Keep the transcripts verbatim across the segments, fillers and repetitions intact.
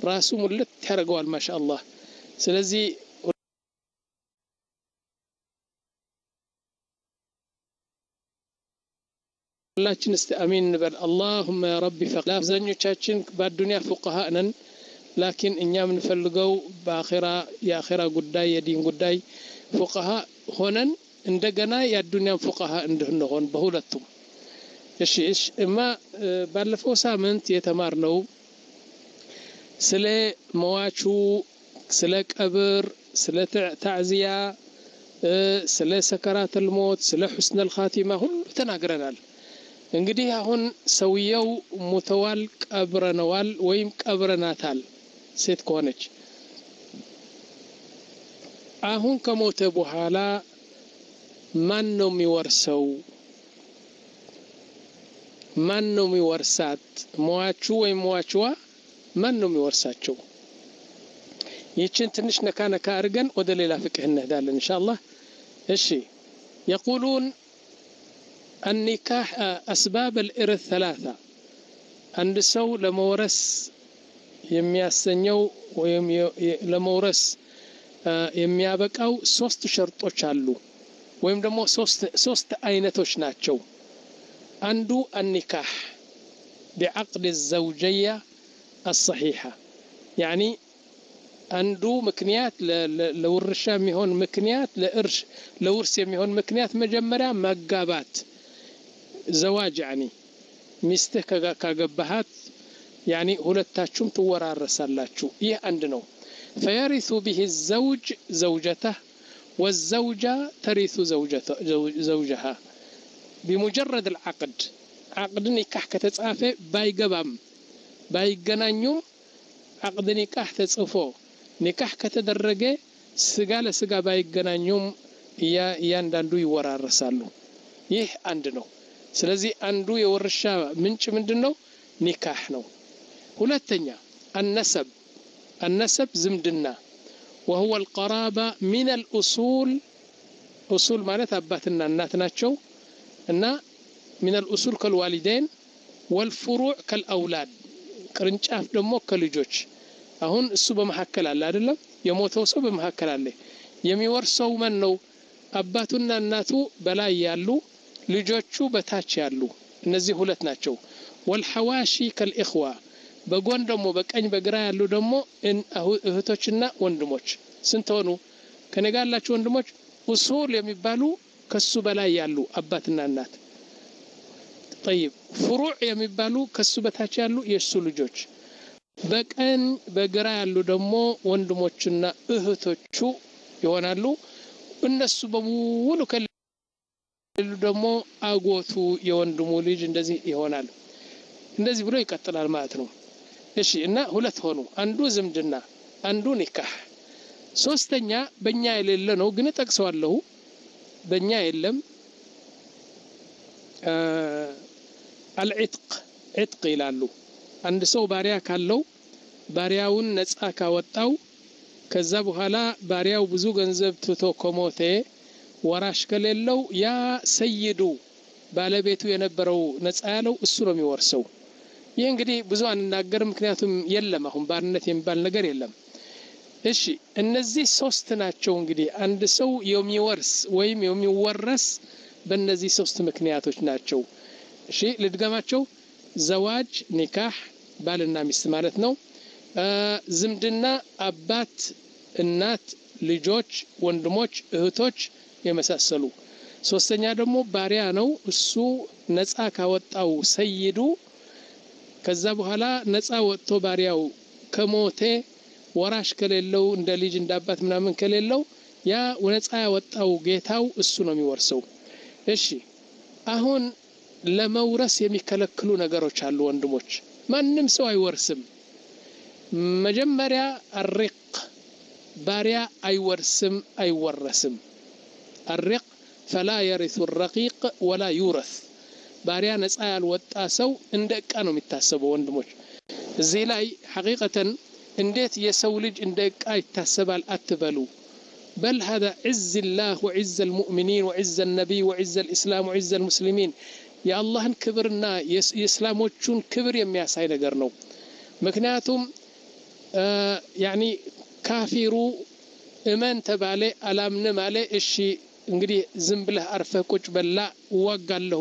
ራሱ ሙልት ያደርገዋል ማሻአላህ ስለዚህ ሁላችን እስቲ አሚን እንበል اللهم يا رب فقه አብዛኞቻችን በዱንያ ፉቃሃ ነን ላኪን እኛ የምንፈልገው በአኺራ የአኺራ ጉዳይ የዲን ጉዳይ ፉቃሃ ሆነን እንደገና የዱንያ ፉቃሃ እንድንሆን በሁለቱም እሺ እሺ እማ ባለፈው ሳምንት የተማርነው ስለ መዋቹ ስለ ቀብር ስለ ተዕዚያ ስለ ሰከራት الموت ስለ حسن الخاتمه ሁሉ ተናግረናል እንግዲህ አሁን ሰውየው ሙተዋል ቀብረነዋል ወይም ቀብረናታል ሴት ከሆነች አሁን ከሞተ በኋላ ማን ነው የሚወርሰው ማን ነው የሚወርሳት ሟቹ ወይም ሟቹዋ ማን ነው የሚወርሳቸው ይችን ትንሽ ነካ ነካ አርገን ወደ ሌላ ፍቅህ እንሄዳለን ኢንሻአላህ እሺ يقولون النكاح أسباب الإرث ثلاثة عند سو لمورس የሚያሰኘው ወይም ለመውረስ የሚያበቃው ሶስት ሸርጦች አሉ ወይም ደግሞ ሶስት ሶስት አይነቶች ናቸው አንዱ النكاح بعقد الزوجية الصحيحة يعني አንዱ ምክንያት ለውርሻ የሚሆን ምክንያት ለእርሽ ለውርስ የሚሆን ምክንያት መጀመሪያ መጋባት زواج يعني ሚስትህ ካገባሃት يعني ሁለታችሁም ትወራረሳላችሁ ይህ አንድ ነው فيرث به الزوج زوجته والزوجة ترث زوجته زوجها بمجرد العقد عقد نكاح كتጻፈ بايغبام بايغናኙም عقد نكاح ተጽፎ نكاح ከተደረገ ስጋ ለስጋ ባይገናኙም ያ ያንዳንዱ ይወራረሳሉ ይህ አንድ ነው ስለዚህ አንዱ የወርሻ ምንጭ ምንድነው ኒካህ ነው ሁለተኛ النسب النسب ዝምድና وهو القرابه من الاصول اصول ማለት አባትና እናት ናቸው እና من الاصول كالوالدين والفروع كالاولاد ቅርንጫፍ ደግሞ ከልጆች አሁን እሱ በመሐከል አለ አይደለም የሞተው ሰው በመሐከል አለ የሚወርሰው ማን ነው አባቱና እናቱ በላይ ያሉ ልጆቹ በታች ያሉ እነዚህ ሁለት ናቸው والحواشي كالاخوه በጎን ደግሞ በቀኝ በግራ ያሉ ደግሞ እህቶችና ወንድሞች ስንት ሆኑ ከነጋላችሁ ወንድሞች ኡሱል የሚባሉ ከሱ በላይ ያሉ አባትና እናት طيب ፍሩዕ የሚባሉ ከሱ በታች ያሉ የሱ ልጆች በቀኝ በግራ ያሉ ደግሞ ወንድሞችና እህቶቹ ይሆናሉ እነሱ በሙሉ ከሉ ደግሞ አጎቱ የወንድሙ ልጅ እንደዚህ ይሆናል እንደዚህ ብሎ ይቀጥላል ማለት ነው እሺ እና ሁለት ሆኑ አንዱ ዝምድና አንዱ ኒካህ ሶስተኛ በእኛ የሌለ ነው ግን ተጠቅሰዋለሁ በእኛ የለም العتق عتق ይላሉ አንድ ሰው ባሪያ ካለው ባሪያውን ነፃ ካወጣው ከዛ በኋላ ባሪያው ብዙ ገንዘብ ትቶ ከሞተ ወራሽ ከሌለው ያ ሰይዱ ባለቤቱ የነበረው ነፃ ያለው እሱ ነው የሚወርሰው ይህ እንግዲህ ብዙ አንናገር ምክንያቱም የለም አሁን ባርነት የሚባል ነገር የለም እሺ እነዚህ ሶስት ናቸው እንግዲህ አንድ ሰው የሚወርስ ወይም የሚወረስ በእነዚህ ሶስት ምክንያቶች ናቸው እሺ ልድገማቸው ዘዋጅ ኒካህ ባልና ሚስት ማለት ነው ዝምድና አባት እናት ልጆች ወንድሞች እህቶች የመሳሰሉ ሶስተኛ ደግሞ ባሪያ ነው እሱ ነፃ ካወጣው ሰይዱ ከዛ በኋላ ነፃ ወጥቶ ባሪያው ከሞተ ወራሽ ከሌለው እንደ ልጅ እንደ አባት ምናምን ከሌለው ያ ነፃ ያወጣው ጌታው እሱ ነው የሚወርሰው እሺ አሁን ለመውረስ የሚከለክሉ ነገሮች አሉ ወንድሞች ማንንም ሰው አይወርስም መጀመሪያ الرق ባሪያ አይወርስም አይወረስም الرق فلا يرث الرقيق ولا يورث ባሪያ ነፃ ያልወጣ ሰው እንደቃ ነው የሚታሰበው ወንድሞች እዚህ ላይ حقيقة እንዴት የሰው ልጅ እንደቃ ይታሰባል አትበሉ بل هذا عز الله وعز المؤمنين وعز النبي وعز الإسلام وعز المسلمين يا الله كبرنا የእስላሞቹን ክብር የሚያሳይ ነገር ነው ምክንያቱም ያኒ ካፊሩ እመን ተባለ አላምነ ማለ እሺ እንግዲህ ዝም ብለህ አርፈህ ቁጭ በላ ወጋለሁ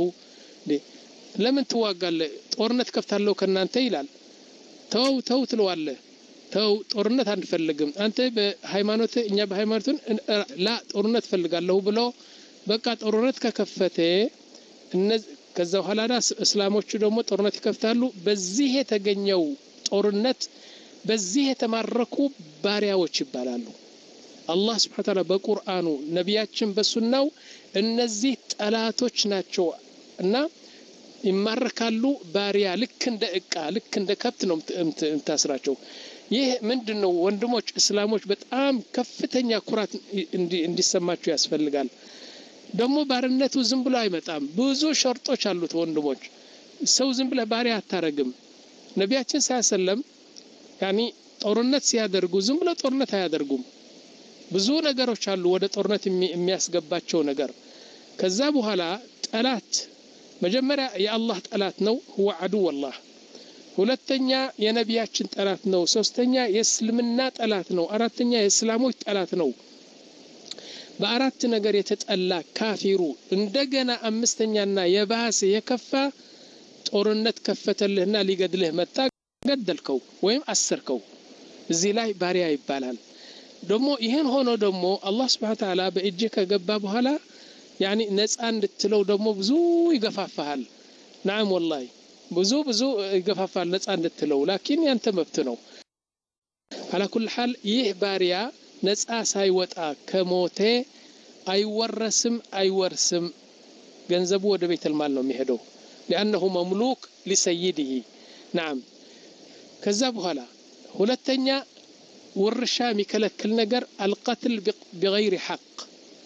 ለምን ትዋጋለህ ጦርነት ከፍታለሁ ከናንተ ይላል ተው ተው ትለዋለህ ተው ጦርነት አንፈልግም አንተ በሃይማኖት እኛ በሃይማኖትን ላ ጦርነት ፈልጋለሁ ብሎ በቃ ጦርነት ከከፈተ እነዚህ ከዛ በኋላ እስላሞቹ ደግሞ ጦርነት ይከፍታሉ በዚህ የተገኘው ጦርነት በዚህ የተማረኩ ባሪያዎች ይባላሉ አላህ Subhanahu Wa Ta'ala በቁርአኑ ነቢያችን በሱናው እነዚህ ጠላቶች ናቸው እና ይማረካሉ ባሪያ ልክ እንደ እቃ ልክ እንደ ከብት ነው እንታስራቸው ይህ ምንድነው ወንድሞች እስላሞች በጣም ከፍተኛ ኩራት እንዲሰማቸው ያስፈልጋል ደግሞ ባርነቱ ዝም ብሎ አይመጣም ብዙ ሸርጦች አሉት ወንድሞች ሰው ዝም ብለ ባሪያ አታረግም ነቢያችን ሰለላሁ ያኒ ጦርነት ሲያደርጉ ዝም ብለ ጦርነት አያደርጉም ብዙ ነገሮች አሉ ወደ ጦርነት የሚያስገባቸው ነገር ከዛ በኋላ ጠላት መጀመሪያ የአላህ ጠላት ነው هو عدو والله ሁለተኛ የነቢያችን ጠላት ነው ሶስተኛ የእስልምና ጠላት ነው አራተኛ የእስላሞች ጠላት ነው በአራት ነገር የተጠላ ካፊሩ እንደገና አምስተኛና የባሰ የከፋ ጦርነት ከፈተልህና ሊገድልህ መጣ ገደልከው ወይም አሰርከው እዚህ ላይ ባሪያ ይባላል ደግሞ ይሄን ሆኖ ደግሞ አላህ Subhanahu Wa Ta'ala በእጅ ከገባ በኋላ ያኒ ነፃ እንድትለው ደግሞ ብዙ ይገፋፋል نعم والله ብዙ ብዙ ይገፋፋል ነፃ እንድትለው لكن ያንተ መብት ነው على كل حال ይህ ባሪያ ነፃ ሳይወጣ ከሞተ አይወረስም አይወርስም ገንዘቡ ወደ ቤት المال ነው የሚሄደው لانه مملوك لسيده نعم ከዛ በኋላ ሁለተኛ ወርሻ የሚከለክል ነገር القتل بغير حق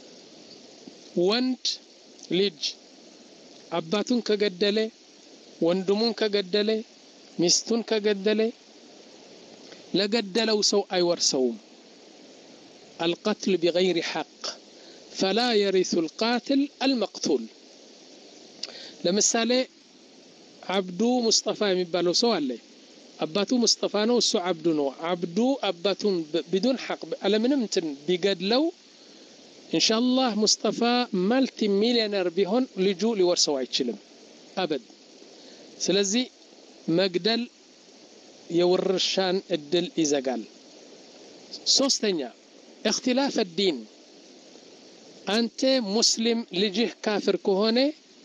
ወንድ ልጅ አባቱን ከገደለ ወንድሙን ከገደለ ሚስቱን ከገደለ ለገደለው ሰው አይወርሰውም القتل بغير حق فلا يرث القاتل المقتول ለምሳሌ አብዱ ሙስጠፋ የሚባለው ሰው አለ አባቱ ሙስጠፋ ነው እሱ አብዱ ነው አብዱ አባቱን بدون حق አለምንም እንትን ቢገድለው ኢንሻአላህ ሙስጠፋ ማልቲ ሚሊዮነር ቢሆን ልጁ ሊወርሰው አይችልም አበድ ስለዚህ መግደል የውርሻን እድል ይዘጋል ሶስተኛ اختلاف الدين አንተ ሙስሊም ልጅህ ካፍር ከሆነ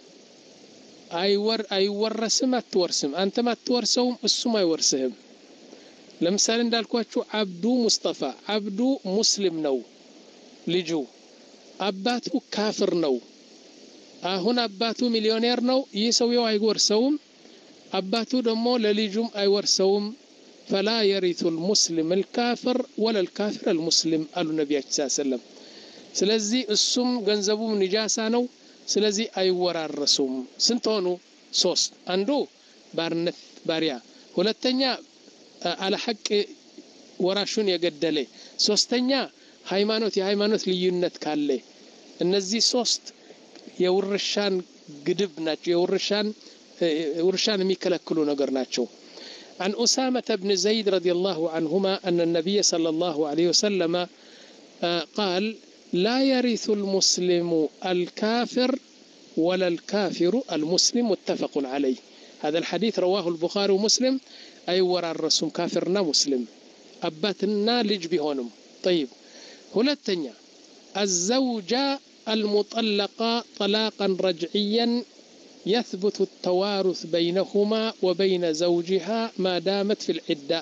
አይወር አይወረስም አትወርስም አንተም አትወርሰውም እሱም አይወርስህም ለምሳሌ እንዳልኳችሁ አብዱ ሙስጠፋ አብዱ ሙስሊም ነው ልጁ አባቱ ካፍር ነው አሁን አባቱ ሚሊዮኔር ነው ይህ ሰውየው አይወርሰውም አባቱ ደግሞ ለልጁም አይወርሰውም فلا يرث المسلم الكافر ولا الكافر المسلم قال النبي صلى الله عليه وسلم ስለዚህ እሱም ገንዘቡም ንጃሳ ነው ስለዚህ አይወራረሱም ስንት ሆኑ ሶስት አንዱ ባርነት ባሪያ ሁለተኛ على حق ወራሹን የገደለ ሶስተኛ ሃይማኖት የሃይማኖት ልዩነት ካለ እነዚህ ሶስት የውርሻን ግድብ ናቸው የውርሻን ውርሻን የሚከለክሉ ነገር ናቸው عن أسامة بن زيد رضي الله عنهما أن النبي صلى الله عليه وسلم قال لا يرث المسلم الكافر ولا الكافر المسلم متفق عليه هذا الحديث رواه البخاري ومسلم أي ورا الرسول كافرنا مسلم أباتنا لج بهونم طيب هنا الثانية الزوجة المطلقة طلاقا رجعيا يثبت التوارث بينهما وبين زوجها ما دامت في العدة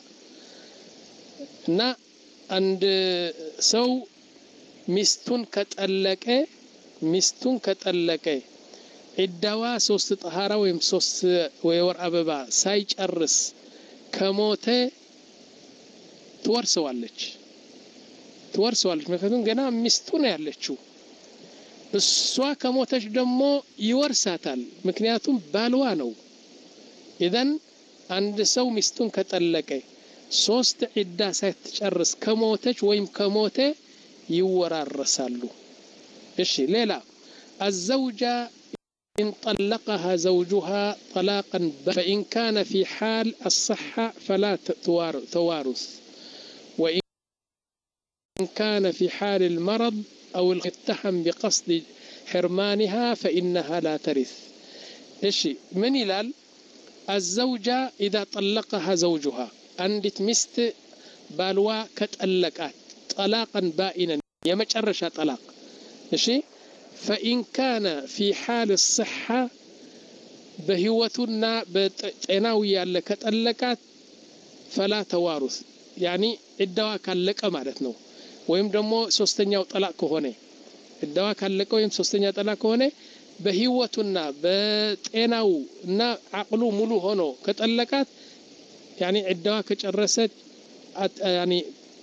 نا عند سو مستون كتألقه مستون كتألقه عدوا سوست طهارة ويم سوست ويور أببا سايج أرس كموته تورسوالج تورسوالج مكتون جنا مستون يالجو እሷ ከሞተች ደግሞ ይወርሳታል ምክንያቱም ባልዋ ነው ኢዘን አንድ ሰው ሚስቱን ከጠለቀ ሶስት ዒዳ ሳይጨርስ ከሞተች ወይም ከሞተ ይወራረሳሉ እሺ ሌላ الزوجة إن طلقها زوجها طلاقا فإن كان في حال الصحة فلا توارث وإن كان في حال المرض أو الاتهم بقصد حرمانها فإنها لا ترث. إيش من يلال الزوجة إذا طلقها زوجها عندت مست بالوا كتطلقات طلاقا بائنا يمጨረሻ طلاق إيش فإن كان في حال الصحة بهوتنا بጤናው ያለ ከጠለቃት فلا توارث يعني الدواء ካለቀ ማለት ነው ወይም ደግሞ ሶስተኛው ጠላቅ ከሆነ الدواء ካለቀ ወይም ሶስተኛው ጠላቅ ከሆነ በህይወቱና በጤናው እና አቅሉ ሙሉ ሆኖ ከጠለቃት يعني الدواء ከጨረሰች يعني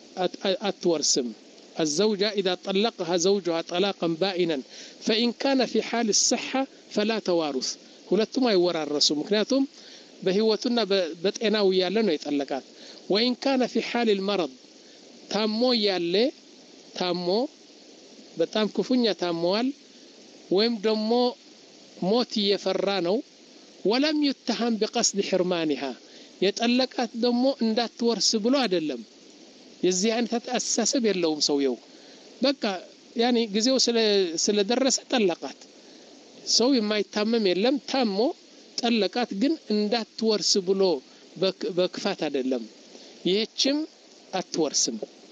اتورثም الزوجة إذا طلقها زوجها طلاقا بائنا فإن كان في حال الصحة فلا توارث ሁለቱም አይወራረሱ ምክንያቱም በህይወቱና በጤናው ያለ ነው የጠለቃት وإن كان في حال المرض ታሞ ያለ ታሞ በጣም ክፉኛ ታሟል ወይም ደግሞ ሞት እየፈራ ነው ولم يتهم بقصد حرمانها የጠለቃት ደግሞ እንዳትወርስ ብሎ አይደለም የዚህ አይነት አስተሳሰብ የለውም ሰውየው በቃ يعني ጊዜው ስለደረሰ ጠለቃት ሰው የማይታመም የለም ታሞ ጠለቃት ግን እንዳትወርስ ብሎ በክፋት አይደለም ይህችም አትወርስም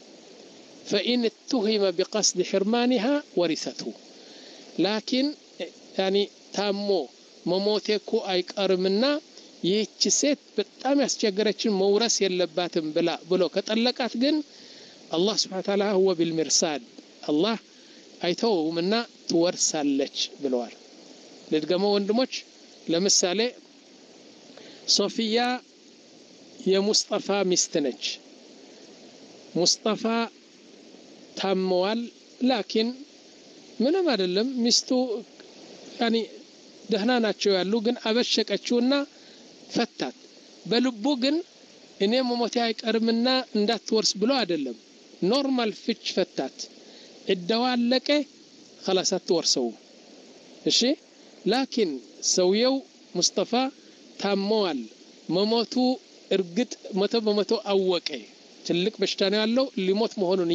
فإن اتهم بقصد حرمانها ورثته لكن يعني تامو መሞቴኮ አይቀርምና ይህች ሴት በጣም ያስቸገረችን መውረስ የለባትም ብላ ብሎ ከጠለቃት ግን አላህ Subhanahu Wa Ta'ala هو بالمرصاد الله አይተውምና ትወርሳለች ብለዋል ለድገመው ወንድሞች ለምሳሌ ሶፊያ የሙስጠፋ ሚስት ነች ሙስጠፋ ታመዋል ላኪን ምንም አይደለም ሚስቱ يعني ደህና ናቸው ያሉ ግን አበሸቀችውና ፈታት በልቡ ግን እኔ መሞቴ አይቀርምና እንዳትወርስ ብሎ አይደለም ኖርማል ፍች ፈታት እደዋ አለቀ خلاص አትወርሰው እሺ ላኪን ሰውየው ሙስጠፋ ታመዋል መሞቱ እርግጥ መቶ በመቶ አወቀ ትልቅ በሽታ ነው ያለው ሊሞት መሆኑን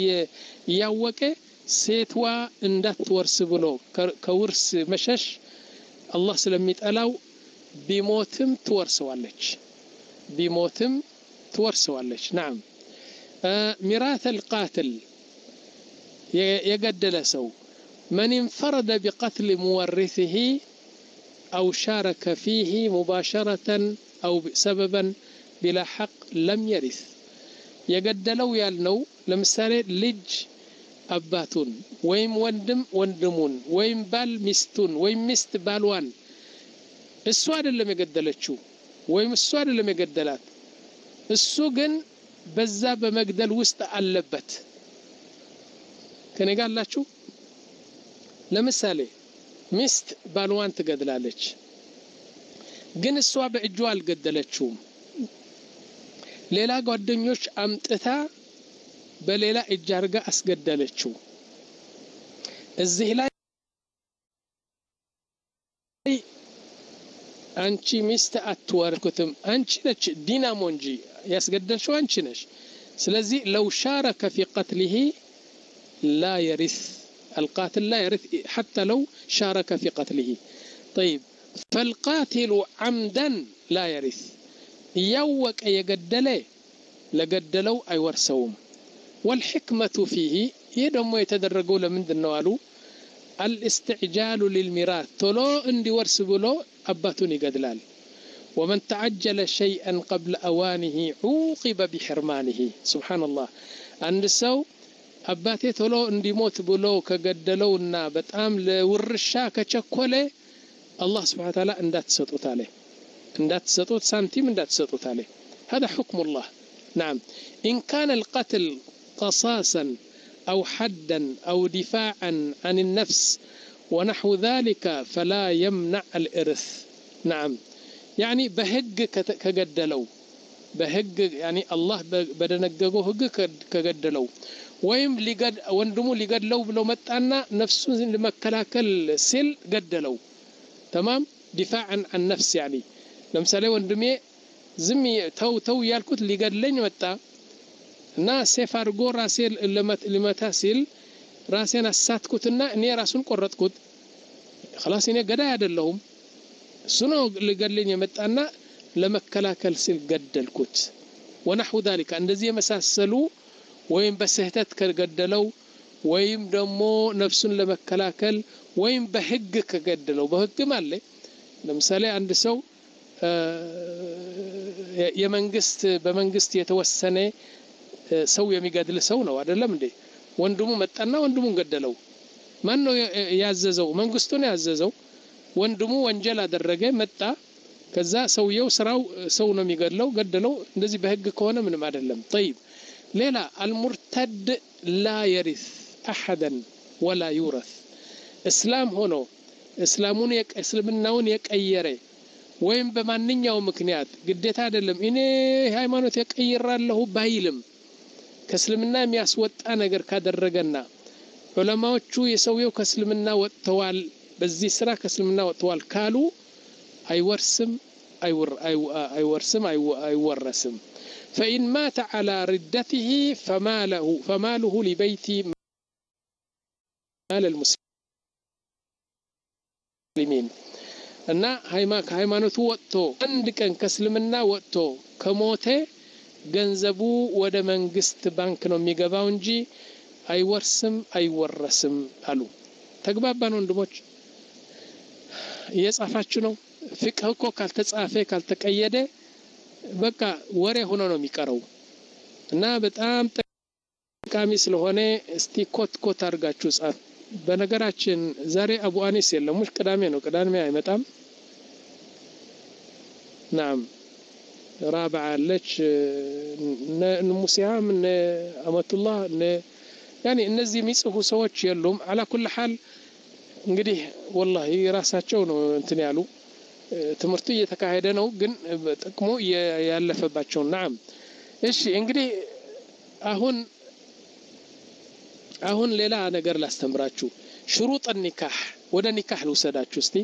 ያወቀ ሴትዋ እንዳትወርስ ብሎ ከውርስ መሸሽ አላህ ስለሚጠላው ቢሞትም ትወርሰዋለች ቢሞትም ትወርሰዋለች نعم ميراث القاتل يقدل سو من انفرد بقتل مورثه أو شارك فيه مباشرة أو سببا بلا حق لم يرث يقدلو يالنو لمثالي لج أباتون ويم وندم وندمون ويم بال مستون ويم مست بالوان السؤال اللي مقدلتشو ويم السؤال اللي مقدلات السوقن بزاب مقدل وسط اللبت كان يقال لا شو لمثالي مست بالوان تقدلالك ግን እሷ በእጇ አልገደለችውም ሌላ ጓደኞች አምጥታ በሌላ እጅ አርጋ አስገደለችው እዚህ ላይ አንቺ ሚስት አትወርኩትም አንቺ ነች ዲናሞ እንጂ ያስገደልሽው አንቺ ነሽ ስለዚህ لو شارك في قتله لا يرث القاتل لا يرث حتى لو شارك في قتله طيب فالقاتل عمدا لا يرث يوك يقدله لقدلو أي ورسوم والحكمة فيه يدمو يتدرقوا لمن دنوالو الاستعجال للميراث تلو اندي ورس بلو أباتوني قدلال ومن تعجل شيئا قبل أوانه عوقب بحرمانه سبحان الله عند السو أباتي تلو اندي موت بلو كقدلونا بتأم لورشا كتشكولي الله سبحانه وتعالى اندات سطوت عليه اندات سطوت سانتيم اندات سطوت عليه هذا حكم الله نعم إن كان القتل قصاصا أو حدا أو دفاعا عن النفس ونحو ذلك فلا يمنع الإرث نعم يعني بهج كقدلو بهج يعني الله بدنققو هج كقدلو ويم لقد وندمو لقدلو بلو متأنا نفسه لمكلاكل سل قدلو تمام دفاعا عن النفس يعني لمثالي وندمي زمي تو تو يالكوت لقدلين متى እና ሴፍ አድርጎ ራሴን ለመታ ሲል ራሴን አሳትኩትና እኔ ራሱን ቆረጥኩት خلاص እኔ ገዳይ አይደለሁም እሱ ነው ሊገለኝ የመጣና ለመከላከል ሲል ገደልኩት ونحو ذلك እንደዚህ የመሳሰሉ ወይም በስህተት ከገደለው ወይም ደግሞ ነፍሱን ለመከላከል ወይም በህግ ከገደለው በህግ ማለት ለምሳሌ አንድ ሰው የመንግስት በመንግስት የተወሰነ ሰው የሚገድል ሰው ነው አይደለም እንዴ ወንድሙ መጣና ወንድሙን ገደለው ማን ነው ያዘዘው መንግስቱ ነው ያዘዘው ወንድሙ ወንጀል አደረገ መጣ ከዛ ሰውየው ስራው ሰው ነው የሚገድለው ገደለው እንደዚህ በህግ ከሆነ ምንም አይደለም طيب ሌላ المرتد لا يرث احدا ولا يورث እስላም ሆኖ እስላሙን የእስልምናውን የቀየረ ወይም በማንኛው ምክንያት ግዴታ አይደለም እኔ ሃይማኖት የቀይራለሁ ባይልም ከእስልምና የሚያስወጣ ነገር ካደረገና ዑለማዎቹ የሰውየው ከእስልምና ወጥተዋል በዚህ ስራ ከእስልምና ወጥተዋል ካሉ አይወርስም አይወር አይወርስም አይወረስም فإن مات على ردته فماله فماله لبيت مال المسلمين እና ሃይማኖቱ ወጥቶ አንድ ቀን ከእስልምና ወጥቶ ከሞተ ገንዘቡ ወደ መንግስት ባንክ ነው የሚገባው እንጂ አይወርስም አይወረስም አሉ ተግባባን ወንድሞች እየጻፋችሁ ነው ፍቅህ እኮ ካልተጻፈ ካልተቀየደ በቃ ወሬ ሆኖ ነው የሚቀረው እና በጣም ጠቃሚ ስለሆነ እስቲ ኮት ኮት አድርጋችሁ ጻፍ በነገራችን ዛሬ አቡ አኒስ የለም ሙሽ ቅዳሜ ነው ቅዳሜ አይመጣም نعم رابعه لك ሙሲያም አመቱላህ يعني እነዚህ የሚጽፉ ሰዎች የሉም على كل حال እንግዲህ والله ራሳቸው ነው እንትን ያሉ ትምርቱ እየተካሄደ ነው ግን ጥቅሙ ያለፈባቸው نعم እሺ እንግዲህ አሁን አሁን ሌላ ነገር ላስተምራችሁ شروط النكاح ወደ ኒካህ ልውሰዳችሁ እስቲ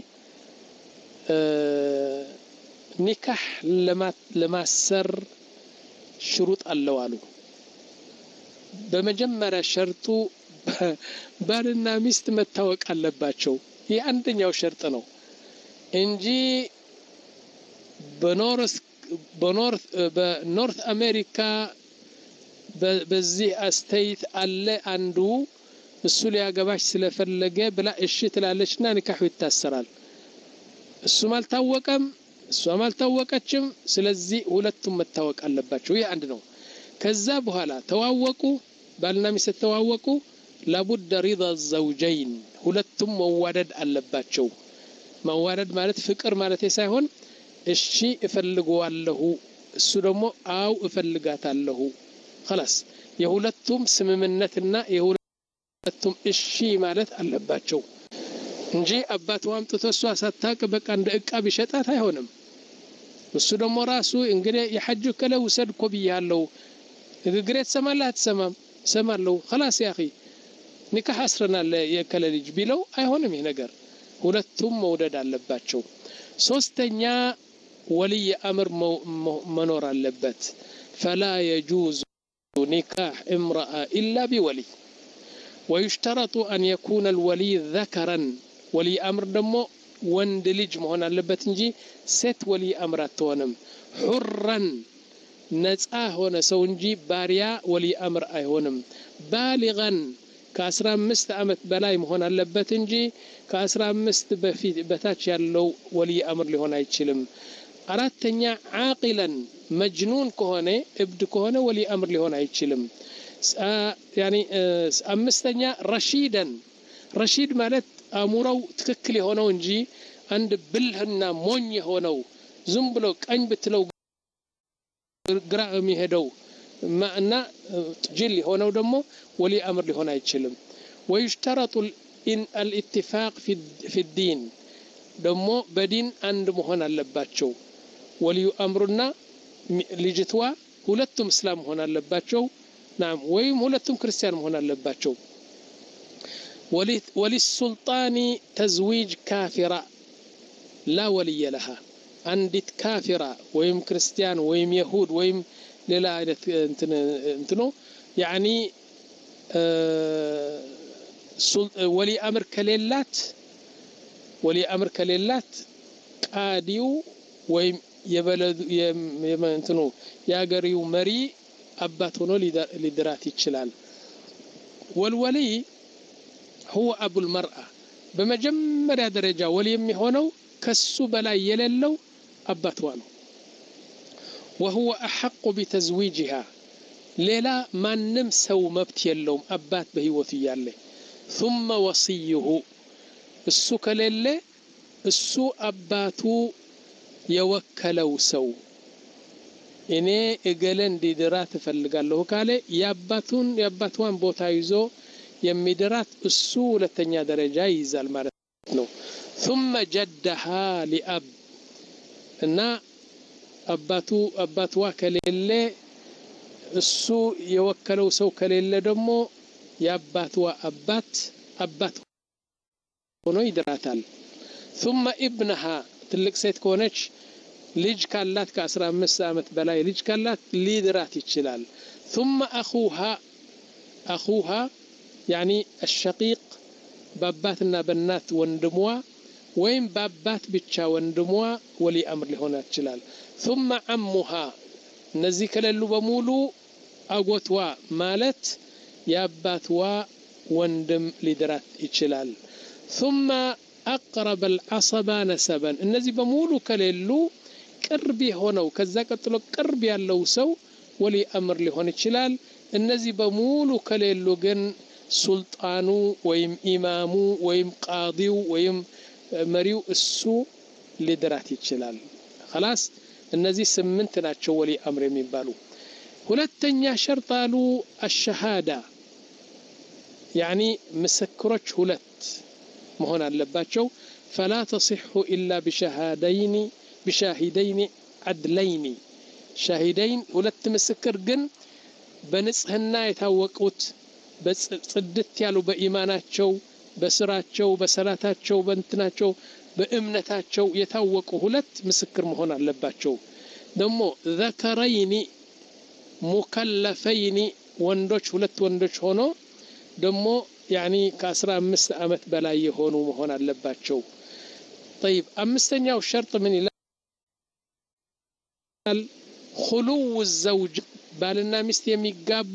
ኒካህ ለማሰር شروط አለው አሉ በመጀመሪያ ሸርጡ ባልና ሚስት መታወቅ አለባቸው ይሄ አንደኛው ሸርጥ ነው እንጂ በኖርስ በኖርት በኖርት አሜሪካ በዚህ አስተይት አለ አንዱ እሱ ሊያገባሽ ስለፈለገ ብላ እሺ ትላለችና ንካሁ ይታሰራል እሱም አልታወቀም እሷም አልታወቀችም ስለዚህ ሁለቱም መታወቅ አለባቸው ይሄ አንድ ነው ከዛ በኋላ ተዋወቁ ባልና ሚስት ተዋወቁ لابد رضا الزوجين ሁለቱም መዋደድ አለባቸው መዋደድ ማለት ፍቅር ማለት ሳይሆን እሺ እፈልገዋለሁ እሱ ደግሞ አው እፈልጋታለሁ خلاص የሁለቱም ስምምነትና የሁለቱም እሺ ማለት አለባቸው እንጂ አባቷም አምጥቶ እሷ ሳታቅ በቃ እንደ እቃ ቢሸጣት አይሆንም እሱ ደግሞ ራሱ እንግዲህ የሐጅ ከለ ወሰድ ኮብያለው ግግሬት ሰማላት ሰማም ሰማለው خلاص يا اخي ንካህ አስረናል የከለ ልጅ ቢለው አይሆንም ይሄ ነገር ሁለቱም መውደድ አለባቸው ሶስተኛ ولي امر منور አለበት فلا يجوز نكاح امراه الا بولي ويشترط ان يكون الولي ذكرا ولي امر دمو ወንድ ልጅ መሆን አለበት እንጂ ሴት ወሊ امر አትሆንም حرا ነፃ ሆነ ሰው እንጂ ባሪያ ወሊ امر አይሆንም بالغا ከ15 አመት በላይ መሆን አለበት እንጂ ከ15 በፊት በታች ያለው ወሊ امر ሊሆን አይችልም አራተኛ عاقلا مجنون ከሆነ እብድ ከሆነ ወሊ امر ሊሆን አይችልም يعني አምስተኛ رشيدا رشيد ማለት አሙራው ትክክል የሆነው እንጂ አንድ ብልህና ሞኝ የሆነው ዝም ብሎ ቀኝ ብትለው ግራ የሚሄደው ማና ጅል የሆነው ደግሞ ولي امر ሊሆን አይችልም ويشترط الاتفاق في في الدين ደግሞ በዲን አንድ መሆን አለባቸው ولي امرنا ልጅቷ ሁለቱም እስላም መሆን አለባቸው نعم ወይም ሁለቱም ክርስቲያን መሆን አለባቸው ولي وللسلطان تزويج كافرة لا ولي لها عندت كافرة ويم كريستيان ويم يهود ويم ሌላ አይነት እንትን እንትኑ يعني ወሊ አምር ከሌላት ወሊ አምር ከሌላት ቃዲው ወይም የበለዱ የእንትኑ ያገሪው መሪ አባት ሆኖ ሊድራት ይችላል ወልወሊ هو ابو المرأة በመጀመሪያ ደረጃ ወሊ የሚሆነው ከሱ በላይ የሌለው አባቷ ነው وهو احق بتزويجها ሌላ ማንም ሰው መብት የለውም አባት በህይወቱ ያለ ثم وصيه እሱ ከሌለ እሱ አባቱ የወከለው ሰው እኔ እገለ እንዲድራት እፈልጋለሁ ካለ ያባቱን ያባቷን ቦታ ይዞ የሚድራት እሱ ሁለተኛ ደረጃ ይይዛል ማለት ነው ثم جدها لأب እና አባቱ አባቷ ከሌለ እሱ የወከለው ሰው ከሌለ ደግሞ ያባቷ አባት አባት ሆኖ ይድራታል ثم ابنها ትልቅ ሴት ከሆነች ልጅ ካላት ከ15 አመት በላይ ልጅ ካላት ሊድራት ይችላል ثم اخوها اخوها يعني الشقيق በአባትና በእናት ወንድሟ ወይም በአባት ብቻ ወንድሟ ወሊ አምር ሊሆን ይችላል ثم عمها እነዚህ ከሌሉ በሙሉ አጎቷ ማለት ያባቷ ወንድም ሊድራት ይችላል ثم اقرب العصبة نسبا እነዚህ በሙሉ ከሌሉ ቅርብ የሆነው ከዛ ቀጥሎ ቅርብ ያለው ሰው ወሊ አምር ሊሆን ይችላል እነዚህ በሙሉ ከሌሉ ግን ሱልጣኑ ወይም ኢማሙ ወይም ቃዲው ወይም መሪው እሱ ሊድራት ይችላል خلاص እነዚህ ስምንት ናቸው ወሊ አምር የሚባሉ ሁለተኛ ሸርጥ አሉ الشهاده يعني مسكሮች ሁለት መሆን አለባቸው فلا تصح الا بشهادين بشاهدين عدلين شاهدين ሁለት ምስክር ግን በንጽህና የታወቁት በጽድት ያሉ በኢማናቸው በስራቸው በሰላታቸው በእንትናቸው በእምነታቸው የታወቁ ሁለት ምስክር መሆን አለባቸው ደግሞ ذكرين مكلفين ወንዶች ሁለት ወንዶች ሆኖ ደግሞ يعني ከ15 አመት በላይ የሆኑ መሆን አለባቸው طيب አምስተኛው ሸርጥ ምን ይላል خلو الزوج ባልና ሚስት የሚጋቡ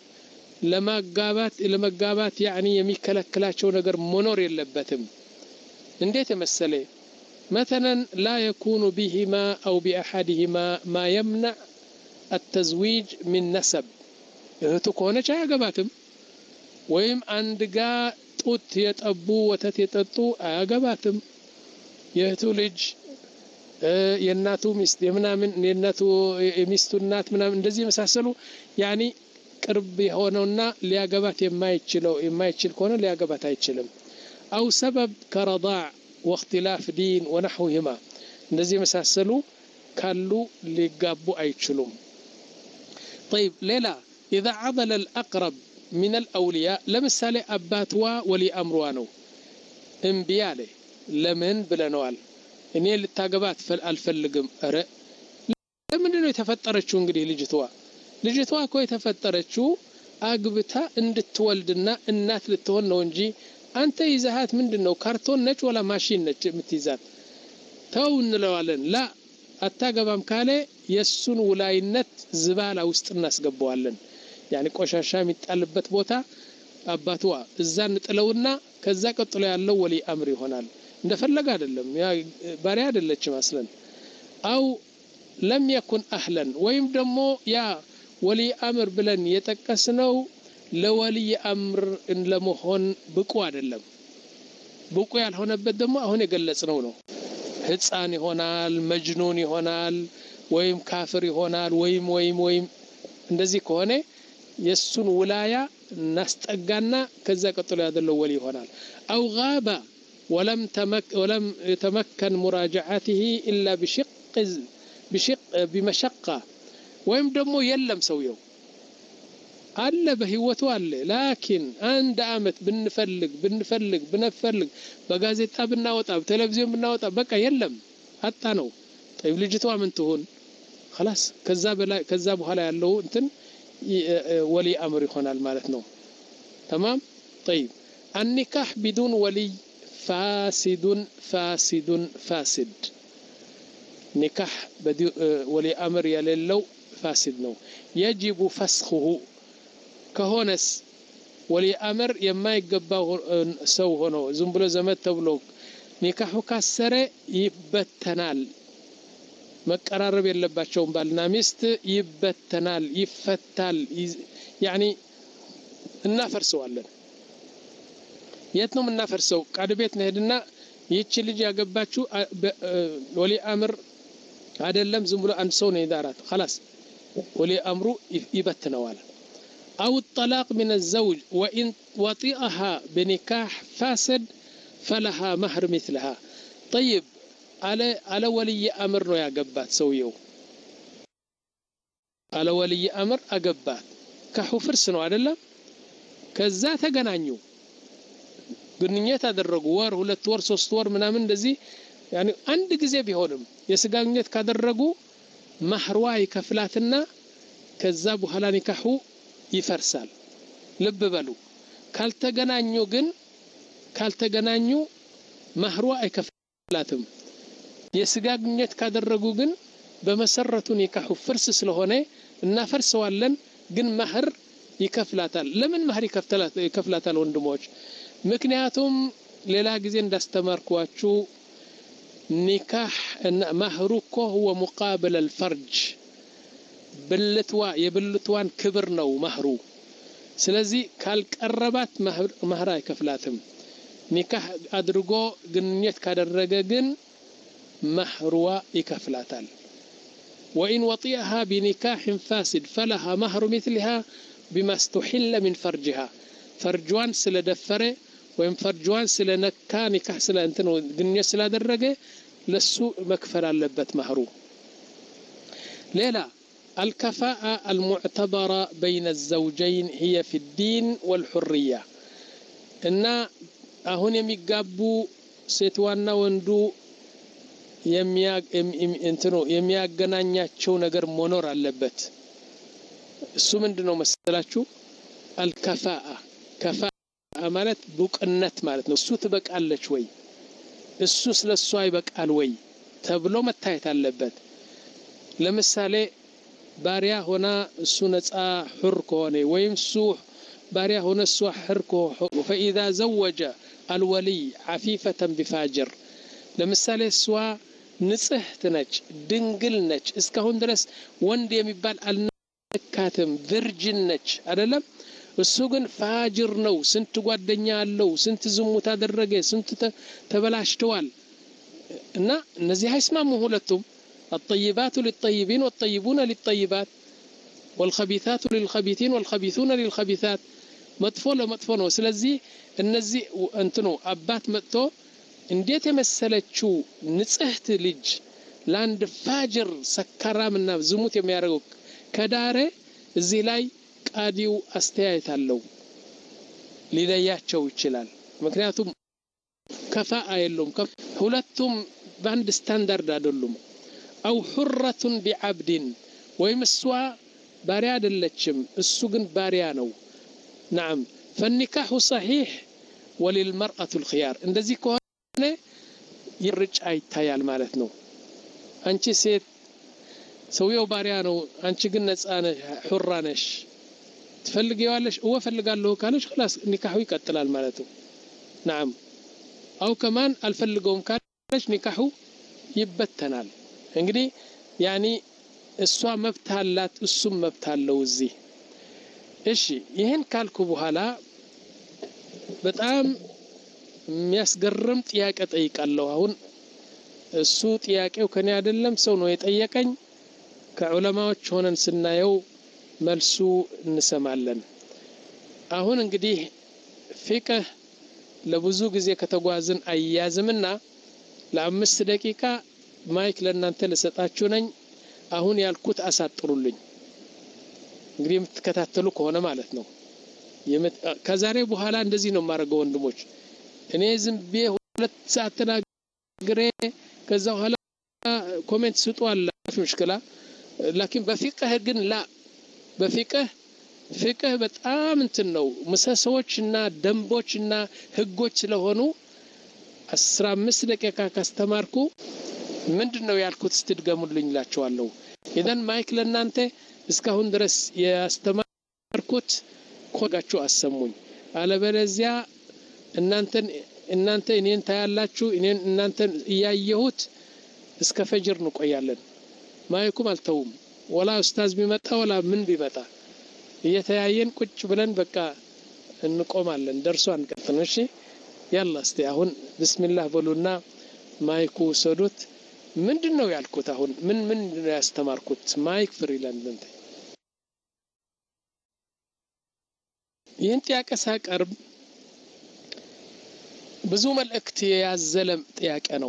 ለማጋባት ለመጋባት يعني የሚከለክላቸው ነገር መኖር የለበትም እንዴት መሰለ مثلا لا يكون بهما او باحدهما ما يمنع التزويج من نسب እህቱ ከሆነች አያገባትም ወይም አንድ ጋ ጡት የጠቡ ወተት የጠጡ አያገባትም የእህቱ ልጅ የእናቱ ሚስት የምናምን የእናቱ የሚስቱ እናት ምናምን እንደዚህ መሳሰሉ يعني ቅርብ የሆነውና ሊያገባት የማይችለው የማይችል ከሆነ ሊያገባት አይችልም او سبب كرضاع واختلاف دين ونحوهما እንደዚህ መሳሰሉ ካሉ ሊጋቡ አይችሉም طيب ሌላ اذا عضل الاقرب من الاولياء ለምሳሌ አባትዋ ወሊ አምሯ ነው እንቢያለ ለምን ብለናል እኔ ልታገባት አልፈልግም አረ ለምን ነው የተፈጠረችው እንግዲህ ልጅቷ ልጅቷ እኮ የተፈጠረችው አግብታ እንድትወልድና እናት ልትሆን ነው እንጂ አንተ ይዘሃት ምንድነው ካርቶን ነች ወላ ማሽን ነች የምትይዛት ተው እንለዋለን ላ አታገባም ካለ የሱን ውላይነት ዝባላ ውስጥ እናስገባዋለን يعني ቆሻሻ የሚጣልበት ቦታ አባቷ እዛን ጥለውና ከዛ ቀጥሎ ያለው ወሊ አምር ይሆናል እንደፈለገ አይደለም ያ ባሪያ አይደለችም አስለን አው لم يكن اهلا ወይም ደግሞ ያ ወሊ አምር ብለን የጠቀስነው ለወሊ አምር ለመሆን ብቁ አይደለም ብቁ ያልሆነበት ደግሞ አሁን የገለጽነው ነው ህፃን ይሆናል መጅኑን ይሆናል ወይም ካፍር ይሆናል ወይም ወይም ወይም እንደዚህ ከሆነ የሱን ውላያ እናስጠጋና ከዛ ቀጥሎ ያደለው ወሊ ይሆናል او غاب ولم تمك ولم يتمكن مراجعته الا بشق بشق بمشقه ወይም ደግሞ የለም ሰውየው አለ በህይወቱ አለ ላኪን አንድ አመት ብንፈልግ ብንፈልግ ብንፈልግ በጋዜጣ ብናወጣ በቴሌቪዥን ብናወጣ በቃ የለም አጣ ነው طيب ልጅቷ ምን ትሆን خلاص ከዛ በላይ ከዛ በኋላ ያለው እንትን ወሊ አምር ይሆናል ማለት ነው تمام طيب النكاح بدون ولي فاسد فاسد فاسد نكاح بدون ولي امر يلለው فاسد ነው يجب فسخه كهونس ولي امر የማይገባው ሰው ሆኖ ዝም ብሎ ዘመድ ተብሎ ኒካሁ ካሰረ ይበተናል መቀራረብ የለባቸውም ባልና ሚስት ይበተናል ይፈታል يعني እናፈርሰዋለን የት ነው እናፈርሰው ቃድ ቤት ነህድና ይቺ ልጅ ያገባችሁ ወሊ አምር አይደለም ዝም ብሎ አንድ ሰው ነው ይዳራት خلاص ولي امره يبتنوال او الطلاق من الزوج وان وطئها بنكاح فاسد فلها مهر مثلها طيب على على ولي امر ነው ያገባት ሰውየው على ولي امر አገባት ካሁ ፍርስ ነው አይደለም ከዛ ተገናኙ ግንኙነት አደረጉ ወር ሁለት ወር ሶስት ወር ምናምን እንደዚህ يعني አንድ ጊዜ ቢሆንም የስጋ ግንኙነት ካደረጉ ማህርዋ ይከፍላትና ከዛ በኋላ ኒካሁ ይፈርሳል ልብ በሉ ካልተገናኙ ግን ካልተገናኙ ማህርዋ አይከፍላትም የስጋ ግንኙነት ካደረጉ ግን በመሰረቱ ኒካሁ ፍርስ ስለሆነ እናፈርሰዋለን ግን ማህር ይከፍላታል ለምን ማህር ይከፍላታል ይከፍላታል ወንድሞች ምክንያቱም ሌላ ጊዜ እንዳስተማርኳችሁ ኒካህ ማህሩኮ هو مقابل الفرج ብልትዋ የብልትዋን ክብር ነው ማህሩ ስለዚህ ካልቀረባት ማህር አይከፍላትም ኒካህ አድርጎ ግንኙነት ካደረገ ግን ማህርዋ ይከፍላታል وإن وطئها بنكاح فاسد فلها مهر مثلها بما استحل من فرجها فرجوان سلدفره وين فرجوان سلنكا نكاح سلا انتن ግንኙነት ስላደረገ ለሱ መክፈል አለበት ማህሩ ሌላ الكفاءة المعتبرة بين الزوجين هي في الدين والحرية ان አሁን የሚጋቡ ሴትዋና ወንዱ የሚያግ እንትኑ የሚያገናኛቸው ነገር መኖር አለበት እሱ ምንድነው መሰላችሁ الكفاءة كفاءة ማለት ቡቅነት ማለት ነው እሱ ትበቃለች ወይ እሱ ስለሷ ይበቃል ወይ ተብሎ መታየት አለበት ለምሳሌ ባሪያ ሆና እሱ ነፃ حر ከሆነ ወይም እሱ ባሪያ ሆነ እሱ حر ከሆነ فاذا زوج الولي عفيفة بفاجر ለምሳሌ እሷ ንጽህት ነች ድንግል ነች እስካሁን ድረስ ወንድ የሚባል አልነካተም ቨርጂን ነች አይደለም እሱ ግን ፋጅር ነው ስንት ጓደኛ አለው ስንት ዝሙት አደረገ ስንት ተበላሽተዋል እና እነዚህ አይስማሙ ሁለቱም الطيبات للطيبين والطيبون للطيبات والخبيثات للخبيثين والخبيثون للخبيثات መጥፎ ለመጥፎ ነው ስለዚህ እነዚህ እንትኑ አባት መጥቶ እንዴት የመሰለችው ንጽህት ልጅ ላንድ ፋጅር ሰከራምና ዝሙት የሚያደርገው ከዳረ እዚህ ላይ ቃዲው አስተያየት አለው ሊለያቸው ይችላል ምክንያቱም ከፋአ የለውም ሁለቱም ባንድ ስታንዳርድ አይደሉም او حرة بعبد ويمسوا باريا አይደለችም እሱ ግን ባሪያ ነው نعم فالنكاح صحيح وللمرأة الخيار እንደዚህ ከሆነ ይርጭ አይታያል ማለት ነው አንቺ ሴት ሰውየው ባሪያ ነው አንቺ ግን ነፃ ነሽ حرة ነሽ ትፈልጊዋለሽ او ፈልጋለሁ ካለሽ خلاص ኒካሁ ይቀጥላል ማለት ነው نعم او كمان አልፈልገውም ካለሽ ኒካሁ ይበተናል እንግዲህ ያኒ እሷ መብት አላት እሱም መብት አለው እዚህ እሺ ይሄን ካልኩ በኋላ በጣም የሚያስገርም ጥያቄ ጠይቃለሁ አሁን እሱ ጥያቄው ከኔ አይደለም ሰው ነው የጠየቀኝ ከዑለማዎች ሆነን ስናየው መልሱ እንሰማለን አሁን እንግዲህ ፍቅህ ለብዙ ጊዜ ከተጓዝን አያዝምና ለአምስት ደቂቃ ማይክ ለእናንተ ለሰጣችሁ ነኝ አሁን ያልኩት አሳጥሩልኝ እንግዲህ የምትከታተሉ ከሆነ ማለት ነው ከዛሬ በኋላ እንደዚህ ነው ማረገው ወንድሞች እኔ ዝም ብዬ ሁለት ሰዓት ተናግሬ ከዛ በኋላ ኮሜንት ስጡ አላችሁ ምሽከላ لكن بفقه ግን لا በፊቅህ ፍቅህ በጣም እንትን ነው ምሰሶችና ደንቦችና ህጎች ስለሆኑ አስራ አምስት ደቂቃ ካስተማርኩ ምንድነው ያልኩት ስትድገሙልኝ ላችኋለሁ ኢደን ማይክ ለናንተ እስካሁን ድረስ ያስተማርኩት ኮጋችሁ አሰሙኝ አለበለዚያ እናንተን እናንተ እኔን ታያላችሁ እኔን እናንተን ያየሁት እስከ ፈጅር እንቆያለን ማይኩም አልተውም ወላ ኡስታዝ ቢመጣ ወላ ምን ቢመጣ እየተያየን ቁጭ ብለን በቃ እንቆማለን ደርሶ አንቀጥን እሺ ያላ እስቲ አሁን ቢስሚላህ በሉና ማይኩ ሰዱት ምንድነው ያልኩት አሁን ምን ምን ያስተማርኩት ማይክ ፍሪላንድ እንተ ይህን ጥያቄ ሳቀርብ ብዙ መልእክት ያዘለም ጥያቄ ነው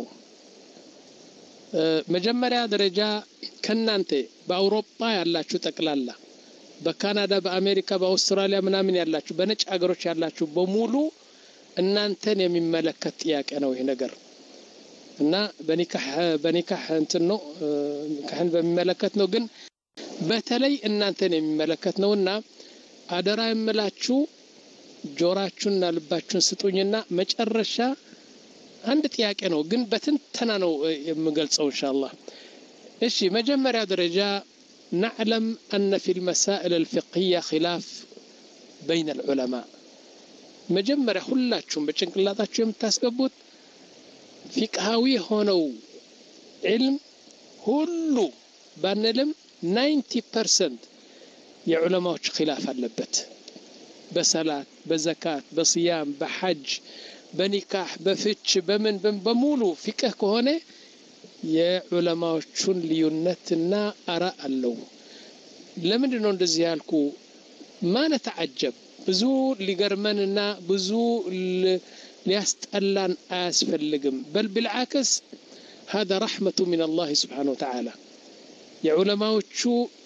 መጀመሪያ ደረጃ ከናንተ በአውሮፓ ያላችሁ ጠቅላላ በካናዳ በአሜሪካ በአውስትራሊያ ምናምን ያላችሁ በነጭ ሀገሮች ያላችሁ በሙሉ እናንተን የሚመለከት ጥያቄ ነው ይሄ ነገር እና በኒካህ በኒካህ እንትን ነው ካህን በሚመለከት ነው ግን በተለይ እናንተን የሚመለከት ነውና አደራ የምላችሁ ጆራችሁና ልባችሁን ስጡኝና መጨረሻ አንድ ጥያቄ ነው ግን በትንተና ነው የምገልጸው ኢንሻአላህ እሺ መጀመሪያ ደረጃ نعلم أن في المسائل الفقهية خلاف بين العلماء مجمرة ሁላችሁም በጭንቅላታችሁ የምታስገቡት ፍቅሃዊ ሆነው علم ሁሉ ባንልም ninety percent የዑለማዎች ኺላፍ አለበት በሰላት በዘካት በስያም በሐጅ በኒካህ በፍች በምን በሙሉ ፍቅህ ከሆነ የዑለማዎቹን ልዩነትና አራ አለው ለምን ነው እንደዚህ ያልኩ ማነ ተዓጀብ ብዙ ሊገርመንና ብዙ ሊያስጠላን አያስፈልግም በል بالعكس هذا رحمة من الله سبحانه وتعالى የዑለማዎቹ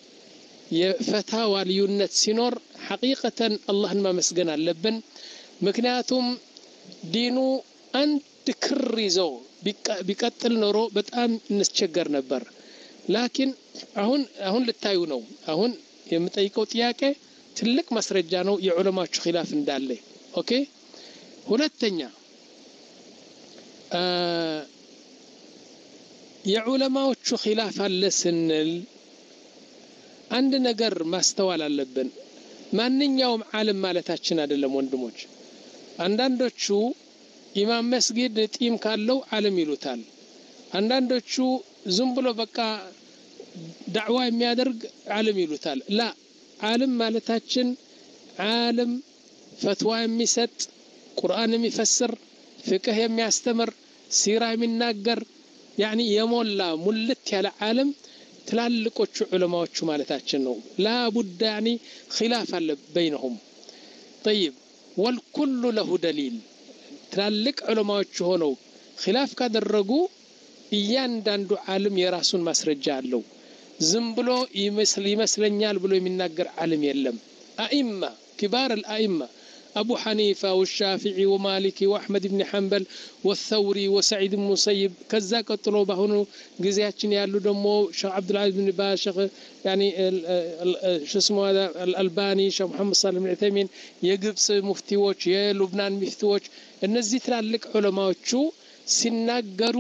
የፈታዋ ልዩነት ሲኖር حقيقة اللهን ማመስገን አለብን ምክንያቱም ዲኑ አንድ ክር ይዞ ቢቀጥል ኖሮ በጣም እንስቸገር ነበር ላኪን አሁን አሁን ልታዩ ነው አሁን የምጠይቀው ጥያቄ ትልቅ ማስረጃ ነው የዑለማዎቹ ኺላፍ እንዳለ ኦኬ ሁለተኛ የዑለማዎቹ ኺላፍ አለ ስንል አንድ ነገር ማስተዋል አለብን ማንኛውም ዓለም ማለታችን አይደለም ወንድሞች አንዳንዶቹ ኢማም መስጊድ ጢም ካለው ዓለም ይሉታል አንዳንዶቹ ዝም ብሎ በቃ ዳዕዋ የሚያደርግ ዓለም ይሉታል ላ ዓለም ማለታችን ዓለም ፈትዋ የሚሰጥ ቁርአን የሚፈስር ፍቅህ የሚያስተምር ሲራ የሚናገር يعني የሞላ ሙልት ያለ ዓለም ትላልቆቹ ዑለማዎቹ ማለታችን ነው لا بد يعني خلاف بينهم طيب والكل له دليل ትላልቅ ዑለማዎች ሆነው ኺላፍ ካደረጉ እያንዳንዱ ዓለም የራሱን ማስረጃ አለው ዝም ብሎ ይመስል ይመስለኛል ብሎ የሚናገር ዓለም የለም አኢማ كبار الائمه ابو حنيفه والشافعي ومالك واحمد بن حنبل والثوري وسعيد بن مسيب كذا قطلوا بهونو غزياچن ያሉ ደሞ ሼህ አብዱልአዚዝ ብን ባዝ ሼህ يعني شو اسمه هذا الالباني ሼህ መሐመድ ሰለም العثيمين የግብጽ ሙፍቲዎች የሉብናን ሙፍቲዎች እነዚህ ትላልቅ ዑለማዎቹ ሲናገሩ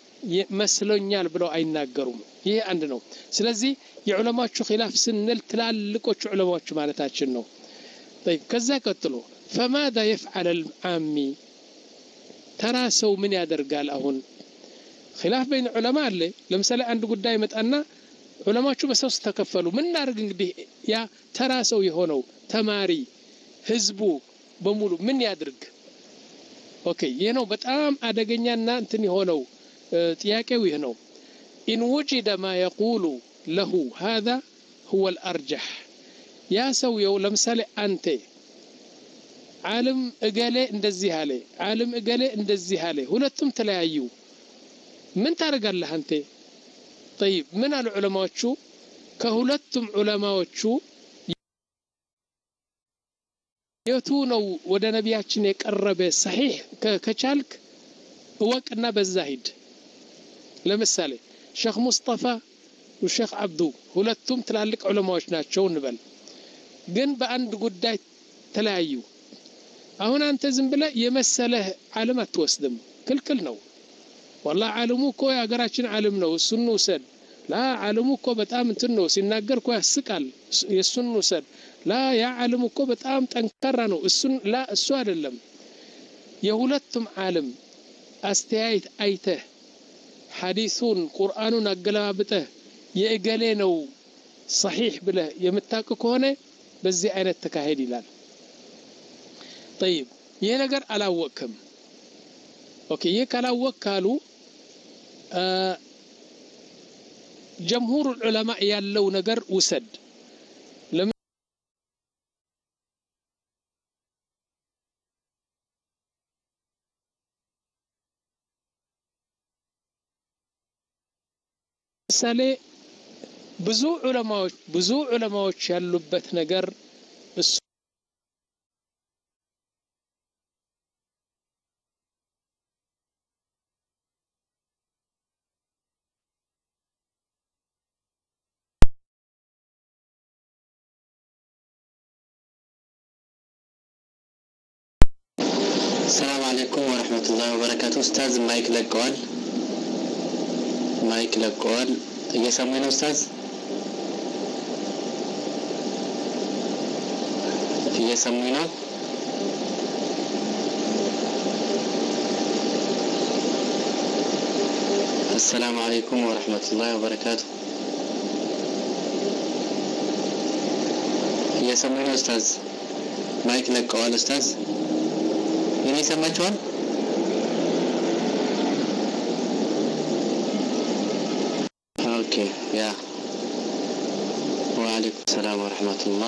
መስሎኛል ብለው አይናገሩም ይሄ አንድ ነው ስለዚህ የዑለማዎቹ ኺላፍ ስንል ትላልቆቹ ዑለማዎቹ ማለታችን ነው طيب كذا قتلوا فماذا يفعل العامي ترى سو من ያደርጋል አሁን خلاف بين علماء አለ ለምሳሌ አንድ ጉዳይ መጣና ዑለማዎቹ በሶስት ተከፈሉ ምን እናርግ እንግዲህ ያ ተራ ሰው የሆነው ተማሪ ህዝቡ በሙሉ ምን ያድርግ ኦኬ ይሄ ነው በጣም አደገኛና እንትን የሆነው ጥያቄው ይሄ ነው ان وجد ما يقول له هذا هو الارجح يا سو يو ለምሳሌ አንተ ዓለም እገሌ እንደዚህ አለ ዓለም እገሌ እንደዚህ አለ ሁለቱም ተለያዩ ምን ታረጋለህ አንተ طيب ምን አሉ ዑለማዎቹ ከሁለቱም ዑለማዎቹ የቱ ነው ወደ ነቢያችን የቀረበ صحيح ከቻልክ ወቅና በዛሂድ ለምሳሌ ሼህ ሙስጠፋ والشيخ عبدو ሁለቱም ትላልቅ ዑለማዎች ናቸው እንበል ግን በአንድ ጉዳይ ተለያዩ አሁን አንተ ዝም ብለህ የመሰለህ ዓለም አትወስድም ክልክል ነው والله ዓለሙ እኮ ያገራችን ዓለም ነው እሱን ውሰድ ላ ዓለሙ እኮ በጣም እንትን ነው ሲናገር እኮ ያስቃል የሱን ውሰድ ላ ያ ዓለም እኮ በጣም ጠንካራ ነው እሱን ላ እሱ አይደለም የሁለቱም ዓለም አስተያየት አይተህ ሐዲሱን ቁርአኑን አገላብጠህ የእገሌ ነው صحيح ብለህ የምታውቅ ከሆነ በዚህ አይነት ተካሄድ ይላል طيب ይሄ ነገር አላወቅም ኦኬ ይሄ ካላወቅ ካሉ جمهور العلماء ያለው ነገር ውሰድ ለምሳሌ ብዙ ዑለማዎች ብዙ ዑለማዎች ያሉበት ነገር እሱ السلام عليكم ورحمة الله وبركاته أستاذ مايك لقوال مايك لقوال يسمونه أستاذ يسمونه السلام عليكم ورحمة الله وبركاته يسمونه أستاذ مايك لقوال أستاذ ini ሰማችኋል ኦኬ ያ ወአለይኩም ሰላም ወራህመቱላህ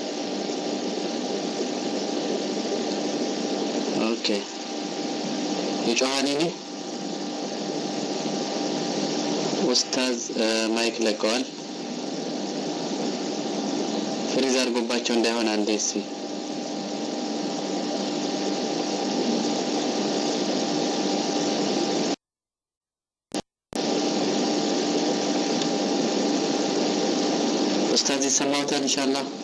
ኦኬ ይጮሃኒ ኡስታዝ ማይክ ለቀዋል ፍሪዝ አድርጎባቸው እንዳይሆን አንዴስ استاذ سمعتها ان شاء الله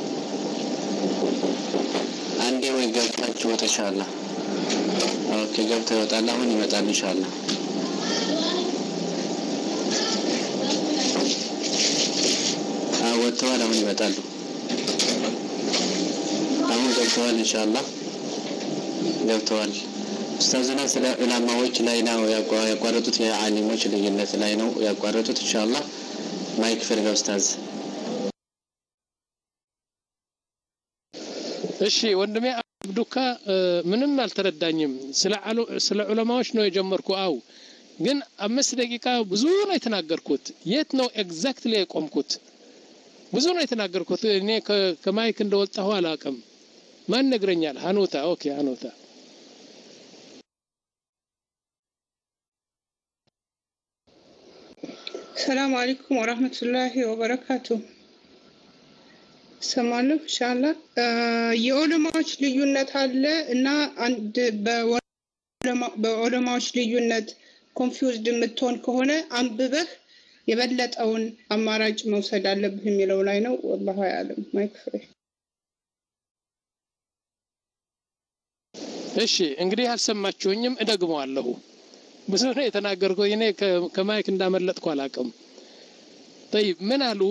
عندي وقفتاችሁ ان شاء الله اوكي ገብተው ይወጣል አሁን ይመጣል ان شاء الله አወጣው አሁን ይመጣሉ አሁን ገብተዋል ان شاء الله ገብተዋል ኡስታዝና ስለ ዑለማዎች ላይ ነው ያቋረጡት የዓሊሞች ልዩነት ላይ ነው ያቋረጡት ان شاء الله ማይክ ፍርጋ ኡስታዝ እሺ ወንድሜ አብዱካ ምንም አልተረዳኝም ስለ ስለ ዑለማዎች ነው የጀመርኩ አው ግን አምስት ደቂቃ ብዙ ነው የተናገርኩት የት ነው ኤግዛክትሊ የቆምኩት ብዙ ነው የተናገርኩት እኔ ከማይክ እንደወጣሁ አላቀም ማን ነግረኛል ሃኑታ ኦኬ ሃኑታ السلام عليكم ورحمة الله وبركاته سمعنا إن شاء الله የዑለማዎች ልዩነት አለ እና አንድ በዑለማዎች ልዩነት ኮንፊውዝድ የምትሆን ከሆነ አንብበህ የበለጠውን አማራጭ መውሰድ አለብህ የሚለው ላይ ነው والله ያለም ማይክ ፍሬ እሺ እንግዲህ አልሰማችሁኝም እደግመዋለሁ ብዙ ነው የተናገርኩት እኔ ከማይክ እንዳመለጥኩ አላቀም طيب ምን አሉ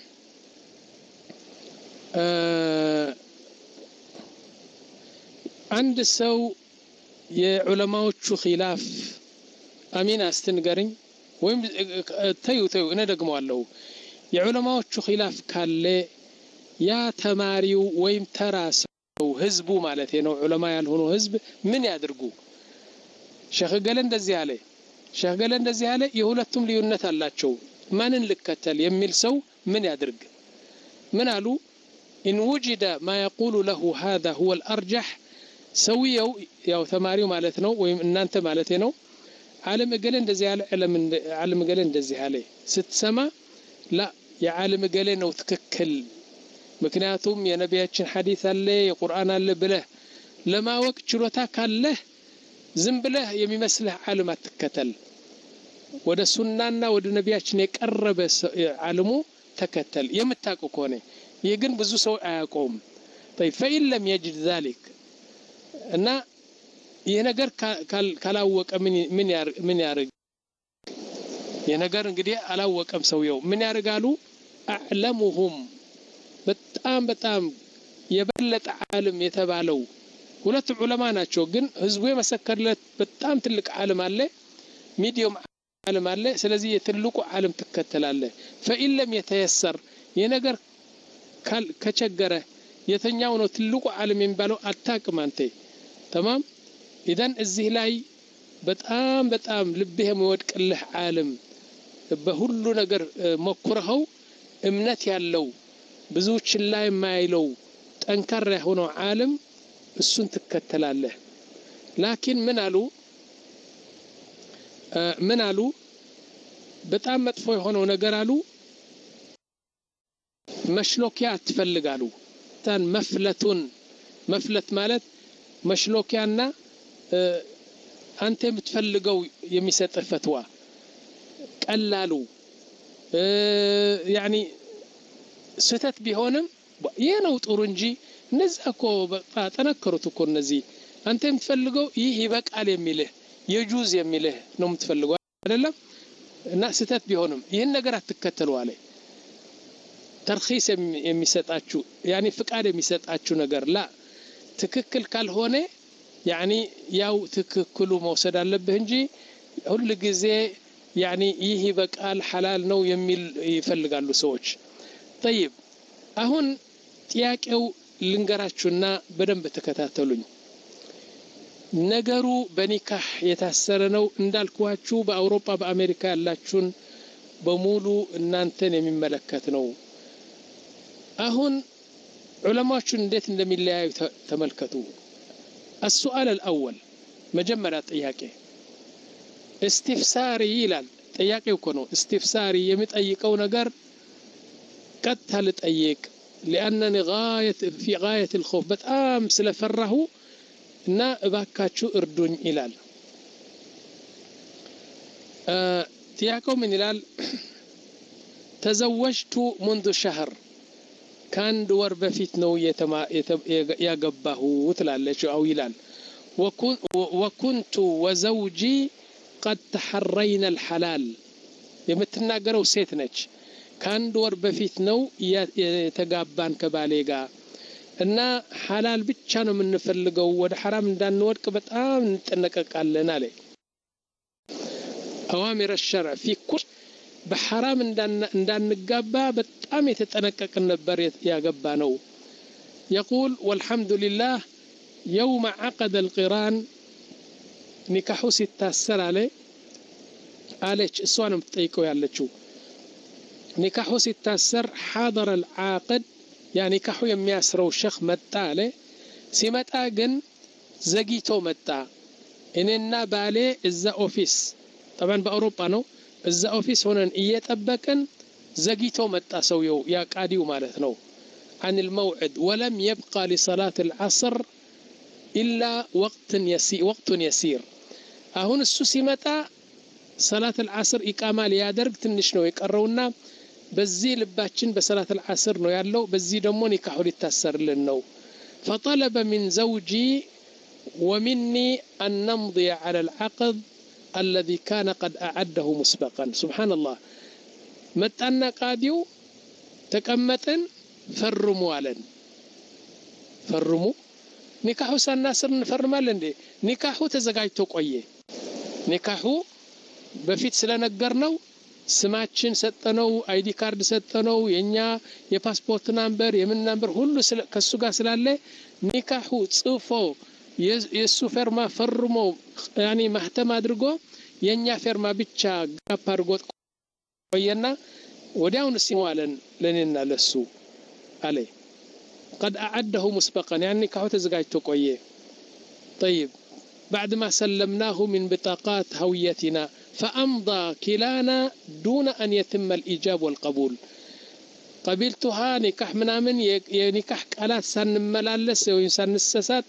አንድ ሰው የዑለማዎቹ ኺላፍ አሚና አስተንገርኝ ወይም ተዩ ተዩ እኔ ደግመዋለሁ የዑለማዎቹ ኺላፍ ካለ ያ ተማሪው ወይም ተራሰው ህዝቡ ማለት ነው ዑለማ ያልሆኑ ህዝብ ምን ያድርጉ ሸህ ገለ እንደዚህ አለ ሸህ ገለ እንደዚህ አለ የሁለቱም ልዩነት አላቸው ማንን ልከተል የሚል ሰው ምን ያድርግ ምን አሉ إن وجد ما يقول له هذا هو الأرجح سويه يا تماريو مالتنا ويم إن أنت مالتنا عالم قال إن دزي على علم عالم قال إن دزي عليه ست سما لا يا عالم قال إنه تككل مكناتهم يا نبياتشن حديث الله يا قرآن الله بله لما وقت شروطا كان له زنبله يمي مسله عالم تكتل ወደ ሱናና ወደ ነቢያችን የቀረበ ዓለሙ ተከተል የምታውቁ ከሆነ ይህ ግን ብዙ ሰው አያውቀውም طيب فإن لم يجد ذلك እና ይህ ነገር ካላወቀ ምን ምን ምን ያርግ የነገር እንግዲህ አላወቀም ሰውየው ምን ያርጋሉ አዕለሙሁም በጣም በጣም የበለጠ ዓለም የተባለው ሁለት ዑለማ ናቸው ግን ህዝቡ የመሰከረለት በጣም ትልቅ ዓለም አለ ሚዲየም ዓለም አለ ስለዚህ የትልቁ ዓለም ተከተላለ فإن لم يتيسر የነገር ከቸገረ የተኛው ነው ትልቁ ዓለም የሚባለው አታቅም አንተ تمام اذا እዚህ ላይ በጣም በጣም ልብህ የሚወድቅልህ ዓለም በሁሉ ነገር መኩረው እምነት ያለው ብዙ ችላ የማይለው ጠንካራ ሆኖ ዓለም እሱን ተከተላለህ ላኪን ምን አሉ ምን አሉ በጣም መጥፎ የሆነው ነገር አሉ መሽሎኪያ አትፈልጋሉ ታን መፍለቱን መፍለት ማለት መሽሎኪያና አንተ የምትፈልገው የሚሰጥ ፈትዋ ቀላሉ يعني ስተት ቢሆንም የነው ጥሩ እንጂ እነዛኮ በቃ ተነከሩት እኮ እነዚህ አንተ የምትፈልገው ይህ ይበቃል የሚልህ የጁዝ የሚልህ ነው የምትፈልገው አይደለም እና ስተት ቢሆንም ይሄን ነገር አትከተሉ አለ ተርኺስ የሚሰጣችሁ يعني ፍቃድ የሚሰጣችሁ ነገር ላ ትክክል ካልሆነ يعني ያው ትክክሉ መውሰድ አለብህ እንጂ ሁሉ ጊዜ يعني ይህ ይበቃል ሐላል ነው የሚል ይፈልጋሉ ሰዎች طيب አሁን ጥያቄው ልንገራችሁና በደንብ ተከታተሉኝ ነገሩ በኒካህ የታሰረ ነው እንዳልኳችሁ በአውሮፓ በአሜሪካ ያላችሁን በሙሉ እናንተን የሚመለከት ነው አሁን ዑለማዎቹ እንዴት እንደሚለያዩ ተመልከቱ السؤال الأول مجمرة طياقه استفساري ይላል ጥያቄው እኮ ነው استفساري የሚጠይቀው ነገር ቀጥታ ልጠይቅ لأنني غاية في غاية الخوف በጣም ስለፈራሁ እና እባካችሁ እርዱኝ ይላል ጥያቄው ምን ይላል تزوجت منذ شهر كان دور بفيت ነው ያገባሁ ትላለች አው ይላል وكنت وزوجي قد تحرينا الحلال የምትናገረው ሴት ነች كان دور بفيت ነው የተጋባን ከባሌ ጋር እና ሐላል ብቻ ነው የምንፈልገው ወደ حرام እንዳንወድቅ በጣም እንጠነቀቃለን አለ أوامر الشرع في كل بحرام እንዳንጋባ በጣም የተጠነቀቅን ነበር ያገባነው يقول والحمد لله يوم عقد القران نكاحو ሲታሰር አለ አለች እሷንም ተጠይቀው ያለችው نكاحو ሲታሰር حاضر العاقد يعني نكاحو የሚያስረው ሸኽ መጣ አለ ሲመጣ ግን ዘግይቶ መጣ እኔና ባሌ እዛ ኦፊስ طبعا በአውሮፓ ነው እዛ ኦፊስ ሆነን እየጠበቀን ዘግይቶ መጣ ሰውየው ያ ቃዲው ማለት ነው عن الموعد ولم يبقى لصلاة العصر إلا وقت يسير وقت يسير አሁን እሱ ሲመጣ صلاة العصر ኢቃማ ሊያደርግ ትንሽ ነው የቀረውና በዚህ ልባችን በصلاة العصر ነው ያለው በዚህ ደግሞ ኒካሁ ሊታሰርልን ነው فطلب من زوجي ومني أن نمضي على العقد الذي كان قد أعده مسبقا سبحان الله متأنا قاديو تكمتن فرموا علن فرموا نكاحو سناسر نفرمال اندي نكاحو تزغاجتو قويه نكاحو بفيت سلنغرنو ስማችን ሰጠነው አይዲ ካርድ ሰጠነው የኛ የፓስፖርት ናምበር የምን ናምበር ሁሉ ከሱ ጋር ስላለ ኒካሁ ጽፎ የሱ ፈርማ ፈርሞ ያኒ ማህተም አድርጎ የኛ ፈርማ ብቻ ጋፕ አድርጎ ቆየና ወዲያውን ሲሟለን ለኔና ለሱ አለ قد اعده مسبقا يعني نكاحو ተዘጋጅቶ ቆየ طيب بعد ما سلمناه من بطاقات هويتنا فأمضى كلانا دون أن يتم الإجاب والقبول قبلتها نكاح منامن نكاح قالات سنملالس وسنسسات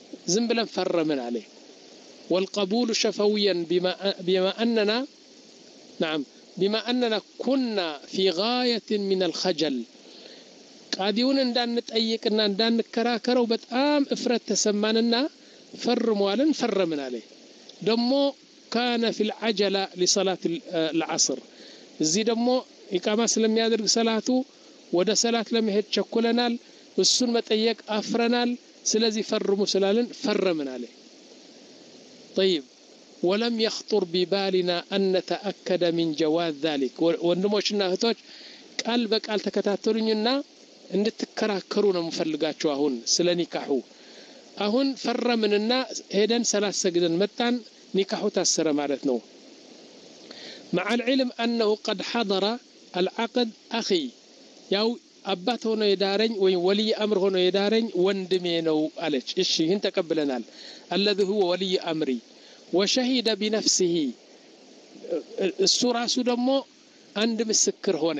زنبلا فرمن عليه والقبول شفويا بما, بما أننا نعم بما أننا كنا في غاية من الخجل قاديون اندان نتأيقنا اندان نكراكروا بتقام افرت تسماننا فرموالن فرمنا عليه دمو كان في العجلة لصلاة العصر زي دمو إقامة سلم يادرق صلاته ودا صلاة لم يهد شكولنال والسن متأيق أفرنال سلزي فرمو سلالن فرمنا عليه طيب ولم يخطر ببالنا أن نتأكد من جواز ذلك وندموشنا هتوش قال بك قال تكتاترننا እንድትከራከሩና መፈልጋቸው አሁን ስለኒካሁ አሁን ፈረምንና ሄደን ሰላሳ ሰግደን መጣን ኒካሁ ታሰረ ማለት ነው مع العلم أنه قد حضر العقد أخي ያው አባት ሆኖ የዳረኝ ወይ ወልይ አምር ሆኖ የዳረኝ ወንድሜ ነው አለች እሺ ይህን ተቀበለናል الذي هو ولي أمري وشهد بنفسه እሱ ራሱ ደግሞ አንድ ምስክር ሆነ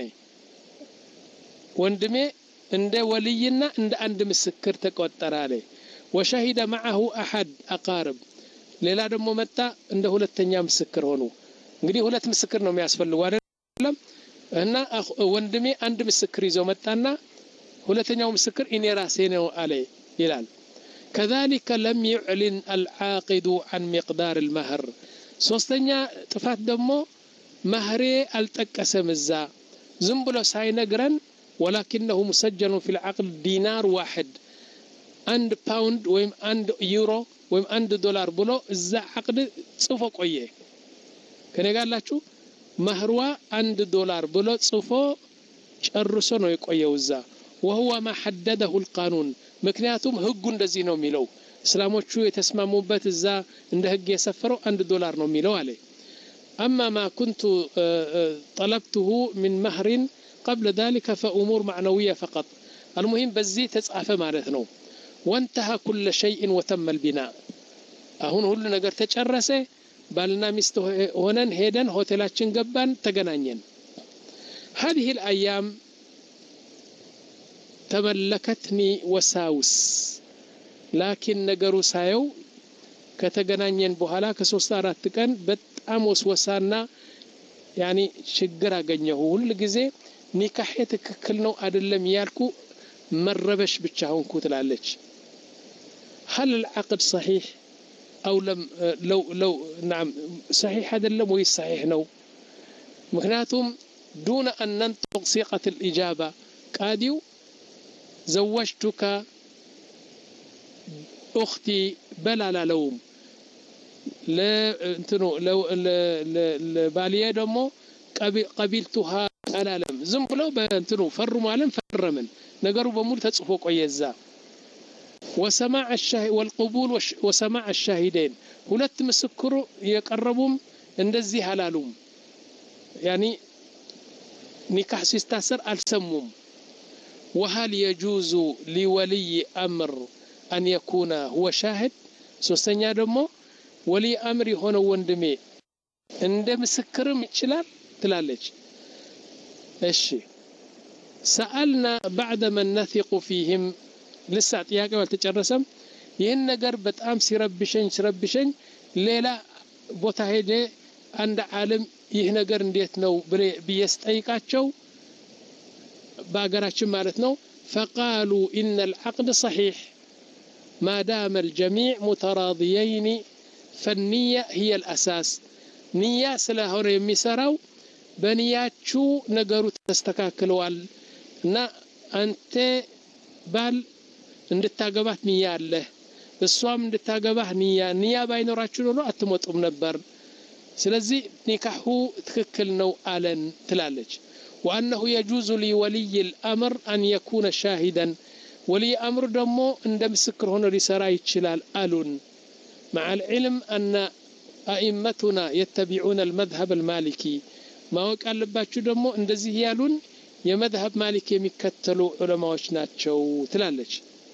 ወንድሜ እንደ ወልይና እንደ አንድ ምስክር ተቆጠረ አለ وشهد معه احد اقارب ሌላ ደግሞ መጣ እንደ ሁለተኛ ምስክር ሆኑ እንግዲህ ሁለት ምስክር ነው የሚያስፈልገው አይደለም እና ወንድሜ አንድ ምስክር ይዞ መጣና ሁለተኛው ምስክር እኔ ራሴ ነው አለ ይላል كذلك لم يعلن العاقد عن مقدار المهر ሶስተኛ ጥፋት ደግሞ መህሬ አልጠቀሰም እዛ ዝም ብሎ ሳይነግረን ولكنه مسجل في العقد دينار واحد عند باوند ويم عند يورو ويم عند دولار بلو إذا عقد صفو قويه كان قال لاتشو مهروا عند دولار بلو صفو شرسو نو يقويه وزا وهو ما حدده القانون مكنياتهم هقو اندزي نو ميلو اسلاموچو يتسماموبت إذا عند هق يسفرو عند دولار نو ميلو عليه أما ما كنت طلبته من مهر قبل ذلك فأمور معنوية فقط المهم بزي تصعف معناته وانتهى كل شيء وتم البناء هون هول ነገር ተጨረሰ ባልና ሚስት ሆነን ሄደን ሆቴላችን ገባን ተገናኘን هذه الأيام تملكتني وساوس لكن ነገሩ ሳየው ከተገናኘን በኋላ ከሶስት አራት ቀን በጣም ወስወሳና ያኒ ችግር አገኘሁ ሁሉ ጊዜ ኒካህ ትክክል ነው አይደለም ያልኩ መረበሽ ብቻ ሆንኩ ትላለች هل العقد صحيح او لم لو لو نعم صحيح አይደለም ወይ صحيح ነው ምክንያቱም دون ان ننطق صيغه الاجابه قاديو زوجتك اختي بلا لا لوم لا انتو لو الباليه دمو قبيلتها አላለም ዝም ብሎ በእንትኑ ፈርሙ አለም ፈረምን ነገሩ በሙሉ ተጽፎ ቆየዛ وسماع الشاهد والقبول وسماع الشاهدين ሁለት ምስክሩ የቀረቡም እንደዚህ አላሉም يعني ኒካህ ሲስታሰር አልሰሙም وهل يجوز لولي امر ان يكون هو شاهد ሶስተኛ ደግሞ ወሊ አምር የሆነ ወንድሜ እንደ ምስክርም ይችላል ትላለች እሺ سألنا بعد ما نثق فيهم لسه ጥያቄው አልተጨረሰም ይሄን ነገር በጣም ሲረብሸኝ ሲረብሸኝ ሌላ ቦታ ሄደ አንድ ዓለም ይሄ ነገር እንዴት ነው በየስጠይቃቸው ባገራችን ማለት ነው فقالوا ان العقد صحيح ما دام الجميع متراضيين فالنية هي الأساس نية ስለሆነ የሚሰራው በኒያቹ ነገሩ ተስተካክለዋል እና አንተ ባል እንድታገባት ንያ አለ እሷም እንድታገባህ ንያ ንያ ባይኖራችሁ ነው አትሞጡም ነበር ስለዚህ ኒካሁ ትክክል ነው አለን ትላለች وأنه يجوز لولي الأمر أن يكون شاهدا ولي أمر دمو عند مسكر هنا رسالة يتشلال آلون مع العلم أن أئمتنا يتبعون المذهب المالكي ما وقال لباتشو دمو اندزي يالون يمذهب مالكي يمكتلوا علماء ناتشو تلالج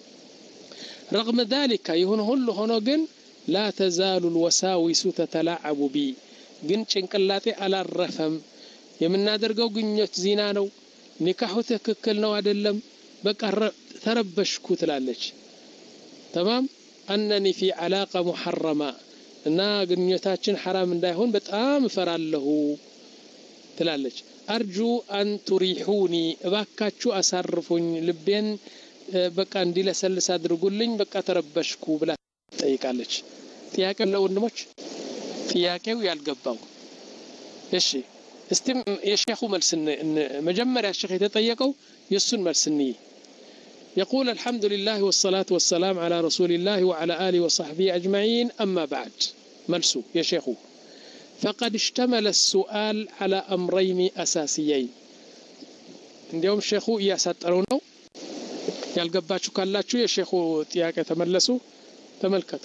رغم ذلك يهون هلو هنوغن لا تزال الوساوس تتلاعب بي جن چنقلاتي على الرفم የምናደርገው ግንኙነት ዚና ነው ኒካሁ ትክክል ነው አይደለም በቃ ተረበሽኩ ትላለች تمام انني في علاقه محرمه እና ግንኙነታችን حرام እንዳይሆን በጣም ፈራለሁ ትላለች አርጁ አን ቱሪሑኒ እባካችሁ አሳርፉኝ ልቤን በቃ እንዲለሰልስ አድርጉልኝ በቃ ተረበሽኩ ብላ ጠይቃለች ጥያቄ ለወንድሞች ጥያቄው ያልገባው እሺ እስቲ የሼኹ መልስ መጀመሪያ ሼኽ የተጠየቀው የሱን መልስ እንይ يقول الحمد لله والصلاة والسلام على رسول الله وعلى آله وصحبه أجمعين أما بعد ملسو يا شيخ فقد اشتمل السؤال على أمرين أساسيين اليوم الشيخ يسطرونه ያልገባችሁ ካላችሁ የሼኹ ጥያቄ ተመለሱ ተመልከቱ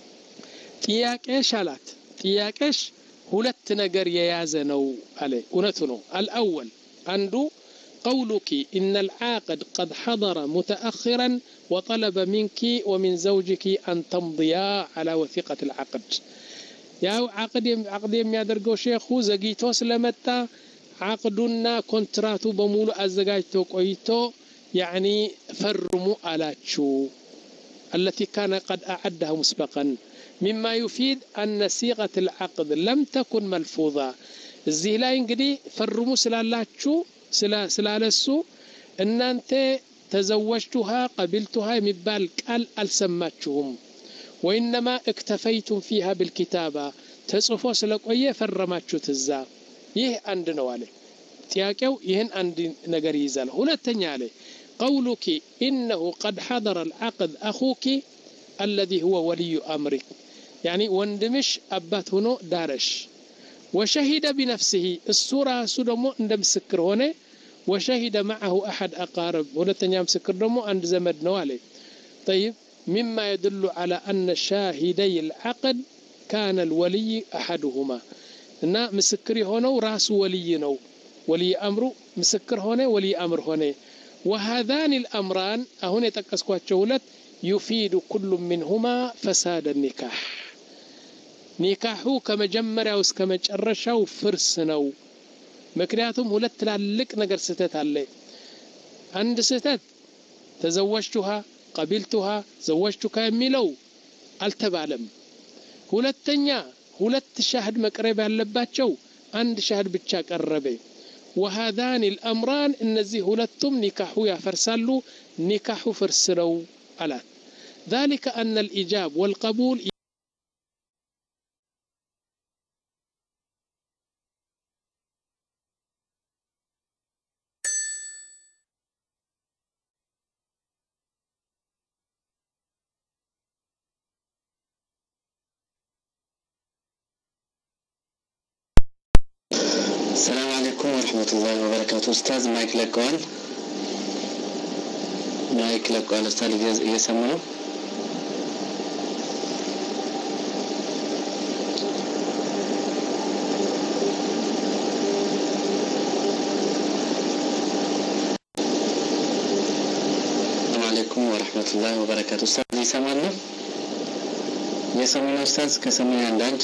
ጥያቄሽ አላት ጥያቄሽ ሁለት ነገር የያዘ ነው አለ እውነቱ ነው الأول አንዱ قولك إن العاقد قد حضر متأخرا وطلب منك ومن زوجك أن تمضيا على وثيقة العقد يا عقد عقد የሚያደርገው ሼኹ ዘግይቶ ስለመጣ عقدنا ኮንትራቱ በሙሉ አዘጋጅቶ ቆይቶ يعني فرموا آلاتشو التي كان قد أعدها مسبقا مما يفيد أن صيغة العقد لم تكن ملفوظة الزهلاين قدي فرموا سلالاتشو سلا سلالسو إن أنت تزوجتها قبلتها مبال قال ألسماتشهم وإنما اكتفيتم فيها بالكتابة تصفوا سلقوية فرماتشو تزا يه عندنا عليه تياكيو يهن عند نجار يزال ሁለተኛ عليه قولك إنه قد حضر العقد أخوك الذي هو ولي أمرك يعني وندمش أبات هنا دارش وشهد بنفسه السورة سودمو عند مسكر هنا وشهد معه أحد أقارب هنا تنيا مسكر دمو عند زمد نوالي طيب مما يدل على أن شاهدي العقد كان الولي أحدهما إن مسكري هنا وراس ولي نو ولي أمره مسكر هنا ولي أمر هنا وهذان الأمران هنا يتكسكوا الجولات يفيد كل منهما فساد النكاح نكاحو كما جمرا وكما جرشا وفرسنو مكنياتهم ሁለት ትላልቅ ነገር ስተት አለ አንድ ስተት ተዘወጅቱها قبلتها زوجتك የሚለው አልተባለም ሁለተኛ ሁለት ሻህድ መቅረብ ያለባቸው አንድ ሻህድ ብቻ ቀረበ وهذان الأمران النزي هلتم نكاحو يفرسلو نكاحو فرسلو على ذلك أن الإجاب والقبول السلام عليكم ورحمة الله وبركاته أستاذ مايك لكوان مايك لكوان أستاذ يسمونه السلام عليكم ورحمة الله وبركاته أستاذ يسمونه يسمونه أستاذ كسمونه عندك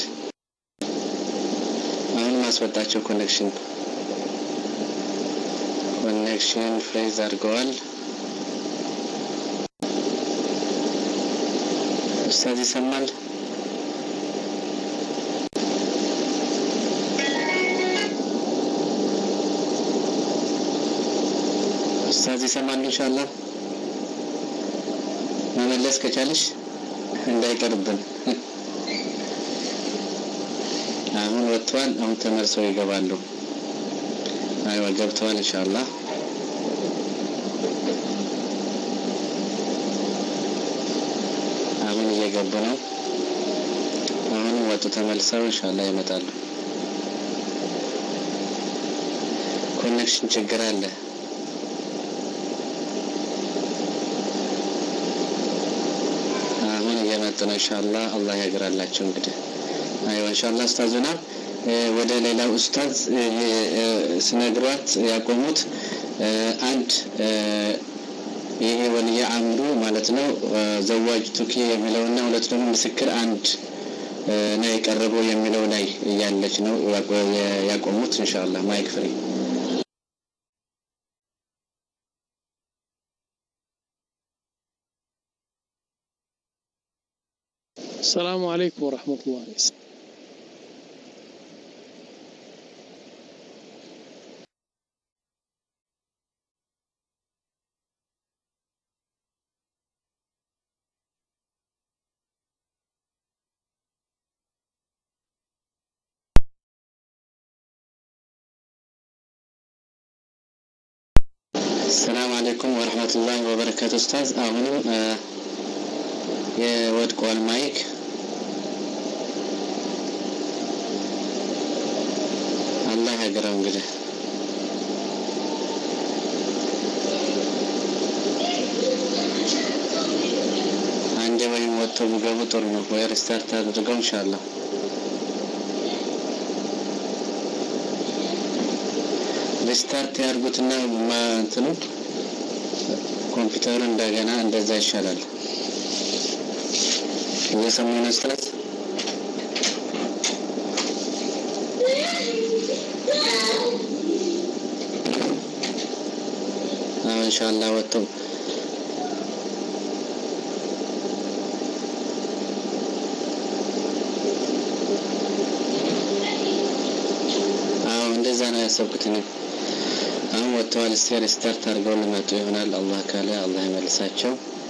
ማስወጣቸው ኮኔክሽን ኮኔክሽን ፍሬዝ አድርገዋል ኡስታዝ ይሰማል ኡስታዝ ይሰማል ኢንሻአላህ መመለስ ከቻለሽ እንዳይቀርብን አሁን ወጥቷል አሁን ተመርሰው ይገባሉ አይዋ ገብተዋል ኢንሻአላህ አሁን እየገቡ ነው አሁን ወጡ ተመልሰው ኢንሻአላህ ይመጣሉ ኮኔክሽን ችግር አለ አሁን እየመጡ ነው ኢንሻአላህ አላህ ያግራላችሁ እንግዲህ ايوه ان شاء الله استاذنا ወደ ሌላው ኡስታዝ ስነግሯት ያቆሙት አንድ ይሄ ወልይ አምሩ ማለት ነው ዘዋጅቱኪ የሚለውና ሁለት ደግሞ ምስክር አንድ ነው የቀረበው የሚለው ላይ ያለች ነው ያቆሙት ኢንሻአላህ ማይክ ፍሪ السلام عليكم ورحمة الله السلام عليكم ورحمة الله وبركاته. أستاذ أهون يودق المايك. الله يقرأ كده. عندي وين وتو بجابو ترنو وير ستارت هذا إن شاء الله. ሪስታርት ያርጉትና ማንተኑ ኮምፒውተሩ እንደገና እንደዛ ይሻላል። እየሰማኝ ነው ኡስታዝ? አዎ ኢንሻአላህ ወጥቶ አዎ እንደዛ ነው ያሰብኩት ነው። አሁን ወጥተዋል። ስቴር ስታርት አድርገው ለመጡ ይሆናል። አላህ ካለ አላህ ይመልሳቸው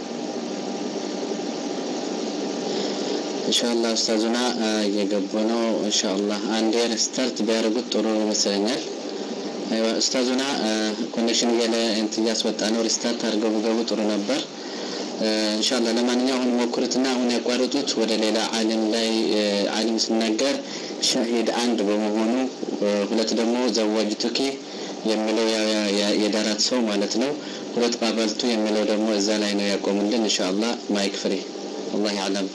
ኢንሻአላህ። ኡስታዙና እየገቡ ነው ኢንሻአላህ። አንዴ ስታርት ቢያደርጉት ጥሩ ይመስለኛል። አይዋ ኡስታዙና ኮኔክሽን እያለ እንት እያስወጣ ነው። ሪስታርት አድርገው ቢገቡ ጥሩ ነበር ኢንሻአላህ። ለማንኛውም ሞክሩትና አሁን ያቋርጡት ወደ ሌላ ዓለም ላይ ዓለም ሲናገር ሻሂድ አንድ በመሆኑ ሁለት ደግሞ ዘዋጅቱኪ የሚለው የዳራት ሰው ማለት ነው። ሁለት ባባልቱ የሚለው ደግሞ እዛ ላይ ነው ያቆሙልን ኢንሻአላህ። ማይክ ፍሪ አላህ ያለም።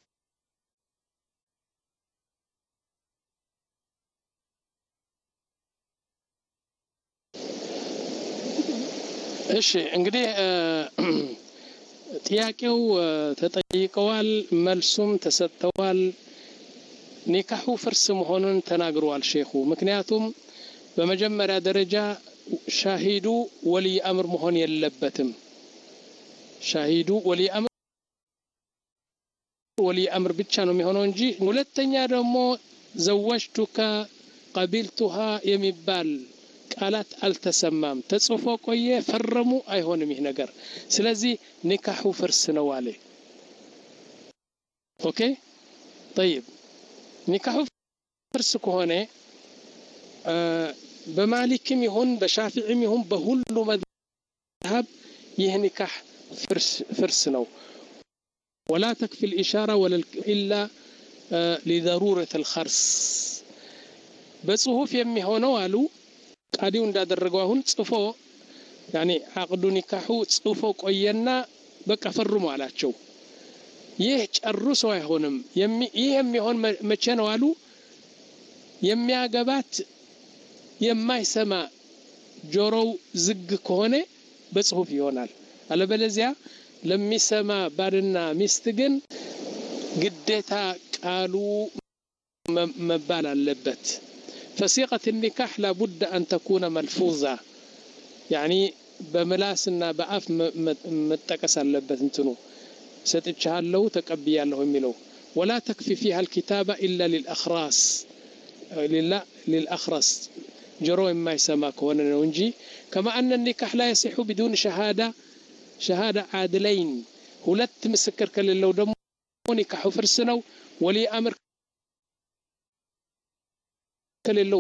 እሺ እንግዲህ ጥያቄው ተጠይቀዋል፣ መልሱም ተሰጥተዋል። ኒካሁ ፍርስ መሆኑን ተናግረዋል ሼኹ። ምክንያቱም በመጀመሪያ ደረጃ ሻሂዱ ወሊ አምር መሆን የለበትም። ሻሂዱ ወሊ አምር ወሊ አምር ብቻ ነው የሚሆነው እንጂ ሁለተኛ ደግሞ ዘወጅቱካ ቀቢልቱሃ የሚባል ቃላት አልተሰማም። ተጽፎ ቆየ፣ ፈረሙ፣ አይሆንም ይህ ነገር። ስለዚህ ኒካሁ ፍርስ ነው አለ። ኦኬ طيب ኒካሁ ፍርስ ከሆነ በማሊክም ይሁን በሻፊዒም ይሁን በሁሉ መዝሀብ ይህ ኒካህ ፍርስ ፍርስ ነው። ولا تكفي الإشارة ولا إلا لضرورة الخرس በጽሁፍ የሚሆነው አሉ ቃዲው እንዳደረገው አሁን ጽፎ يعني عقد ኒካሁ ጽፎ ቆየና በቃ ፈርሙ አላቸው። ይህ ጨርሶ አይሆንም። ይህ የሚሆን መቼ ነው አሉ የሚያገባት የማይሰማ ጆሮው ዝግ ከሆነ በጽሁፍ ይሆናል። አለበለዚያ ለሚሰማ ባልና ሚስት ግን ግዴታ ቃሉ መባል አለበት። فصيغة النكاح لابد أن تكون ملفوظة يعني بملاسنا بأف متكس اللبت انتنو ستتشهلو تقبيالله ميلو ولا تكفي فيها الكتابة إلا للأخراس للا للأخرس جرو ما يسمى كونه نونجي كما أن النكاح لا يصح بدون شهادة شهادة عادلين ሁለት ምስክር ከሌለው ደግሞ ኒካሁ ፍርስ ነው። ወሊ አምር ከሌለው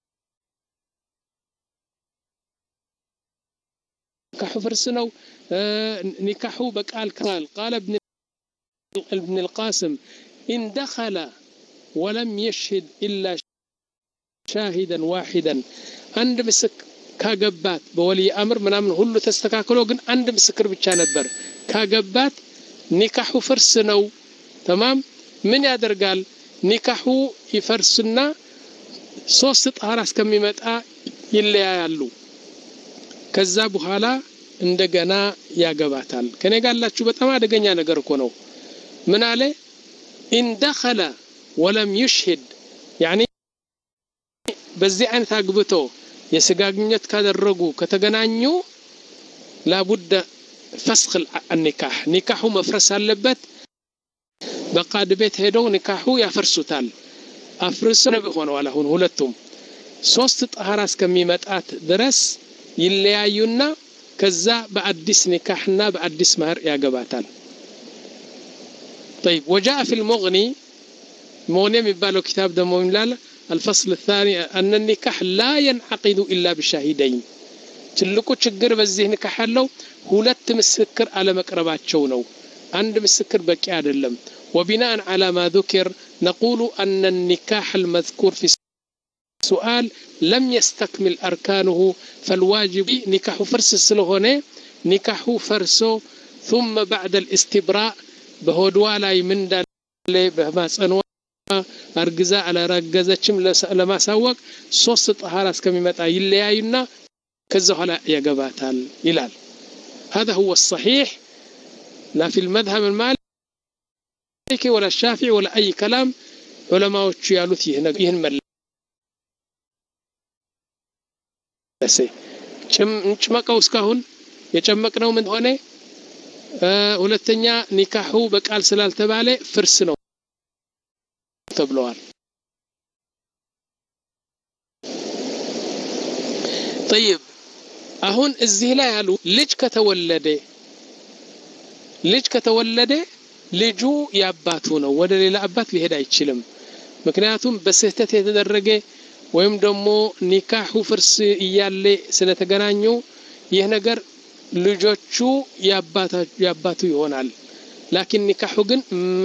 ኒካሁ ፍርስ ነው። ኒካሁ በቃል ቃል قال ابن ابن القاسم إن دخل ولم يشهد إلا شاهدا واحدا عند مسك ካገባት በወሊ አምር ምናምን ሁሉ ተስተካክሎ ግን አንድ ምስክር ብቻ ነበር ካገባት ኒካሁ ፍርስ ነው። تمام ምን ያደርጋል? ኒካሁ ይፈርስና ሶስት ጣራ እስከሚመጣ ይለያያሉ። ከዛ በኋላ እንደገና ያገባታል። ከኔ ጋላችሁ በጣም አደገኛ ነገር እኮ ነው። ምን አለ? إن دخل ولم يشهد يعني በዚህ አይነት አግብቶ የስጋግኘት ካደረጉ ከተገናኙ لابد فسخ النكاح ኒካሁ መፍረስ አለበት። በቃድ ቤት ሄደው ኒካሁ ያፈርሱታል። አፍርስ ነው ሆነው አሁን ሁለቱም ሶስት ጣራ እስከሚመጣት ድረስ ይለያዩና ከዛ በአዲስ ኒካህና በአዲስ ማህር ያገባታል። طيب وجاء في المغني مغني የሚባለው كتاب ደግሞ ይላል الفصل الثاني أن النكاح لا ينعقد إلا بشاهدين ትልቁ ችግር በዚህ ንካህ ያለው ሁለት ምስክር አለመቅረባቸው ነው አንድ ምስክር በቂ አይደለም وبناء على ما ذكر نقول أن النكاح المذكور في السؤال لم يستكمل أركانه فالواجب نكاح فرس سلهونه نكاح فرسو ثم بعد الاستبراء بهدوا لا من دل بما سنوا أرجزا على رجزتشم لما سوق صوص طهارة كميمة يلياينا كذا هلا يا جباتال إلال هذا هو الصحيح لا في المذهب المالكي ولا الشافعي ولا أي كلام علماء وشيالوت هنا يهن ملسي كم نشمكوا اسكهون يشمكناو من هنا ሁለተኛ ኒካሁ በቃል ስላልተባለ ፍርስ ነው ተብሏል طيب አሁን እዚህ ላይ ያሉ ልጅ ከተወለደ ልጅ ከተወለደ ልጁ ያባቱ ነው ወደ ሌላ አባት ሊሄድ አይችልም ምክንያቱም በስህተት የተደረገ ወይም ደግሞ ኒካሁ ፍርስ እያለ ስለተገናኙ ይህ ነገር ልጆቹ ያባቱ ያባቱ ይሆናል ላኪን ኒካሁ ግን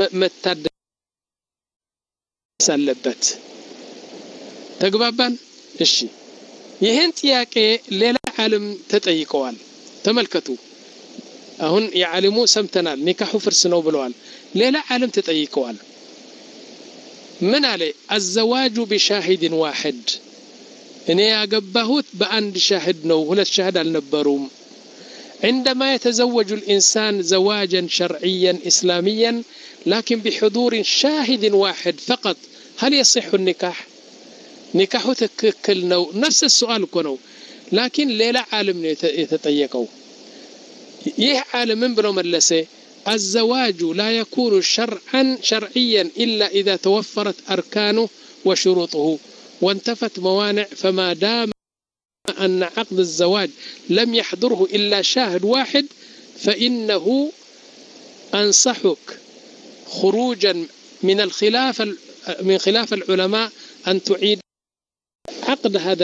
መታደስ አለበት ተግባባን እሺ ይሄን ጥያቄ ሌላ ዓለም ተጠይቀዋል ተመልከቱ አሁን የዓለሙ ሰምተናል ኒካሁ ፍርስ ነው ብለዋል ሌላ ዓለም ተጠይቀዋል ምን አለ الزواج بشاهد واحد እኔ ያገባሁት በአንድ ሻሂድ ነው ሁለት ሻሂድ አልነበሩም عندما يتزوج الإنسان زواجا شرعيا إسلاميا لكن بحضور شاهد واحد فقط هل يصح النكاح نكاح تككلنا نفس السؤال كنو لكن ليلا عالم يتطيقوا يه عالم من بنو ملسه الزواج لا يكون شرعا شرعيا إلا إذا توفرت أركانه وشروطه وانتفت موانع فما دام أن عقد الزواج لم يحضره إلا شاهد واحد فإنه أنصحك خروجا من الخلاف من خلاف العلماء أن تعيد عقد هذا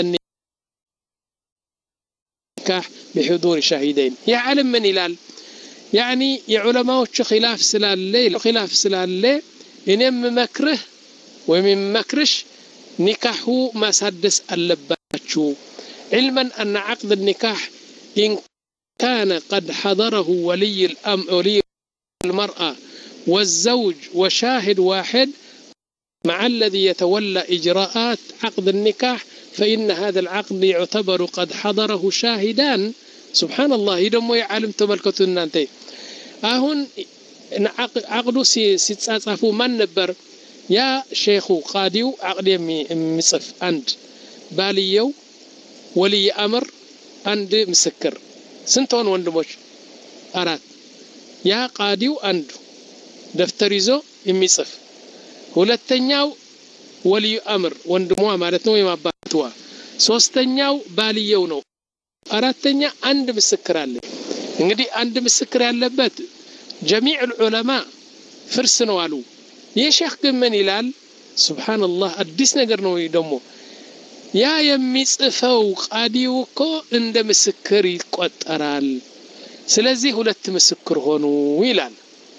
النكاح بحضور شاهدين يا علم من إلال يعني يا علماء خلاف سلال الليل خلاف سلال الليل إنم مكره ومن مكرش نكاحه ما سدس اللباتشو علما أن عقد النكاح إن كان قد حضره ولي الأم ولي المرأة والزوج وشاهد واحد مع الذي يتولى إجراءات عقد النكاح فإن هذا العقد يعتبر قد حضره شاهدان سبحان الله يدمو يعلم تملكتنا أنت أهون عقدو سيتصافو من نبر يا شيخ قاديو عقد مصف عند باليو ولي أمر عند مسكر سنتون وندموش أراد يا قاديو عند دفتر يزو يمصف ሁለተኛው ወልዩ አምር ወንድሟ ማለት ነው የማባቷ ሶስተኛው ባልየው ነው አራተኛ አንድ ምስክር አለ እንግዲህ አንድ ምስክር ያለበት جميع العلماء ፍርስ ነው አሉ የሼክ ግን ምን ይላል ሱብሃንአላህ አዲስ ነገር ነው ደግሞ ያ የሚጽፈው ቃዲው እኮ እንደ ምስክር ይቆጠራል ስለዚህ ሁለት ምስክር ሆኑ ይላል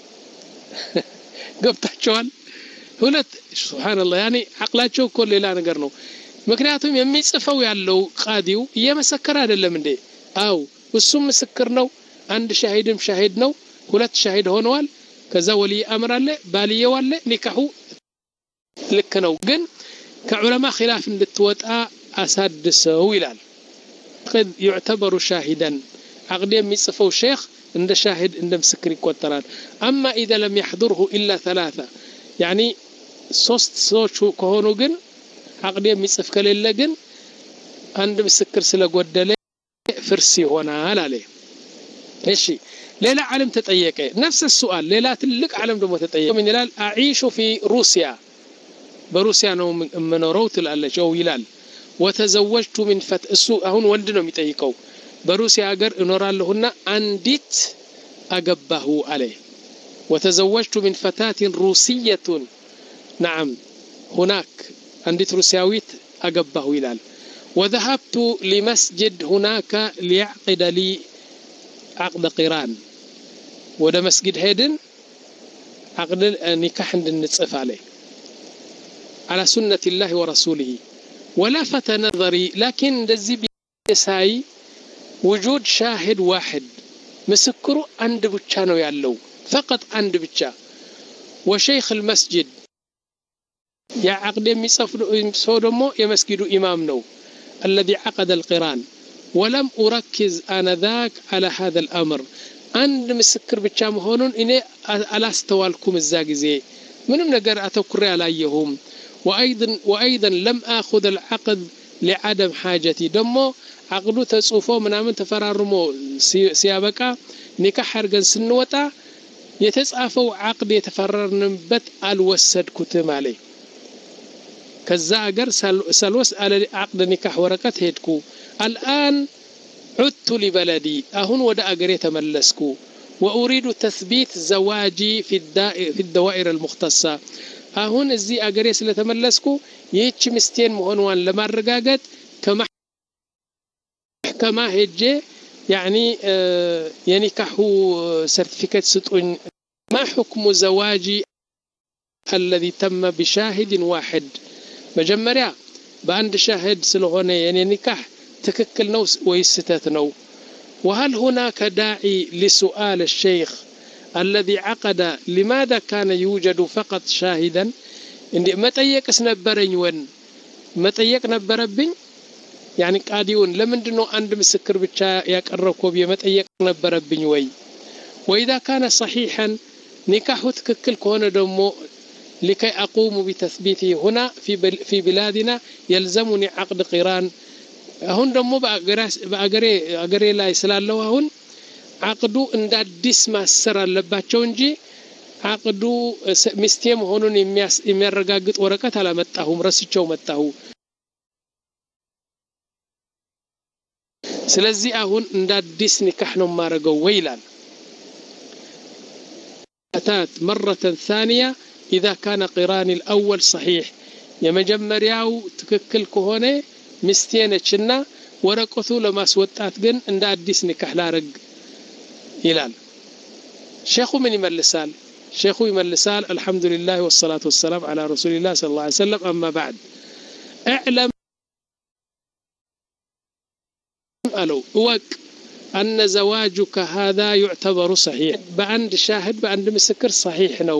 ገብታችኋል ሁለት ሱብሃንአላህ ያኒ አቅላቸው እኮ ሌላ ነገር ነው ምክንያቱም የሚጽፈው ያለው ቃዲው እየመሰከረ አይደለም እንዴ አው እሱም ምስክር ነው አንድ ሻሂድም ሻሂድ ነው ሁለት ሻሂድ ሆነዋል ከዛ ወሊ አምር አለ ባልየው አለ ኒካሁ ልክ ነው ግን ከዑለማ ኺላፍ እንድትወጣ አሳድሰው ይላል قد يعتبر شاهدا عقد የሚጽፈው ሼክ እንደ ሻሂድ እንደ ምስክር ይቆጠራል اما اذا لم يحضره الا ثلاثه يعني ሶስት ሰዎች ከሆኑ ግን عقد የሚጽፍ ከሌለ ግን አንድ ምስክር ስለጎደለ ፍርስ ይሆናል አለ እሺ ሌላ ዓለም ተጠየቀ نفس السؤال ሌላ ትልቅ ዓለም ደግሞ ተጠየቀ ምን ይላል اعيش في روسيا በሩሲያ ነው መኖረው ትላለች او ይላል وتزوجت من فت እሱ አሁን ወንድ ነው የሚጠይቀው በሩሲያ ሀገር እኖራለሁና አንዲት አገባሁ አለ وتزوجت من فتاة روسية نعم هناك عندي روسياويت أقبه إلال وذهبت لمسجد هناك ليعقد لي عقد قران وده مسجد هيدن عقد نكاح نصف عليه على سنة الله ورسوله ولفت نظري لكن እንደዚህ ቢሳይ وجود شاهد واحد مسكرو عند ብቻ ነው ያለው فقط عند ብቻ وشيخ المسجد يا عقد የሚጽፈው ሰው ደግሞ የመስጊዱ ኢማም ነው الذي عقد القران ولم اركز انذاك على هذا الامر عند مسكر ብቻ መሆኑን እኔ አላስተዋልኩም እዛ ጊዜ ምንም ነገር አተኩሬ አላየሁም وايضا وايضا لم اخذ العقد لعدم حاجتي دمو عقدو تصوفو منامن تفرارمو ሲያበቃ ኒካህ አርገን ስንወጣ የተጻፈው عقد የተፈረርንበት አልወሰድኩትም አለኝ ከዛ አገር ሰልወስ على عقد نكاح ወረቀት ሄድኩ الان عدت لبلدي اهون ወደ አገሬ ተመለስኩ واريد تثبيت زواجي في في الدوائر المختصه አሁን እዚህ አገሬ ስለተመለስኩ ይህች ሚስቴን መሆኗን ለማረጋገጥ ከማ ሄጄ يعني የኒካሁ ሰርቲፊኬት ስጡኝ ما حكم زواجي الذي تم بشاهد واحد መጀመሪያ በአንድ ሻሂድ ስለሆነ የኔ ኒካህ ትክክል ነው ወይስ ስህተት ነው وهل هناك داعي لسؤال الشيخ الذي عقد لماذا كان يوجد فقط شاهدا እንዴ መጠየቅስ ነበረኝ ወን መጠየቅ ነበረብኝ يعني قاضيون ለምንድነው አንድ ምስክር ብቻ ያቀረብከው በመጠየቅ ነበረብኝ ወይ واذا كان صحيحا نكاحه تككل كونه دمو لكي اقوم بتثبيته هنا في في بلادنا يلزمني عقد قران አሁን ደሞ በአገራስ በአገሬ አገሬ ላይ ስላለው አሁን عقدو እንደ አዲስ ማሰር አለባቸው እንጂ عقدو ሚስቴ መሆኑን የሚያረጋግጥ ወረቀት አላመጣሁም ረስቸው መጣሁ ስለዚህ አሁን እንደ አዲስ ኒካህ ነው ማረገው ወይላል اتات مره ثانيه اذا كان قران الاول صحيح የመጀመሪያው ትክክል ከሆነ ሚስቴ ነችና ወረቀቱ ለማስወጣት ግን እንደ አዲስ ኒካህ ላረግ ይላል ሼኹ ምን ይመልሳል ሼኹ ይመልሳል الحمد لله والصلاه والسلام على رسول الله صلى الله عليه وسلم اما بعد اعلم قالوا وك ان زواجك هذا يعتبر صحيح بعند شاهد بعند مسكر صحيح نو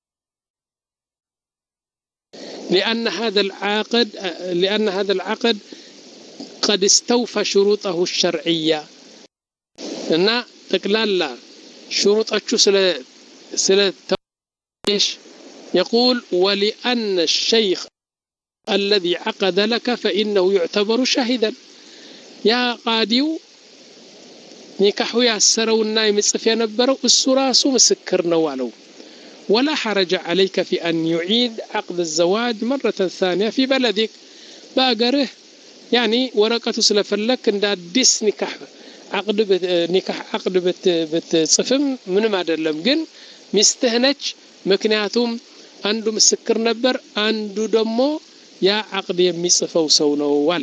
لان هذا العقد لان هذا العقد قد استوفى شروطه الشرعيه ان تقلالا شروطاچو سلا سلا ايش يقول ولان الشيخ الذي عقد لك فانه يعتبر شاهدا يا قاديو نكاحو ياسرونا يمصف ينبروا السراسو مسكر ነው አለው ولا حرج عليك في ان يعيد عقد الزواج مره ثانيه في بلدك باغره يعني ورقته ስለፈለክ እንደ አዲስ ኒካህ عقد نكاح عقد بت بتصفم ምንም አይደለም ግን ሚስትህ ነች ምክንያቱም አንዱ ምስክር ነበር አንዱ ደግሞ ያ عقد የሚጽፈው ሰው ነው ዋለ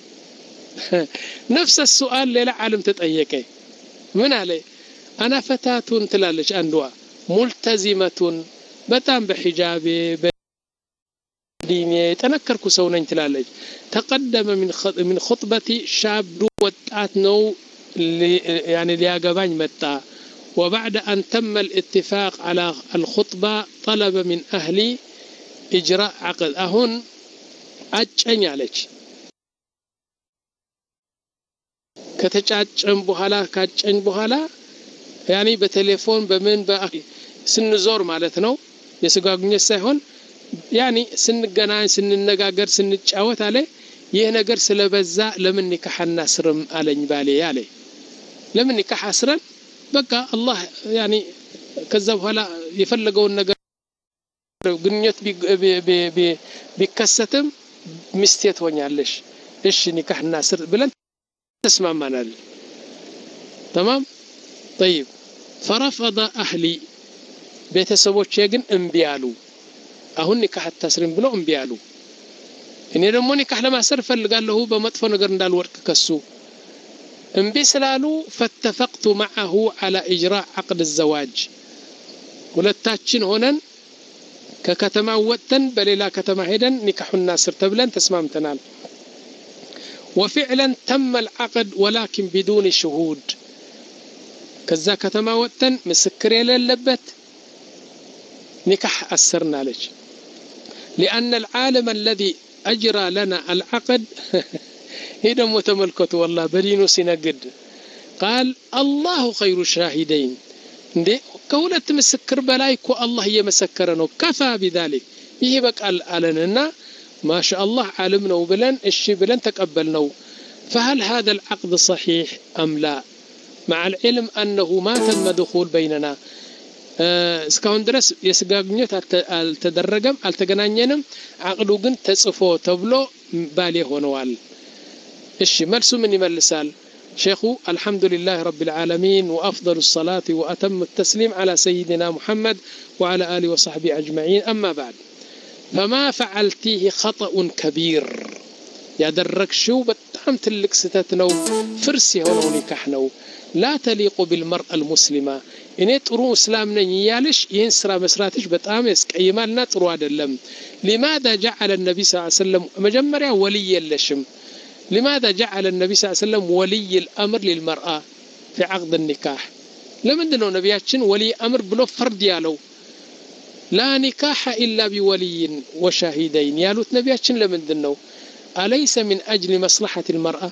نفس السؤال ሌላ ዓለም ተጠየቀ ምን አለ انا فتاه ትላለች አንዷ ملتزمه በጣም በሂጃብ ديني تنكركو ሰው ነኝ ትላለች تقدم من من خطبتي شاب ወጣት ነው يعني لياغباኝ መጣ وبعد أن تم الاتفاق على الخطبة طلب من أهلي إجراء عقد أهون أجن عليك كتجاجن بحالا كاجن بحالا يعني بتليفون بمن بأخي سنزور مالتنا يسقاقني سيهون يعني سنقناين سننقاقر سنتشاوت عليه ይህ ነገር ስለበዛ ለምን ኒካህ እናስርም አለኝ ባሌ ያለ ለምን ኒካህ አስረን በቃ አላህ يعني ከዛ በኋላ የፈለገውን ነገር ግንኙነት ቢከሰትም ሚስቴ ትሆኛለሽ እሺ ኒካህ እናስር ብለን ተስማማናል تمام طيب فرفض اهلي ቤተሰቦቼ ግን እምቢ አሉ አሁን ኒካህ አታስርም ብለው እምቢ አሉ እኔ ደግሞ ኒካህ ለማሰር ፈልጋለሁ በመጥፎ ነገር እንዳልወድቅ ከሱ እምቢ ስላሉ ፈተፈቅቱ معه على اجراء عقد الزواج ሁለታችን ሆነን ከከተማ ወጥተን በሌላ ከተማ ሄደን ኒካሁን እናስር ተብለን ተስማምተናል وفعلا تم العقد ولكن بدون شهود ከዛ ከተማ ወጥተን ምስክር የሌለበት ኒካህ አሰርና ليش لأن العالم الذي أجرى لنا العقد هيدا متملكته والله بدينو سينقد قال الله خير الشاهدين እንዴ ከሁለት ምስክር በላይ እኮ አላህ እየመሰከረ ነው كفى بذلك ይሄ በቃል አለንና ما شاء الله عالم ነው ብለን እሺ ብለን ተቀበልነው فهل هذا العقد صحيح ام لا مع العلم انه ما تم دخول بيننا እስካሁን ድረስ የስጋግኘት አልተደረገም አልተገናኘንም አቅዱ ግን ተጽፎ ተብሎ ባሌ ሆነዋል እሺ መልሱ ምን ይመልሳል شيخ الحمد لله رب العالمين وأفضل الصلاة وأتم التسليم على سيدنا محمد وعلى آله وصحبه أجمعين أما بعد فما فعلتيه خطأ كبير يدرك شو بتام تلك ستتنو فرسي هونو نكحنو لا تليق بالمرأة المسلمة إني ترو إسلام نيالش ينسرى مسراتش بتام يسكيمالنا ترو عدلم لماذا جعل النبي صلى الله عليه وسلم مجمريا ولي اللشم لماذا جعل النبي صلى الله عليه وسلم ولي الأمر للمرأة في عقد النكاح لمن دنو نبياتشن ولي أمر بلو فرد يالو لا نكاح إلا بولي وشاهدين يالوت نبياتشن لمن دنو أليس من أجل مصلحة المرأة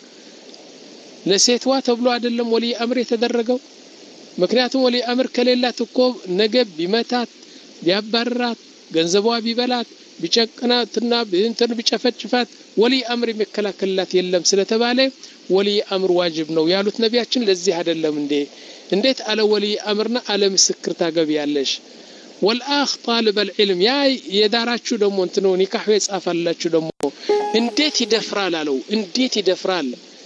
لسيتوا تبلو عدلم ولي أمر يتدرقوا مكنياتهم ولي أمر كليلا تكوب نقب بمتات بيابرات ገንዘቧ ቢበላት ቢጨቅናትና እንትን ቢጨፈጭፋት ወሊ አምር መከላከላት የለም ስለተባለ ወሊ አምር ዋጅብ ነው ያሉት ነቢያችን ለዚህ አይደለም እንዴ እንዴት አለ ወሊ አምርና አለ ምስክር ታገቢያለሽ والآخ طالب العلم يا يداراتشو دمو انتنو نكاح يصافላችሁ ደሞ እንዴት ይደፍራል አለው እንዴት ይደፍራል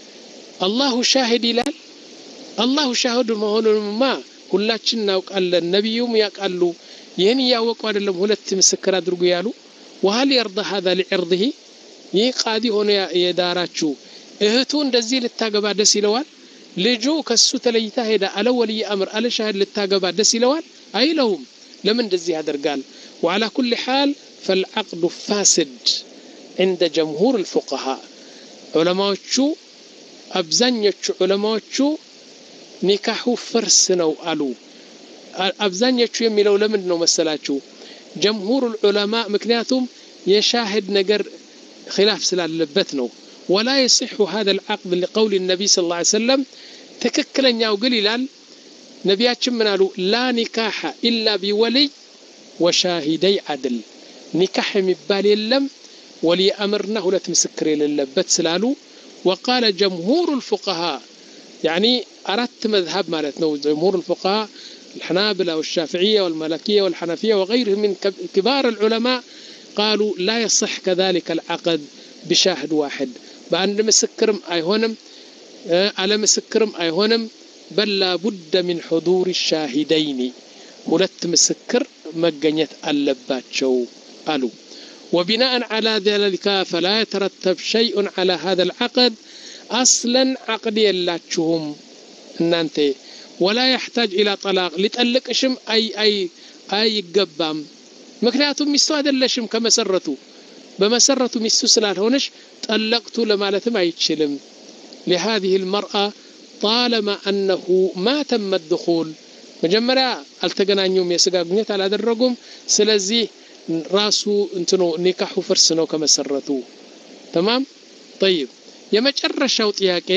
الله شاهد ይላል الله شاهد መሆኑንማ ሁላችን እናውቃለን ነብዩም ያውቃሉ ይሄን ያወቁ አይደለም ሁለት ምስክር አድርጉ ያሉ وهل يرضى هذا لعرضه يقادي ሆነ የዳራችሁ እህቱ እንደዚህ ልታገባ ደስ ይለዋል ልጁ ከሱ ተለይታ ሄዳ አለ ወሊ አምር አለ ሻህድ ልታገባ ደስ ይለዋል አይለውም لمن دزي هذا قال وعلى كل حال فالعقد فاسد عند جمهور الفقهاء علماء شو أبزانية علماء شو نكاحو فرسنو قالوا أبزانية شو يميلوا لمن نو مسلاتشو جمهور العلماء مكنياتهم يشاهد نجر خلاف سلال لبتنو ولا يصح هذا العقد لقول النبي صلى الله عليه وسلم تككلن ياو قليلان نبياتشم منالو لا نكاح إلا بولي وشاهدي عدل نكاح مبال يلم ولي أمرنا ولا تمسكر للبت سلالو وقال جمهور الفقهاء يعني أردت مذهب مالتنا جمهور الفقهاء الحنابلة والشافعية والمالكية والحنفية وغيرهم من كبار العلماء قالوا لا يصح كذلك العقد بشاهد واحد بأن مسكرم أيهونم على مسكرم أيهونم بل لا بد من حضور الشاهدين ولت مسكر مجنيت اللباتشو قالوا وبناء على ذلك فلا يترتب شيء على هذا العقد أصلا عقد يلاتشهم نانتي ولا يحتاج إلى طلاق لتألقشم أي أي أي قبام مكنياتهم مستوى دلشم كما سرتوا بمسرتوا مستوى سلال هونش تألقتوا لما لتم يتشلم لهذه المرأة طالما أنه ما تم الدخول مجمرا التقنانيوم يسقاقنيت على درقم سلزي راسو انتنو نكاحو فرسنو كما سرتو تمام طيب يمجر الشوط ياكي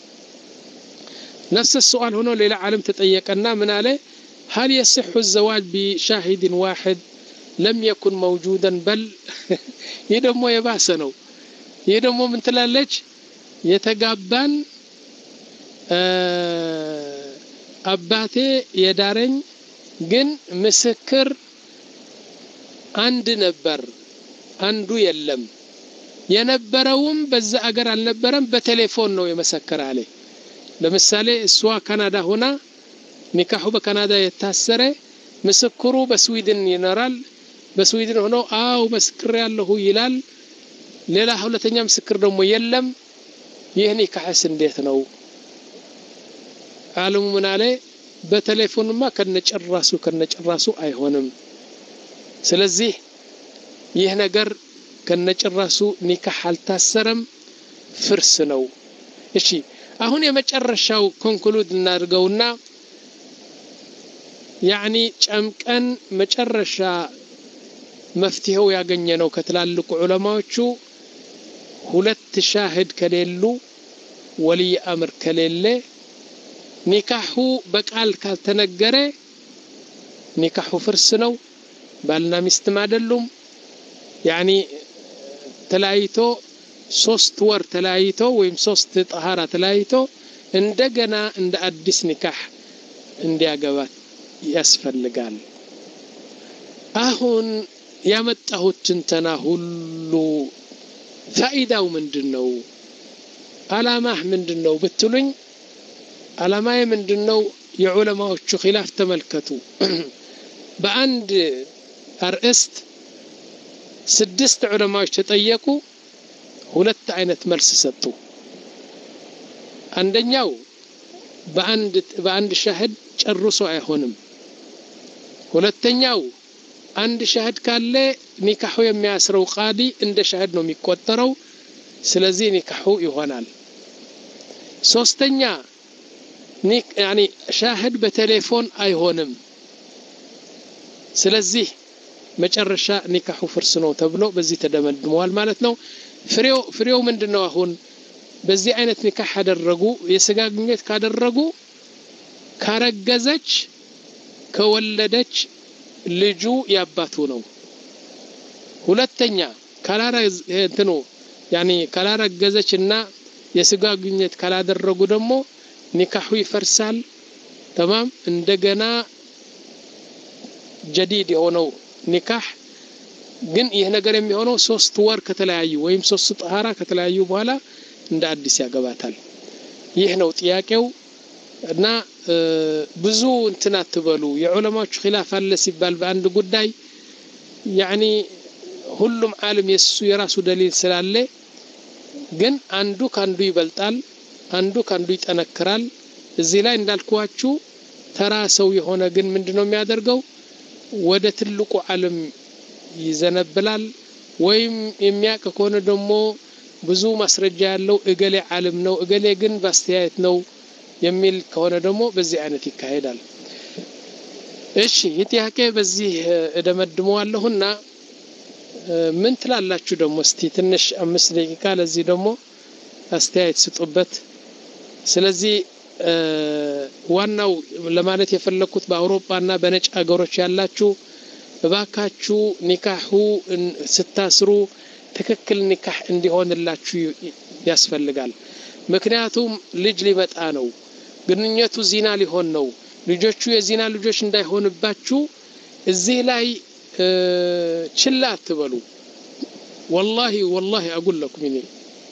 نفس السؤال هنا ليلة عالم تتأيقنا من عليه هل يصح الزواج بشاهد واحد لم يكن موجودا بل يدمو يباسنو يدمو من تلالج يتقابان አባቴ የዳረኝ ግን ምስክር አንድ ነበር አንዱ የለም የነበረውም በዛ አገር አልነበረም በቴሌፎን ነው የመሰከረ አለ ለምሳሌ እሷ ካናዳ ሆና ንካሁ በካናዳ የታሰረ ምስክሩ በስዊድን ይኖራል በስዊድን ሆኖ አው መስክር ያለው ይላል ሌላ ሁለተኛ ምስክር ደግሞ የለም ይህ ኒካህስ እንዴት ነው ዓለሙ ምን አለ በቴሌፎንማ ከነጭራሱ ከነጭራሱ አይሆንም ስለዚህ ይህ ነገር ከነጭራሱ ኒካህ አልታሰረም ፍርስ ነው እሺ አሁን የመጨረሻው ኮንክሉድ እናድርገውና ያኒ ጨምቀን መጨረሻ መፍትሄው ያገኘነው ከትላልቁ ዑለማዎቹ ሁለት ሻሂድ ከሌሉ ወልይ አምር ከሌለ ኒካሁ በቃል ካልተነገረ ኒካሁ ፍርስ ነው ባልና ሚስትም አይደሉም ያኒ ተላይቶ ሶስት ወር ተላይቶ ወይም ሶስት ጣሃራ ተላይቶ እንደገና እንደ አዲስ ኒካህ እንዲያገባት ያስፈልጋል አሁን ያመጣሁት ትንተና ሁሉ ፋይዳው ምንድነው አላማህ ምንድነው ብትሉኝ አላማዬ ምንድነው የዑለማዎቹ ኺላፍ ተመልከቱ በአንድ አርእስት ስድስት ዑለማዎች ተጠየቁ ሁለት አይነት መልስ ሰጡ አንደኛው በአንድ በአንድ ሻሂድ ጨርሶ አይሆንም ሁለተኛው አንድ ሻሂድ ካለ ኒካሁ የሚያስረው ቃዲ እንደ ሻሂድ ነው የሚቆጠረው ስለዚህ ኒካሁ ይሆናል ሶስተኛ ኒክ ያኒ ሻሂድ በቴሌፎን አይሆንም ስለዚህ መጨረሻ ኒካሁ ፍርስ ነው ተብሎ በዚህ ተደመድመዋል ማለት ነው ፍሬው ፍሬው ምንድነው አሁን በዚህ አይነት ኒካህ ያደረጉ የስጋ ግንኙነት ካደረጉ ካረገዘች ከወለደች ልጁ ያባቱ ነው ሁለተኛ ካላረገ እንትኑ ያኒ ካላረገዘችና የስጋ ግንኙነት ካላደረጉ ደግሞ ኒካሁ ይፈርሳል تمام እንደገና جديد የሆነው ኒካህ ግን ይሄ ነገር የሚሆነው ሶስት ወር ከተለያዩ ወይም ሶስት ጣሃራ ከተለያዩ በኋላ እንደ አዲስ ያገባታል ይሄ ነው ጥያቄው እና ብዙ እንትና ተበሉ የዑለማዎች ኺላፍ አለ ሲባል በአንድ ጉዳይ ያኒ ሁሉም ዓለም የሱ የራሱ ደሊል ስላለ ግን አንዱ ካንዱ ይበልጣል አንዱ ካንዱ ይጠነክራል እዚህ ላይ እንዳልኳችሁ ተራ ሰው የሆነ ግን ምንድነው የሚያደርገው ወደ ትልቁ ዓለም ይዘነብላል ወይም የሚያቀ ከሆነ ደግሞ ብዙ ማስረጃ ያለው እገሌ ዓለም ነው እገሌ ግን ባስተያየት ነው የሚል ከሆነ ደግሞ በዚህ አይነት ይካሄዳል እሺ ይጥያቄ በዚህ እደመድመዋለሁና ምን ትላላችሁ ደግሞ እስቲ ትንሽ አምስት ደቂቃ ለዚህ ደግሞ አስተያየት ስጡበት ስለዚህ ዋናው ለማለት የፈለኩት በአውሮፓና በነጭ አገሮች ያላችሁ በባካችሁ ኒካሁ ስታስሩ ትክክል ኒካህ እንዲሆንላችሁ ያስፈልጋል ምክንያቱም ልጅ ሊመጣ ነው ግንኙነቱ ዚና ሊሆን ነው ልጆቹ የዚና ልጆች እንዳይሆንባችሁ እዚህ ላይ ችላ አትበሉ والله والله اقول لكم اني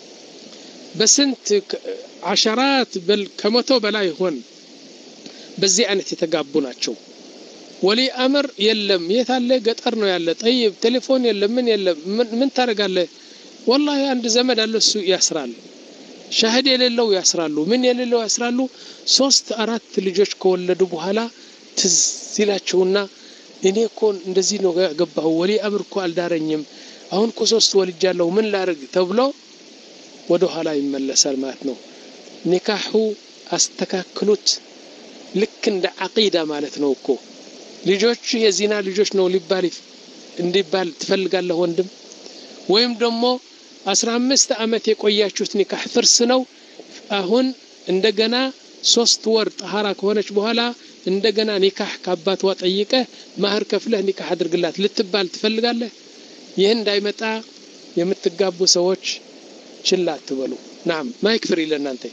በስንት عشرات بل ከመቶ በላይ ሆን በዚህ አይነት የተጋቡ ናቸው ወሊ አምር የለም የታለ ገጠር ነው ያለ طيب ቴሌፎን የለም ምን የለም ምን ታረጋለህ والله አንድ ዘመድ አለ እሱ ያስራል ሻሂድ የሌለው ያስራሉ ምን የሌለው ያስራሉ ሶስት አራት ልጆች ከወለዱ በኋላ ትዝላቸውና እኔ እኮ እንደዚህ ነው ገባው ወሊ አምር እኮ አልዳረኝም አሁን እኮ ሶስት ወልጃለሁ ምን ላርግ ተብሎ ወደ ኋላ ይመለሳል ማለት ነው ኒካሁ አስተካክሉት ልክ እንደ አቂዳ ማለት ነው እኮ ልጆቹ የዚና ልጆች ነው ሊባል እንዲባል ትፈልጋለህ ወንድም ወይም ደግሞ አስራ አምስት አመት የቆያችሁት ኒካህ ፍርስ ነው አሁን እንደገና ሶስት ወር ጣሃራ ከሆነች በኋላ እንደገና ኒካህ ካባቷ ጠይቀ ማህር ከፍለህ ኒካህ አድርግላት ልትባል ትፈልጋለህ ይሄን እንዳይመጣ የምትጋቡ ሰዎች ችላ አትበሉ نعم ما يكفر لنا انت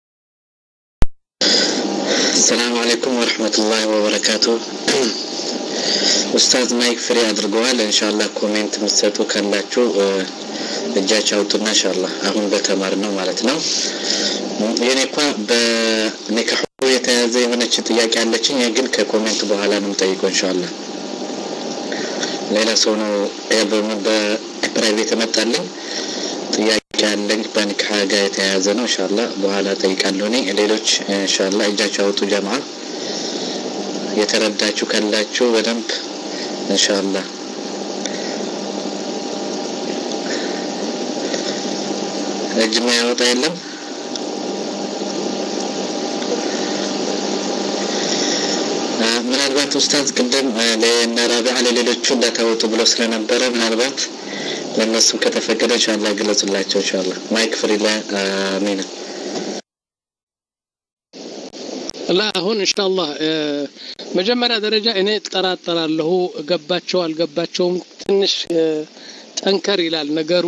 السلام عليكم ورحمة الله وبركاته ኡስታዝ ማይክ ፍሪ አድርገዋል ኢንሻአላህ ኮሜንት መስጠቱ ካላችሁ እጃችሁ አውጡና ኢንሻአላህ አሁን በተማር ነው ማለት ነው የኔ እንኳን በኒካሁ የተያዘ የሆነች ጥያቄ አለችኝ ግን ከኮሜንት በኋላ ነው ጠይቆ ኢንሻአላህ ሌላ ሰው ነው በፕራይቬት መጣልኝ ጥያቄ አለኝ በኒካህ ጋር የተያዘ ነው ኢንሻአላህ በኋላ ጠይቃለሁ እኔ ሌሎች ኢንሻአላህ እጃችሁ አውጡ ጀማዓ የተረዳችሁ ካላችሁ በደንብ ኢንሻአላህ እጅማ ያወጣ የለም ምናልባት ኡስታዝ ቅድም ለነራቢዓ ለሌሎቹ እንዳታወጡ ብሎ ስለነበረ ምናልባት ለነሱ ከተፈቀደ ኢንሻአላህ ግለጹላቸው ኢንሻአላህ ማይክ ፍሪ ለአሚና لا አሁን ኢንሻአላህ መጀመሪያ ደረጃ እኔ ተጠራጠራለሁ ገባቸው አልገባቸውም ትንሽ ጠንከር ይላል ነገሩ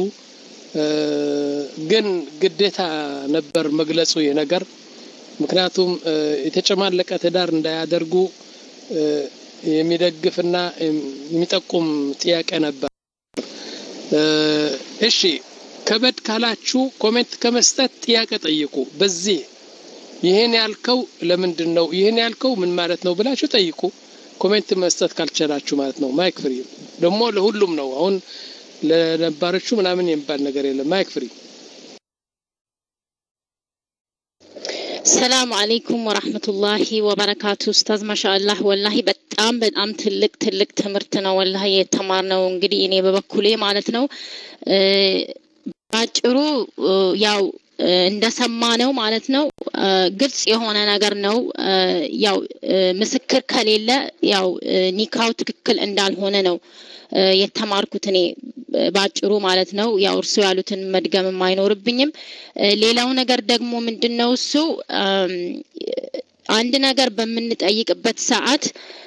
ግን ግዴታ ነበር መግለጹ የነገር ምክንያቱም የተጨማለቀ ተዳር እንዳያደርጉ የሚደግፍና የሚጠቁም ጥያቄ ነበር እሺ ከበድ ካላችሁ ኮሜንት ከመስጠት ጥያቄ ጠይቁ በዚህ ይሄን ያልከው ለምንድነው ይሄን ያልከው ምን ማለት ነው ብላችሁ ጠይቁ ኮሜንት መስጠት ካልቻላችሁ ማለት ነው ማይክ ፍሪ ደሞ ለሁሉም ነው አሁን ለነባሮቹ ምናምን የሚባል ነገር የለም ማይክ ፍሪ السلام عليكم ورحمة الله وبركاته أستاذ ما شاء الله والله በጣም በጣም ትልቅ ትልቅ ትምርት ነው والله የተማርነው እንግዲህ እኔ በበኩሌ ማለት ነው ባጭሩ ያው እንደሰማነው ማለት ነው ግልጽ የሆነ ነገር ነው ያው ምስክር ከሌለ ያው ኒካው ትክክል እንዳልሆነ ነው የተማርኩት እኔ ባጭሩ ማለት ነው ያው እርሱ ያሉትን መድገም የማይኖርብኝም ሌላው ነገር ደግሞ ምንድነው እሱ አንድ ነገር በመንጠይቅበት ሰዓት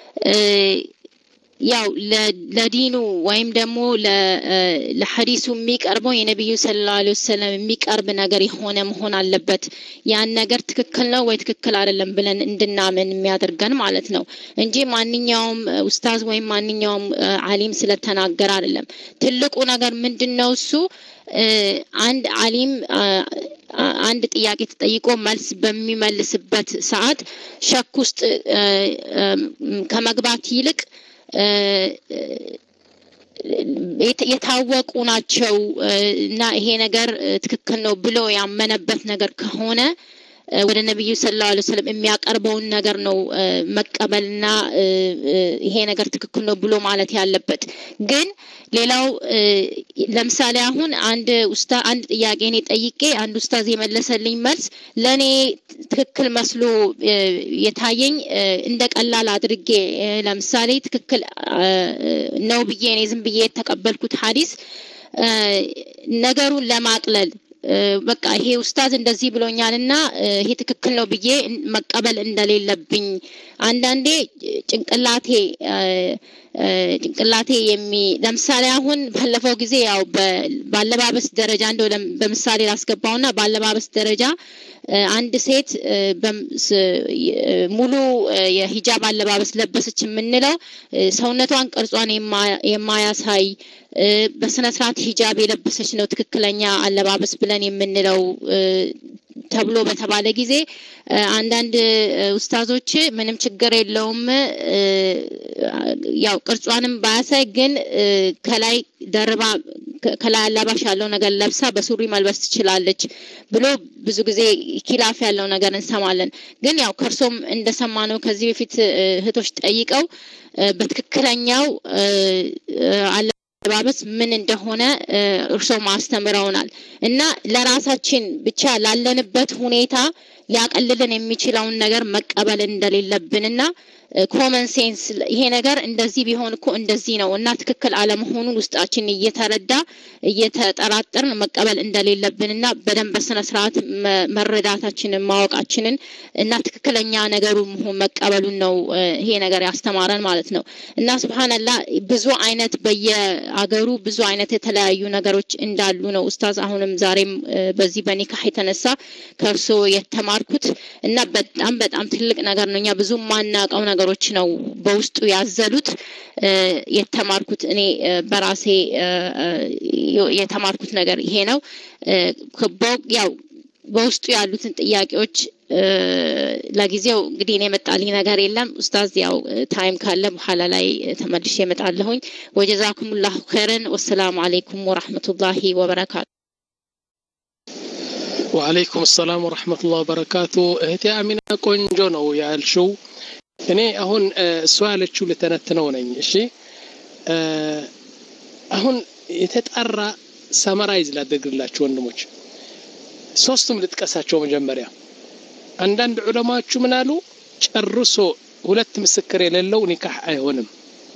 ያው ለዲኑ ወይም ደግሞ ለሐዲሱ የሚቀርበው የነብዩ ሰለላሁ ዐለይሂ ወሰለም የሚቀርብ ነገር የሆነ መሆን አለበት ያን ነገር ትክክል ነው ወይ ትክክል አይደለም ብለን እንድናምን የሚያደርገን ማለት ነው እንጂ ማንኛውም ኡስታዝ ወይም ማንኛውም ዓሊም ስለተናገረ አይደለም ትልቁ ነገር ምንድነው እሱ አንድ ዓሊም አንድ ጥያቄ ተጠይቆ መልስ በሚመልስበት ሰዓት ሸክ ውስጥ ከመግባት ይልቅ የታወቁ ናቸው እና ይሄ ነገር ትክክል ነው ብሎ ያመነበት ነገር ከሆነ ወደ ነብዩ ሰለላሁ ዐለይሂ ወሰለም የሚያቀርበው ነገር ነው መቀበልና ይሄ ነገር ትክክል ነው ብሎ ማለት ያለበት ግን ሌላው ለምሳሌ አሁን አንድ ኡስታዝ አንድ ጥያቄ እኔ ጠይቄ አንድ ኡስታዝ የመለሰልኝ መልስ ለኔ ትክክል መስሎ የታየኝ እንደ ቀላል አድርጌ ለምሳሌ ትክክል ነው ብዬ እኔ ዝም ብዬ ተቀበልኩት ሐዲስ ነገሩን ለማቅለል በቃ ይሄ ኡስታዝ እንደዚህ ብሎኛልና ይሄ ትክክል ነው ብዬ መቀበል እንደሌለብኝ አንዳንዴ ጭንቅላቴ ጭንቅላቴ የሚ ለምሳሌ አሁን ባለፈው ጊዜ ያው ባለባበስ ደረጃ እንደው በምሳሌ ላስገባውና ባለባበስ ደረጃ አንድ ሴት ሙሉ የሂጃብ አለባበስ ለበሰች የምንለው ሰውነቷን ቅርጿን የማያሳይ በስነ ስርዓት ሂጃብ የለበሰች ነው ትክክለኛ አለባበስ ብለን የምንለው ተብሎ በተባለ ጊዜ አንዳንድ ኡስታዞች ምንም ችግር የለውም ያው ቅርጿንም ባያሳይ ግን ከላይ ደርባ ከላይ አላባሽ ያለው ነገር ለብሳ በሱሪ መልበስ ትችላለች ብሎ ብዙ ጊዜ ኪላፍ ያለው ነገር እንሰማለን ግን ያው ከርሶም እንደሰማነው ከዚህ በፊት እህቶች ጠይቀው በትክክለኛው አለባበስ ምን እንደሆነ እርሶ ማስተምረውናል እና ለራሳችን ብቻ ላለንበት ሁኔታ ያቀልልን የሚችለውን ነገር መቀበል እንደሌለብንና ኮመን ሴንስ ይሄ ነገር እንደዚህ ቢሆን እኮ እንደዚህ ነው እና ትክክል አለመሆኑን ውስጣችን እየተረዳ እየተጠራጠርን መቀበል እንደሌለብንና በደንብ በስነ ስርዓት መረዳታችንን ማወቃችንን እና ትክክለኛ ነገሩ መሆን መቀበሉን ነው ይሄ ነገር ያስተማረን ማለት ነው እና ሱብሃንአላህ ብዙ አይነት በየአገሩ ብዙ አይነት የተለያዩ ነገሮች እንዳሉ ነው ኡስታዝ አሁንም ዛሬም በዚህ በኒካህ የተነሳ ከርሶ የተማ የተማርኩት እና በጣም በጣም ትልቅ ነገር ነው። እኛ ብዙ ማናቀው ነገሮች ነው በውስጡ ያዘሉት። የተማርኩት እኔ በራሴ የተማርኩት ነገር ይሄ ነው። ያው በውስጡ ያሉትን ጥያቄዎች ለጊዜው እንግዲህ እኔ መጣልኝ ነገር የለም። ኡስታዝ ያው ታይም ካለ በኋላ ላይ ተመልሼ እመጣለሁኝ። ወጀዛኩሙላሁ ኸይረን ወሰላሙ አለይኩም ወራህመቱላሂ ወበረካቱ። وعليكم السلام ورحمة الله وبركاته. እህቴ አሚና ቆንጆ ነው ያልሽው። እኔ አሁን ሱዋለቹ ለተነተነው ነኝ። እሺ አሁን የተጣራ ሰመራይዝ ላደርግላችሁ ወንድሞች። ሶስቱም ልጥቀሳቸው መጀመሪያ። አንዳንድ ዑለማዎቹ ምን አሉ? ጨርሶ ሁለት ምስክር የሌለው ኒካህ አይሆንም።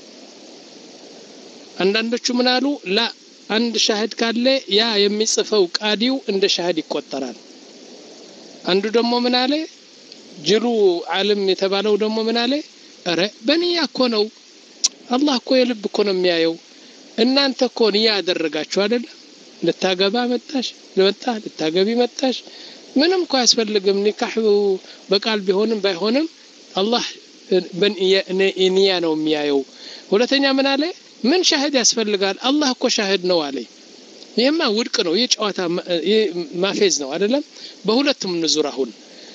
አንዳንዶቹ ምን አሉ? ላ አንድ ሻሂድ ካለ ያ የሚጽፈው ቃዲው እንደ ሻሂድ ይቆጠራል። አንዱ ደግሞ ምን አለ? ጅሉ ዓለም የተባለው ደግሞ ምን አለ? አረ በኒያ እኮ ነው፣ አላህ እኮ የልብ እኮ ነው የሚያየው። እናንተ እኮ ኒያ ያደረጋችሁ አይደል? ልታገባ መጣሽ ለመጣ ልታገቢ መጣሽ ምንም እኮ ያስፈልግም። ኒካህ በቃል ቢሆንም ባይሆንም አላህ በኒያ ነው የሚያየው። ሁለተኛ ምን አለ? ምን ሻሂድ ያስፈልጋል? አላህ እኮ ሻሂድ ነው አለ። ይሄማ ውድቅ ነው፣ የጨዋታ ማፌዝ ነው አይደለም? በሁለቱም ንዙር አሁን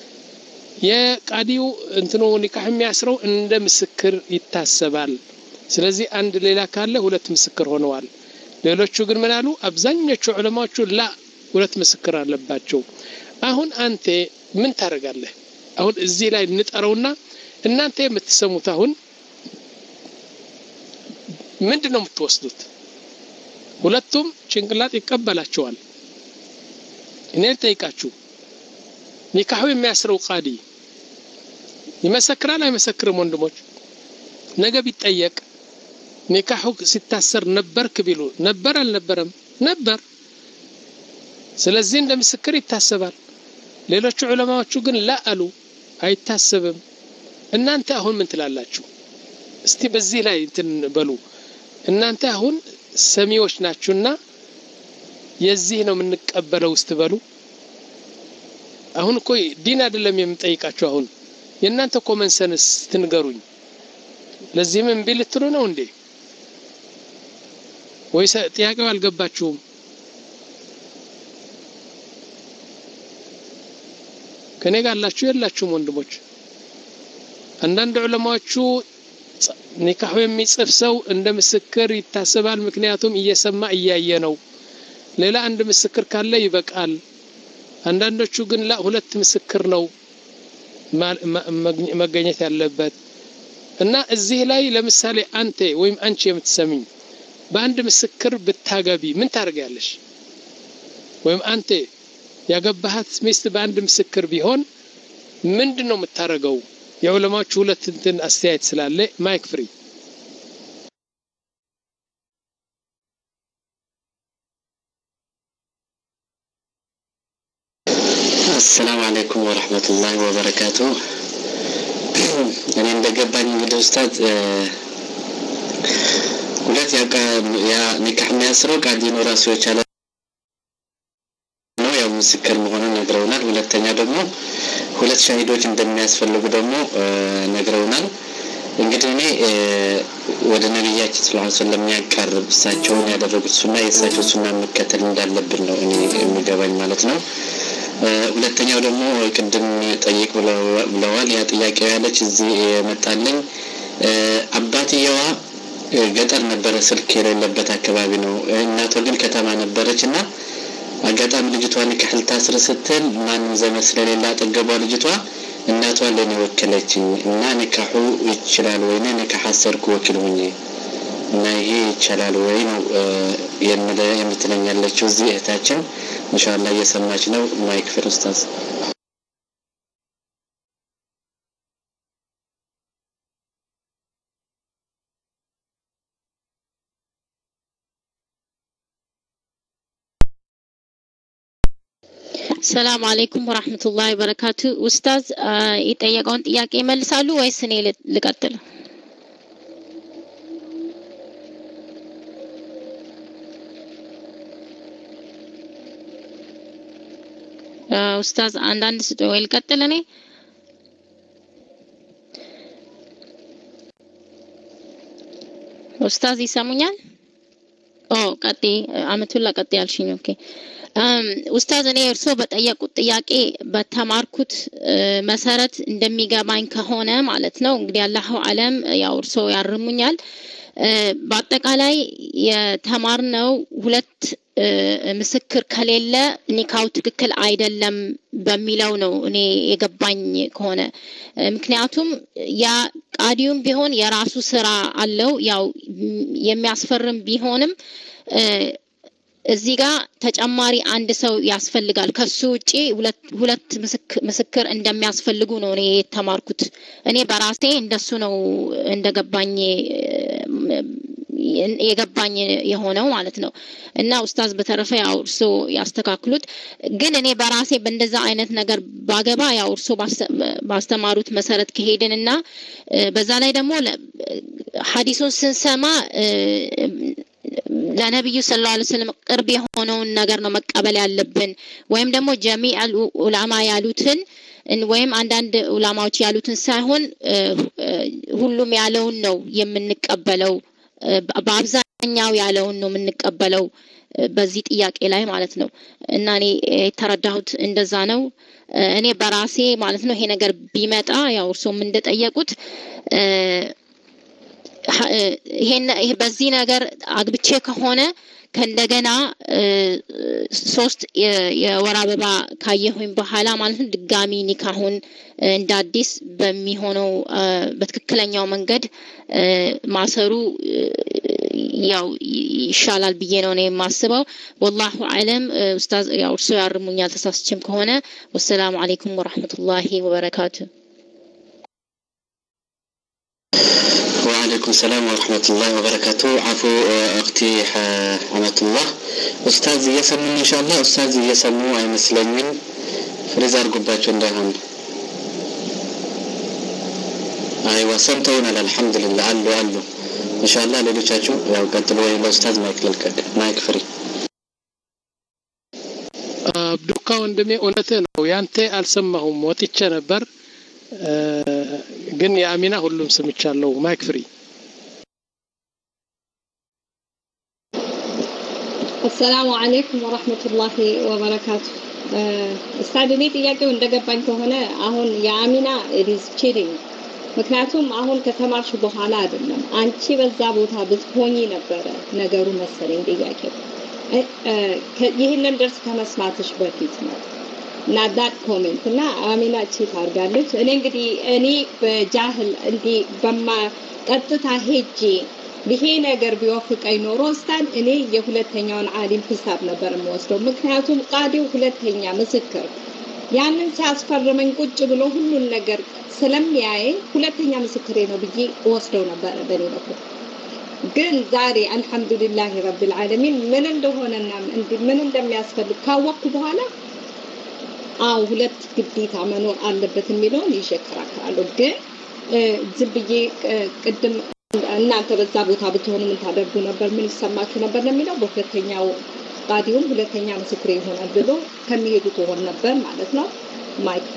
የቃዲው እንትኑ ኒካህ የሚያስረው እንደ ምስክር ይታሰባል። ስለዚህ አንድ ሌላ ካለ ሁለት ምስክር ሆነዋል። ሌሎቹ ግን ምን አሉ? አብዛኞቹ ዑለማዎቹ ላ ሁለት ምስክር አለባቸው። አሁን አንተ ምን ታረጋለህ? አሁን እዚህ ላይ እንጠረውና እናንተ የምትሰሙት አሁን ምንድነው የምትወስዱት? ሁለቱም ጭንቅላት ይቀበላቸዋል። እኔ ልጠይቃችሁ፣ ኒካሁ የሚያስረው ቃዲ ይመሰክራል አይመሰክርም? ወንድሞች ነገ ቢጠየቅ ኒካሁ ሲታሰር ነበርክ ቢሉ ነበር አልነበረም? ነበር። ስለዚህ እንደ ምስክር ይታሰባል። ሌሎች ዑለማዎቹ ግን ላ አሉ አይታሰብም። እናንተ አሁን ምን ትላላችሁ? እስቲ በዚህ ላይ እንትን በሉ። እናንተ አሁን ሰሚዎች ናችሁና የዚህ ነው የምንቀበለው ውስጥ በሉ። አሁን እኮ ዲን አይደለም የምጠይቃችሁ። አሁን የእናንተ ኮመን ሰንስ ትንገሩኝ። ለዚህም እምቢ ልትሉ ነው እንዴ? ወይስ ጥያቄው አልገባችሁም? ከኔ ጋር አላችሁ የላችሁም ወንድሞች? አንዳንድ ዑለማዎቹ ኒካሁ የሚጽፍ ሰው እንደ ምስክር ይታሰባል፣ ምክንያቱም እየሰማ እያየ ነው። ሌላ አንድ ምስክር ካለ ይበቃል። አንዳንዶቹ ግን ላ ሁለት ምስክር ነው መገኘት ያለበት። እና እዚህ ላይ ለምሳሌ አንተ ወይም አንቺ የምትሰሚኝ በአንድ ምስክር ብታገቢ ምን ታደርጊያለሽ? ወይም አንተ ያገባሃት ሚስት በአንድ ምስክር ቢሆን ምንድነው የምታረገው? የዑለማዎቹ ሁለት እንትን አስተያየት ስላለ ማይክ ፍሪ። السلام عليكم ورحمة الله وبركاته. እኔ እንደገባኝ እንግዲህ ኡስታዝ ሁለት ያ ኒካህ የሚያስረው ቃዲ ነው ራሱ የቻለ ነው፣ ያው ምስክር መሆኑን ነግረውናል። ሁለተኛ ደግሞ ሁለት ሻሂዶች እንደሚያስፈልጉ ደግሞ ነግረውናል። እንግዲህ እኔ ወደ ነብያችን ሰለላሁ ዐለይሂ ወሰለም ያቀርብ እሳቸውን ያደረጉት ሱና የእሳቸው ሱና መከተል እንዳለብን ነው እኔ የሚገባኝ ማለት ነው። ሁለተኛው ደግሞ ቅድም ጠይቅ ብለዋል። ያ ጥያቄ ያለች እዚህ የመጣልኝ አባትየዋ ገጠር ነበረ፣ ስልክ የሌለበት አካባቢ ነው። እናቷ ግን ከተማ ነበረችና አጋጣሚ ልጅቷ ኒካህ ልታስር ስትል ማንም ዘመድ ስለሌለ አጠገቧ ልጅቷ እናቷ ለኔ ወከለችኝ እና ኒካሁ ይችላል ወይ ነው ኒካህ አሰርኩ ወኪል ሆኜ እና ይሄ ይችላል ወይ ነው የምትለኛለችው እዚህ እህታችን። ኢንሻአላህ እየሰማች ነው። ማይክ ፍሪ ኡስታዝ። ሰላም አለይኩም ወራህመቱላሂ ወበረካቱ። ኡስታዝ የጠየቀውን ጥያቄ ይመልሳሉ ወይስ እኔ ልቀጥል? ኡስታዝ አንዳንድ ስጦ ወይ ልቀጥል እኔ ኡስታዝ ይሰሙኛል ኦ ቀጤ አመቱላ ቀጤ ያልሽኝ ኦኬ አም ኡስታዝ እኔ እርሶ በጠየቁት ጥያቄ በተማርኩት መሰረት እንደሚገባኝ ከሆነ ማለት ነው እንግዲህ አላሁ አለም ያው እርሶ ያርሙኛል በአጠቃላይ የተማርነው ሁለት ምስክር ከሌለ ኒካው ትክክል አይደለም በሚለው ነው እኔ የገባኝ ከሆነ ምክንያቱም ያ ቃዲውም ቢሆን የራሱ ስራ አለው ያው የሚያስፈርም ቢሆንም እዚህ ጋር ተጨማሪ አንድ ሰው ያስፈልጋል ከሱ ውጪ ሁለት ሁለት ምስክር እንደሚያስፈልጉ ነው እኔ የተማርኩት እኔ በራሴ እንደሱ ነው እንደገባኝ የገባኝ የሆነው ማለት ነው እና ኡስታዝ በተረፈ ያው እርሶ ያስተካክሉት ግን እኔ በራሴ በእንደዛ አይነት ነገር ባገባ ያው እርሶ ባስተማሩት መሰረት ከሄድንና በዛ ላይ ደግሞ ሐዲሱን ስንሰማ ለነብዩ ሰለላሁ ዐለይሂ ወሰለም ቅርብ የሆነውን ነገር ነው መቀበል ያለብን ወይም ደግሞ ጀሚዕ ዑለማ ያሉትን ወይም አንዳንድ ዑለማዎች ያሉትን ሳይሆን ሁሉም ያለውን ነው የምንቀበለው በአብዛኛው ያለውን ነው የምንቀበለው በዚህ ጥያቄ ላይ ማለት ነው እና እኔ ተረዳሁት እንደዛ ነው እኔ በራሴ ማለት ነው ይሄ ነገር ቢመጣ ያው እርሶም እንደጠየቁት ይሄን በዚህ ነገር አግብቼ ከሆነ ከእንደገና ሶስት የወር አበባ ካየሁኝ በኋላ ማለት ነው ድጋሚ ኒካሁን እንደ አዲስ በሚሆነው በትክክለኛው መንገድ ማሰሩ ያው ይሻላል ብዬ ነው እኔ የማስበው ወላሁ አለም ኡስታዝ ያው እርሶ ያርሙኛል ተሳስችም ከሆነ ወሰላሙ አለይኩም ወራህመቱላሂ ወበረካቱ وعليكم السلام ورحمة الله وبركاته عفو أختي حمد الله أستاذ يسمو إن شاء الله أستاذ يسمو أي مسلمين فريزار قباتشون دهون أيوة سمتون على الحمد لله علو علو إن شاء الله لدو تشاچو ያው ቀጥሎ ወይ ለኡስታዝ ማይክ ልልቀቅ ማይክ ፍሪ አብዱካ ወንድሜ እውነቴ ነው ያንተ አልሰማሁም ወጥቼ ነበር ግን የአሚና ሁሉም ስምቻለሁ ማይክ ፍሪ السلام عليكم ورحمة الله وبركاته استاذ እኔ ጥያቄው እንደገባኝ ከሆነ አሁን የአሚና it is cheating ምክንያቱም አሁን ከተማርሽ በኋላ አይደለም አንቺ በዛ ቦታ ብትሆኚ ነበር ነገሩ መሰለኝ ጥያቄው ይሄንን ደርስ ከመስማትሽ በፊት ነው እና ዳት ኮሜንት እና አሚና ቺት አርጋለች እኔ እንግዲህ እኔ በጃህል እንዲ በማ ቀጥታ ሄጄ ይሄ ነገር ቢወፍቀኝ ኖሮ ስታን እኔ የሁለተኛውን ዓሊም ሂሳብ ነበር የምወስደው ምክንያቱም ቃዲው ሁለተኛ ምስክር ያንን ሲያስፈርመኝ ቁጭ ብሎ ሁሉን ነገር ስለሚያይ ሁለተኛ ምስክሬ ነው ብዬ ወስደው ነበር በኔ በኩል ግን ዛሬ አልহামዱሊላህ ረብል ዓለሚን ምን እንደሆነና ምን እንደሚያስፈልግ ካወቅኩ በኋላ አው ሁለት ግዴታ መኖር አለበት የሚለውን ይሸከራከራሉ ግን ዝብዬ ቅድም እናንተ በዛ ቦታ ብትሆኑ ምን ታደርጉ ነበር ምን ይሰማችሁ ነበር ለሚለው በሁለተኛው ቃዲውም ሁለተኛ ምስክር ይሆናል ብሎ ከሚሄዱት ሆነ ነበር ማለት ነው ማይክ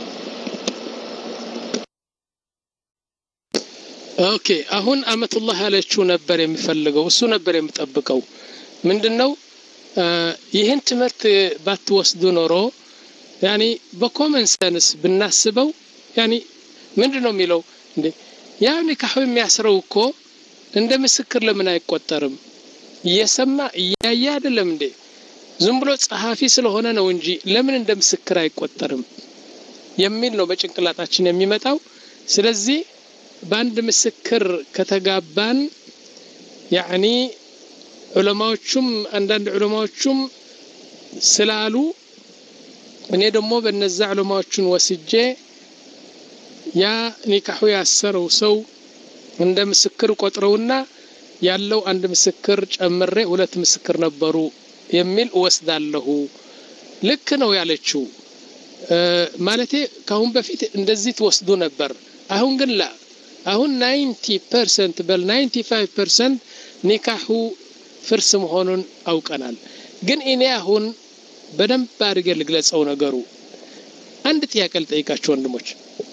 ኦኬ አሁን አመቱላህ ያለችው ነበር የሚፈልገው እሱ ነበር የሚጠብቀው ምንድነው ይሄን ትምህርት ባትወስዱ ኖሮ ያኒ በኮመን ሰንስ ብናስበው ያኒ ምንድነው የሚለው እንዴ ያው ኒካሁ የሚያስረው እኮ እንደ ምስክር ለምን አይቆጠርም እየሰማ እያየ አይደለም እንዴ ዝም ብሎ ጸሐፊ ስለሆነ ነው እንጂ ለምን እንደ ምስክር አይቆጠርም የሚል ነው በጭንቅላታችን የሚመጣው ስለዚህ በአንድ ምስክር ከተጋባን ያኒ ዑለማዎቹም አንዳንድ ዑለማዎቹም ስላሉ እኔ ደግሞ በነዛ ዑለማዎቹን ወስጄ ያ ኒካሁ ያሰረው ሰው እንደ ምስክር ቆጥረውና ያለው አንድ ምስክር ጨምሬ ሁለት ምስክር ነበሩ የሚል ወስዳለሁ ልክ ነው ያለችው ማለቴ ካሁን በፊት እንደዚህ ተወስዶ ነበር አሁን ግን ላ አሁን ninety percent በል ninety-five percent ኒካሁ ፍርስ መሆኑን አውቀናል ግን እኔ አሁን በደንብ አድርጌ ልግለጸው ነገሩ አንድ ጥያቄ ልጠይቃችሁ ወንድሞች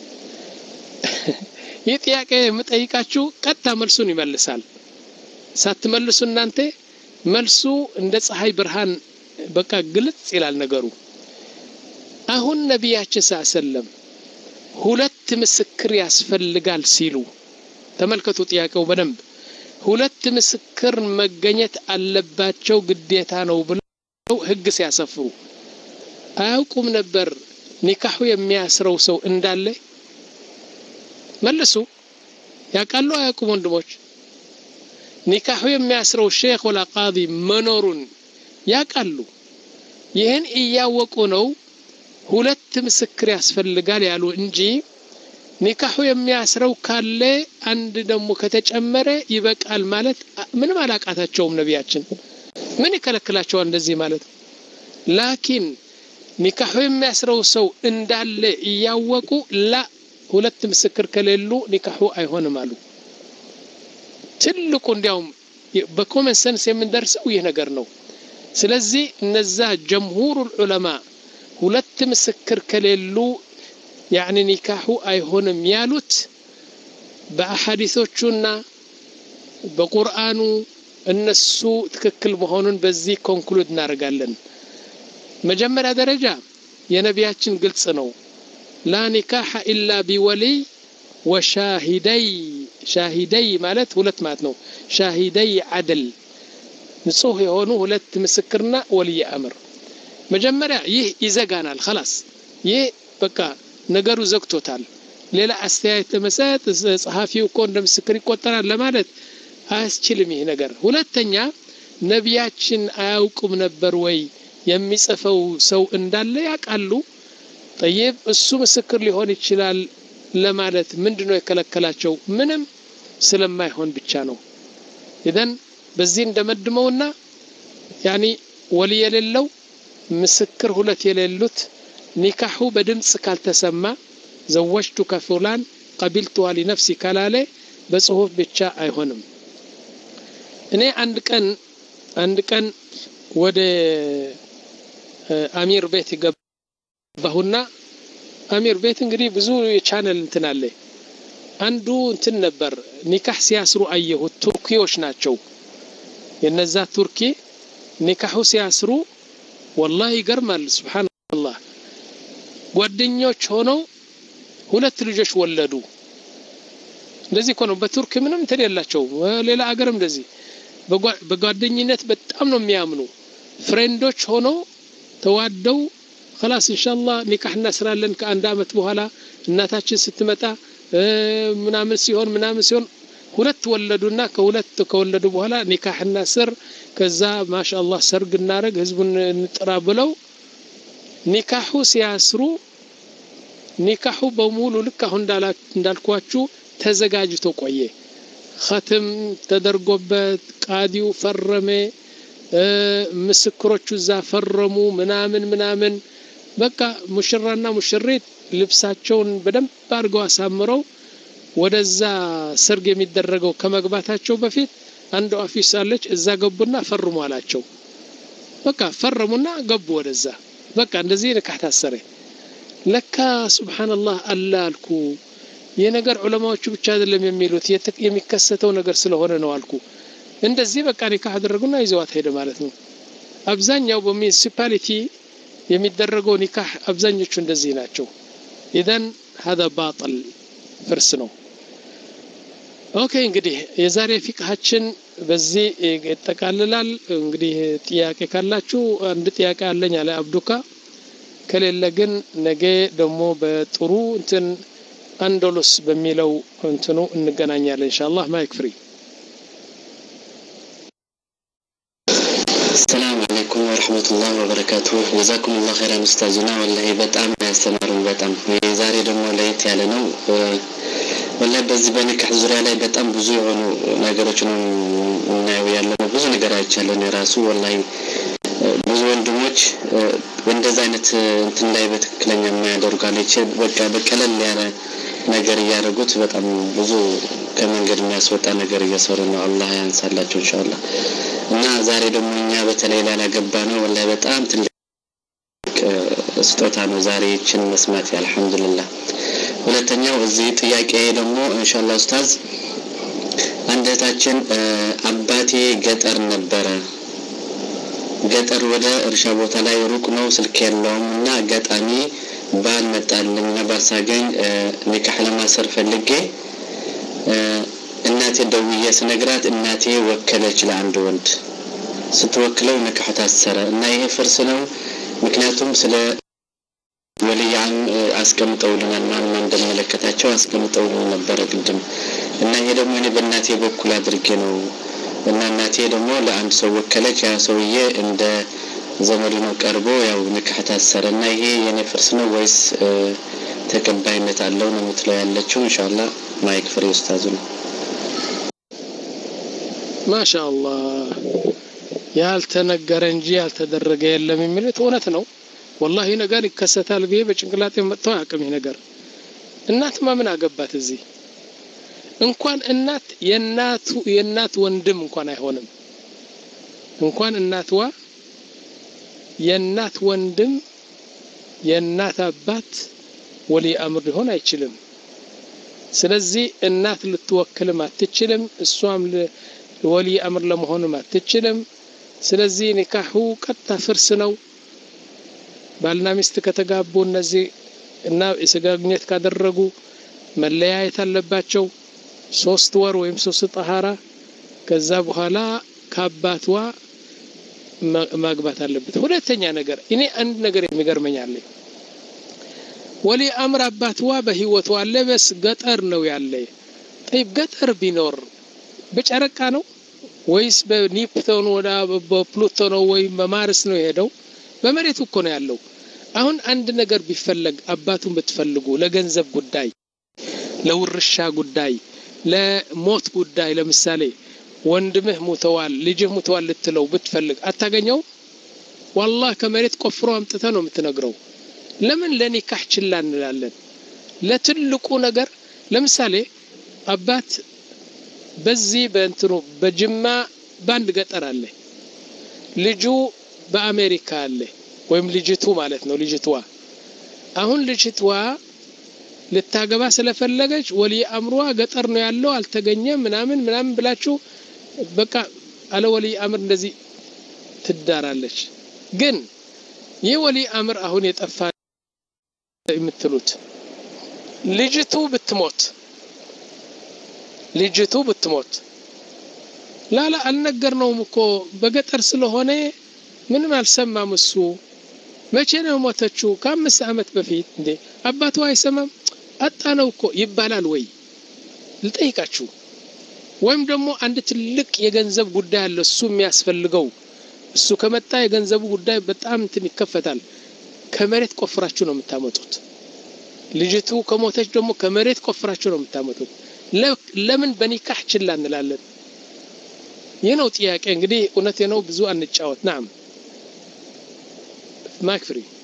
ይህ ጥያቄ የምጠይቃችሁ ቀጥታ መልሱን ይመልሳል ሳትመልሱ እናንተ መልሱ እንደ ፀሐይ ብርሃን በቃ ግልጽ ይላል ነገሩ አሁን ነብያችን ሰለላሁ ሁለት ምስክር ያስፈልጋል ሲሉ ተመልከቱ ጥያቄው በደንብ ሁለት ምስክር መገኘት አለባቸው ግዴታ ነው ብለው ህግ ሲያሰፍሩ አያውቁም ነበር ኒካሁ የሚያስረው ሰው እንዳለ መልሱ ያቃሉ አያውቁም ወንድሞች ኒካሁ የሚያስረው ሼክ ወላ ቃዲ መኖሩን ያቃሉ ይህን እያወቁ ነው ሁለት ምስክር ያስፈልጋል ያሉ እንጂ ኒካሁ የሚያስረው ካለ አንድ ደሞ ከተጨመረ ይበቃል ማለት ምንም አላቃታቸውም ነብያችን ምን ይከለክላቸው እንደዚህ ማለት ላኪን ኒካሁ የሚያስረው ሰው እንዳለ እያወቁ ላ ሁለት ምስክር ከሌሉ ኒካሁ አይሆንም አሉ ትልቁ እንዲያውም በኮመን ሰንስ የምንደርሰው ይህ ነገር ነው ስለዚህ እነዛ ጀምሁሩ ዑለማ ሁለት ምስክር ከሌሉ يعني ኒካሁ አይሆንም ያሉት በአሐዲሶቹና በቁርአኑ እነሱ ትክክል መሆኑን በዚህ ኮንክሉድ እናደርጋለን መጀመሪያ ደረጃ የነቢያችን ግልጽ ነው لا نكاح الا بولي وشاهدي شاهدي ማለት ሁለት ማለት ነው شاهدي عدل ንጹህ የሆኑ ሁለት ምስክርና ወልይ አምር መጀመሪያ ይህ ይዘጋናል خلاص ይህ በቃ ነገሩ ዘግቶታል ሌላ አስተያየት ለመስጠት ጸሐፊው እኮ እንደምስክር ይቆጠራል ለማለት አያስችልም ይሄ ነገር ሁለተኛ ነብያችን አያውቁም ነበር ወይ የሚጽፈው ሰው እንዳለ ያቃሉ طيب እሱ ምስክር ሊሆን ይችላል ለማለት ምንድነው የከለከላቸው ምንም ስለማይሆን ብቻ ነው ኢደን በዚህ እንደመድመውና ያኒ ወሊ የሌለው ምስክር ሁለት የሌሉት ኒካሁ በድምጽ ካልተሰማ ዘወጅቱከ ፉላን ቀቢልቱዋ ለነፍሲ ካላለ በጽሁፍ ብቻ አይሆንም እኔ አንድ ቀን አንድ ቀን ወደ አሚር ቤት ገባሁና አሚር ቤት እንግዲህ ብዙ የቻነል እንትን አለ አንዱ እንትን ነበር ኒካህ ሲያስሩ አየሁ ቱርኪዎች ናቸው የነዛ ቱርኪ ኒካሁ ሲያስሩ والله ይገርማል ሱብሃንአላህ ጓደኞች ሆነው ሁለት ልጆች ወለዱ እንደዚህ እኮ ነው በቱርክ ምንም እንትን የላቸው ሌላ አገርም እንደዚህ በጓደኝነት በጣም ነው የሚያምኑ ፍሬንዶች ሆነው ተዋደው خلاص ኢንሻአላህ ኒካህ እናስራለን ከአንድ አመት በኋላ እናታችን ስትመጣ ምናምን ሲሆን ምናምን ሲሆን ሁለት ወለዱና ከሁለት ከወለዱ በኋላ ኒካህ እናስር ከዛ ማሻአላህ ሰርግ እናረግ ህዝቡን እንጥራ ብለው ኒካሁ ሲያስሩ ኒካሁ በሙሉ ልክ አሁን እንዳልኳችሁ ተዘጋጅቶ ቆየ ختم ተደርጎበት ቃዲው ፈረመ ምስክሮቹ ዛፈረሙ ምናምን ምናምን በቃ ሙሽራና ሙሽሪት ልብሳቸውን በደንብ አድርገው አሳምረው ወደዛ ሰርግ የሚደረገው ከመግባታቸው በፊት አንድ ኦፊስ አለች እዛ ገቡና ፈርሙ አላቸው በቃ ፈረሙና ገቡ ወደዛ በቃ እንደዚህ ንካህ ታሰረ ለካ ሱብሃንአላህ አላልኩ የነገር ዑለማዎቹ ብቻ አይደለም የሚሉት የሚከሰተው ነገር ስለሆነ ነው አልኩ እንደዚህ በቃ ንካህ አደረጉና ይዘዋት ሄደ ማለት ነው አብዛኛው በሙኒሲፓሊቲ የሚደረገው ንካህ አብዛኞቹ እንደዚህ ናቸው ኢደን هذا باطل ፍርስ ነው ኦኬ እንግዲህ የዛሬ ፊቅሃችን በዚህ ይጠቃልላል እንግዲህ ጥያቄ ካላችሁ አንድ ጥያቄ አለኝ አለ አብዱካ ከሌለ ግን ነገ ደግሞ በጥሩ እንትን አንዶሎስ በሚለው እንትኑ እንገናኛለን ኢንሻአላህ ማይክ ፍሪ السلام عليكم ورحمة الله وبركاته جزاكم الله خيرا أستاذنا والله በጣም ያስተማሩን በጣም የዛሬ ደግሞ ለየት ያለ ነው والله በዚህ በኒካህ ዙሪያ ላይ በጣም ብዙ የሆኑ ነገሮች ነው እናየው ያለው ብዙ ነገር አይቻለን የራሱ والله ብዙ ወንድሞች እንደዛ አይነት እንትን ላይ በትክክለኛ የሚያደርጋለች በቃ በቀለል ያለ ነገር ያደርጉት በጣም ብዙ ከመንገድ የሚያስወጣ ነገር እየሰሩ ነው አላህ ያንሳላቸው ኢንሻአላህ እና ዛሬ ደግሞ እኛ በተለይ ላላገባ ነው والله በጣም ስጦታ ነው ዛሬ እችን መስማት አልহামዱሊላህ ሁለተኛው እዚህ ጥያቄ ደግሞ ኢንሻአላህ ኡስታዝ አንደታችን አባቴ ገጠር ነበረ ገጠር ወደ እርሻ ቦታ ላይ ሩቅ ነው ስልክ የለውምና አጋጣሚ ባል መጣልኝና ባሳገኝ ንካህ ለማሰር ፈልጌ እናቴ ደውዬ ስነግራት እናቴ ወከለች ለአንድ ወንድ ስትወክለው ንካህ ታሰረ እና ይሄ ፍርስ ነው ምክንያቱም ስለ ወልያን አስቀምጠውልናል ማን እንደመለከታቸው አስቀምጠውልን ነበር ቅድም እና ይሄ ደግሞ እኔ በእናቴ በኩል አድርጌ ነው እና እናቴ ደግሞ ለአንድ ሰው ወከለች ያ ሰውዬ እንደ ዘመዱ ነው ቀርቦ ያው ንካህ ታሰረና ይሄ የኔ ፍርስ ነው ወይስ ተቀባይነት አለው ነው የምትለው ያለችው ኢንሻአላህ ማይክ ፍሪ ኡስታዝ ነው ማሻአላህ ያልተነገረ እንጂ ያልተደረገ የለም የሚሉት እውነት ነው والله ነገር ይከሰታል ቢየ በጭንቅላቴ መጥተው አቅም ነገር እናትማ ምን አገባት እዚህ እንኳን እናት የናቱ የናት ወንድም እንኳን አይሆንም እንኳን እናትዋ የናት ወንድም የናት አባት ወሊ አምር ሊሆን አይችልም ስለዚህ እናት ልትወክልም አትችልም እሷም ወሊ አምር ለመሆን አትችልም ስለዚህ ንካሁ ቀጥታ ፍርስ ነው ባልና ሚስት ከተጋቡ እነዚህ እና እስጋግኘት ካደረጉ መለያየት አለባቸው ሶስት ወር ወይም ሶስት ጠሃራ ከዛ በኋላ ከአባቷ ማግባት አለበት ሁለተኛ ነገር እኔ አንድ ነገር የሚገርመኛል ወሊ አምር አባቷ በህይወቱ አለ በስ ገጠር ነው ያለ طيب ገጠር ቢኖር በጨረቃ ነው ወይስ በኒፕቶን ወዳ በፕሉቶ ነው ወይ በማርስ ነው ሄደው በመሬቱ እኮ ነው ያለው አሁን አንድ ነገር ቢፈልግ አባቱን ብትፈልጉ ለገንዘብ ጉዳይ ለውርሻ ጉዳይ ለሞት ጉዳይ ለምሳሌ ወንድምህ ሞተዋል ልጅህ ሞተዋል ልትለው ብትፈልግ አታገኘው والله ከመሬት ቆፍሮ አምጥተ ነው የምትነግረው ለምን ለኒካህ ችላ እንላለን ለትልቁ ነገር ለምሳሌ አባት በዚህ በእንትኑ በጅማ ባንድ ገጠር አለ ልጁ በአሜሪካ አለ ወይም ልጅቱ ማለት ነው ልጅቷ አሁን ልጅቷ ልታገባ ስለፈለገች ወሊ አምሯ ገጠር ነው ያለው አልተገኘም ምናምን ምናምን ብላችሁ በቃ አለ ወሊ አምር እንደዚህ ትዳራለች ግን የወሊ አምር አሁን የጠፋ የምትሉት ልጅቱ ብትሞት ልጅቱ ብትሞት ላላ አልነገርነውም እኮ በገጠር ስለሆነ ምንም አልሰማም እሱ መቼ ነው ሞተችው ከአምስት አመት በፊት እንዴ አባቷ አይሰማም አጣነው እኮ ይባላል ወይ ልጠይቃችሁ ወይም ደግሞ አንድ ትልቅ የገንዘብ ጉዳይ አለ እሱ የሚያስፈልገው እሱ ከመጣ የገንዘቡ ጉዳይ በጣም እንትን ይከፈታል ከመሬት ቆፍራችሁ ነው የምታመጡት ልጅቱ ከሞተች ደግሞ ከመሬት ቆፍራችሁ ነው የምታመጡት ለምን በኒካህ ችላ እንላለን የነው ጥያቄ እንግዲህ እውነቴ ነው ብዙ አንጫወት ናም ማክፍሪ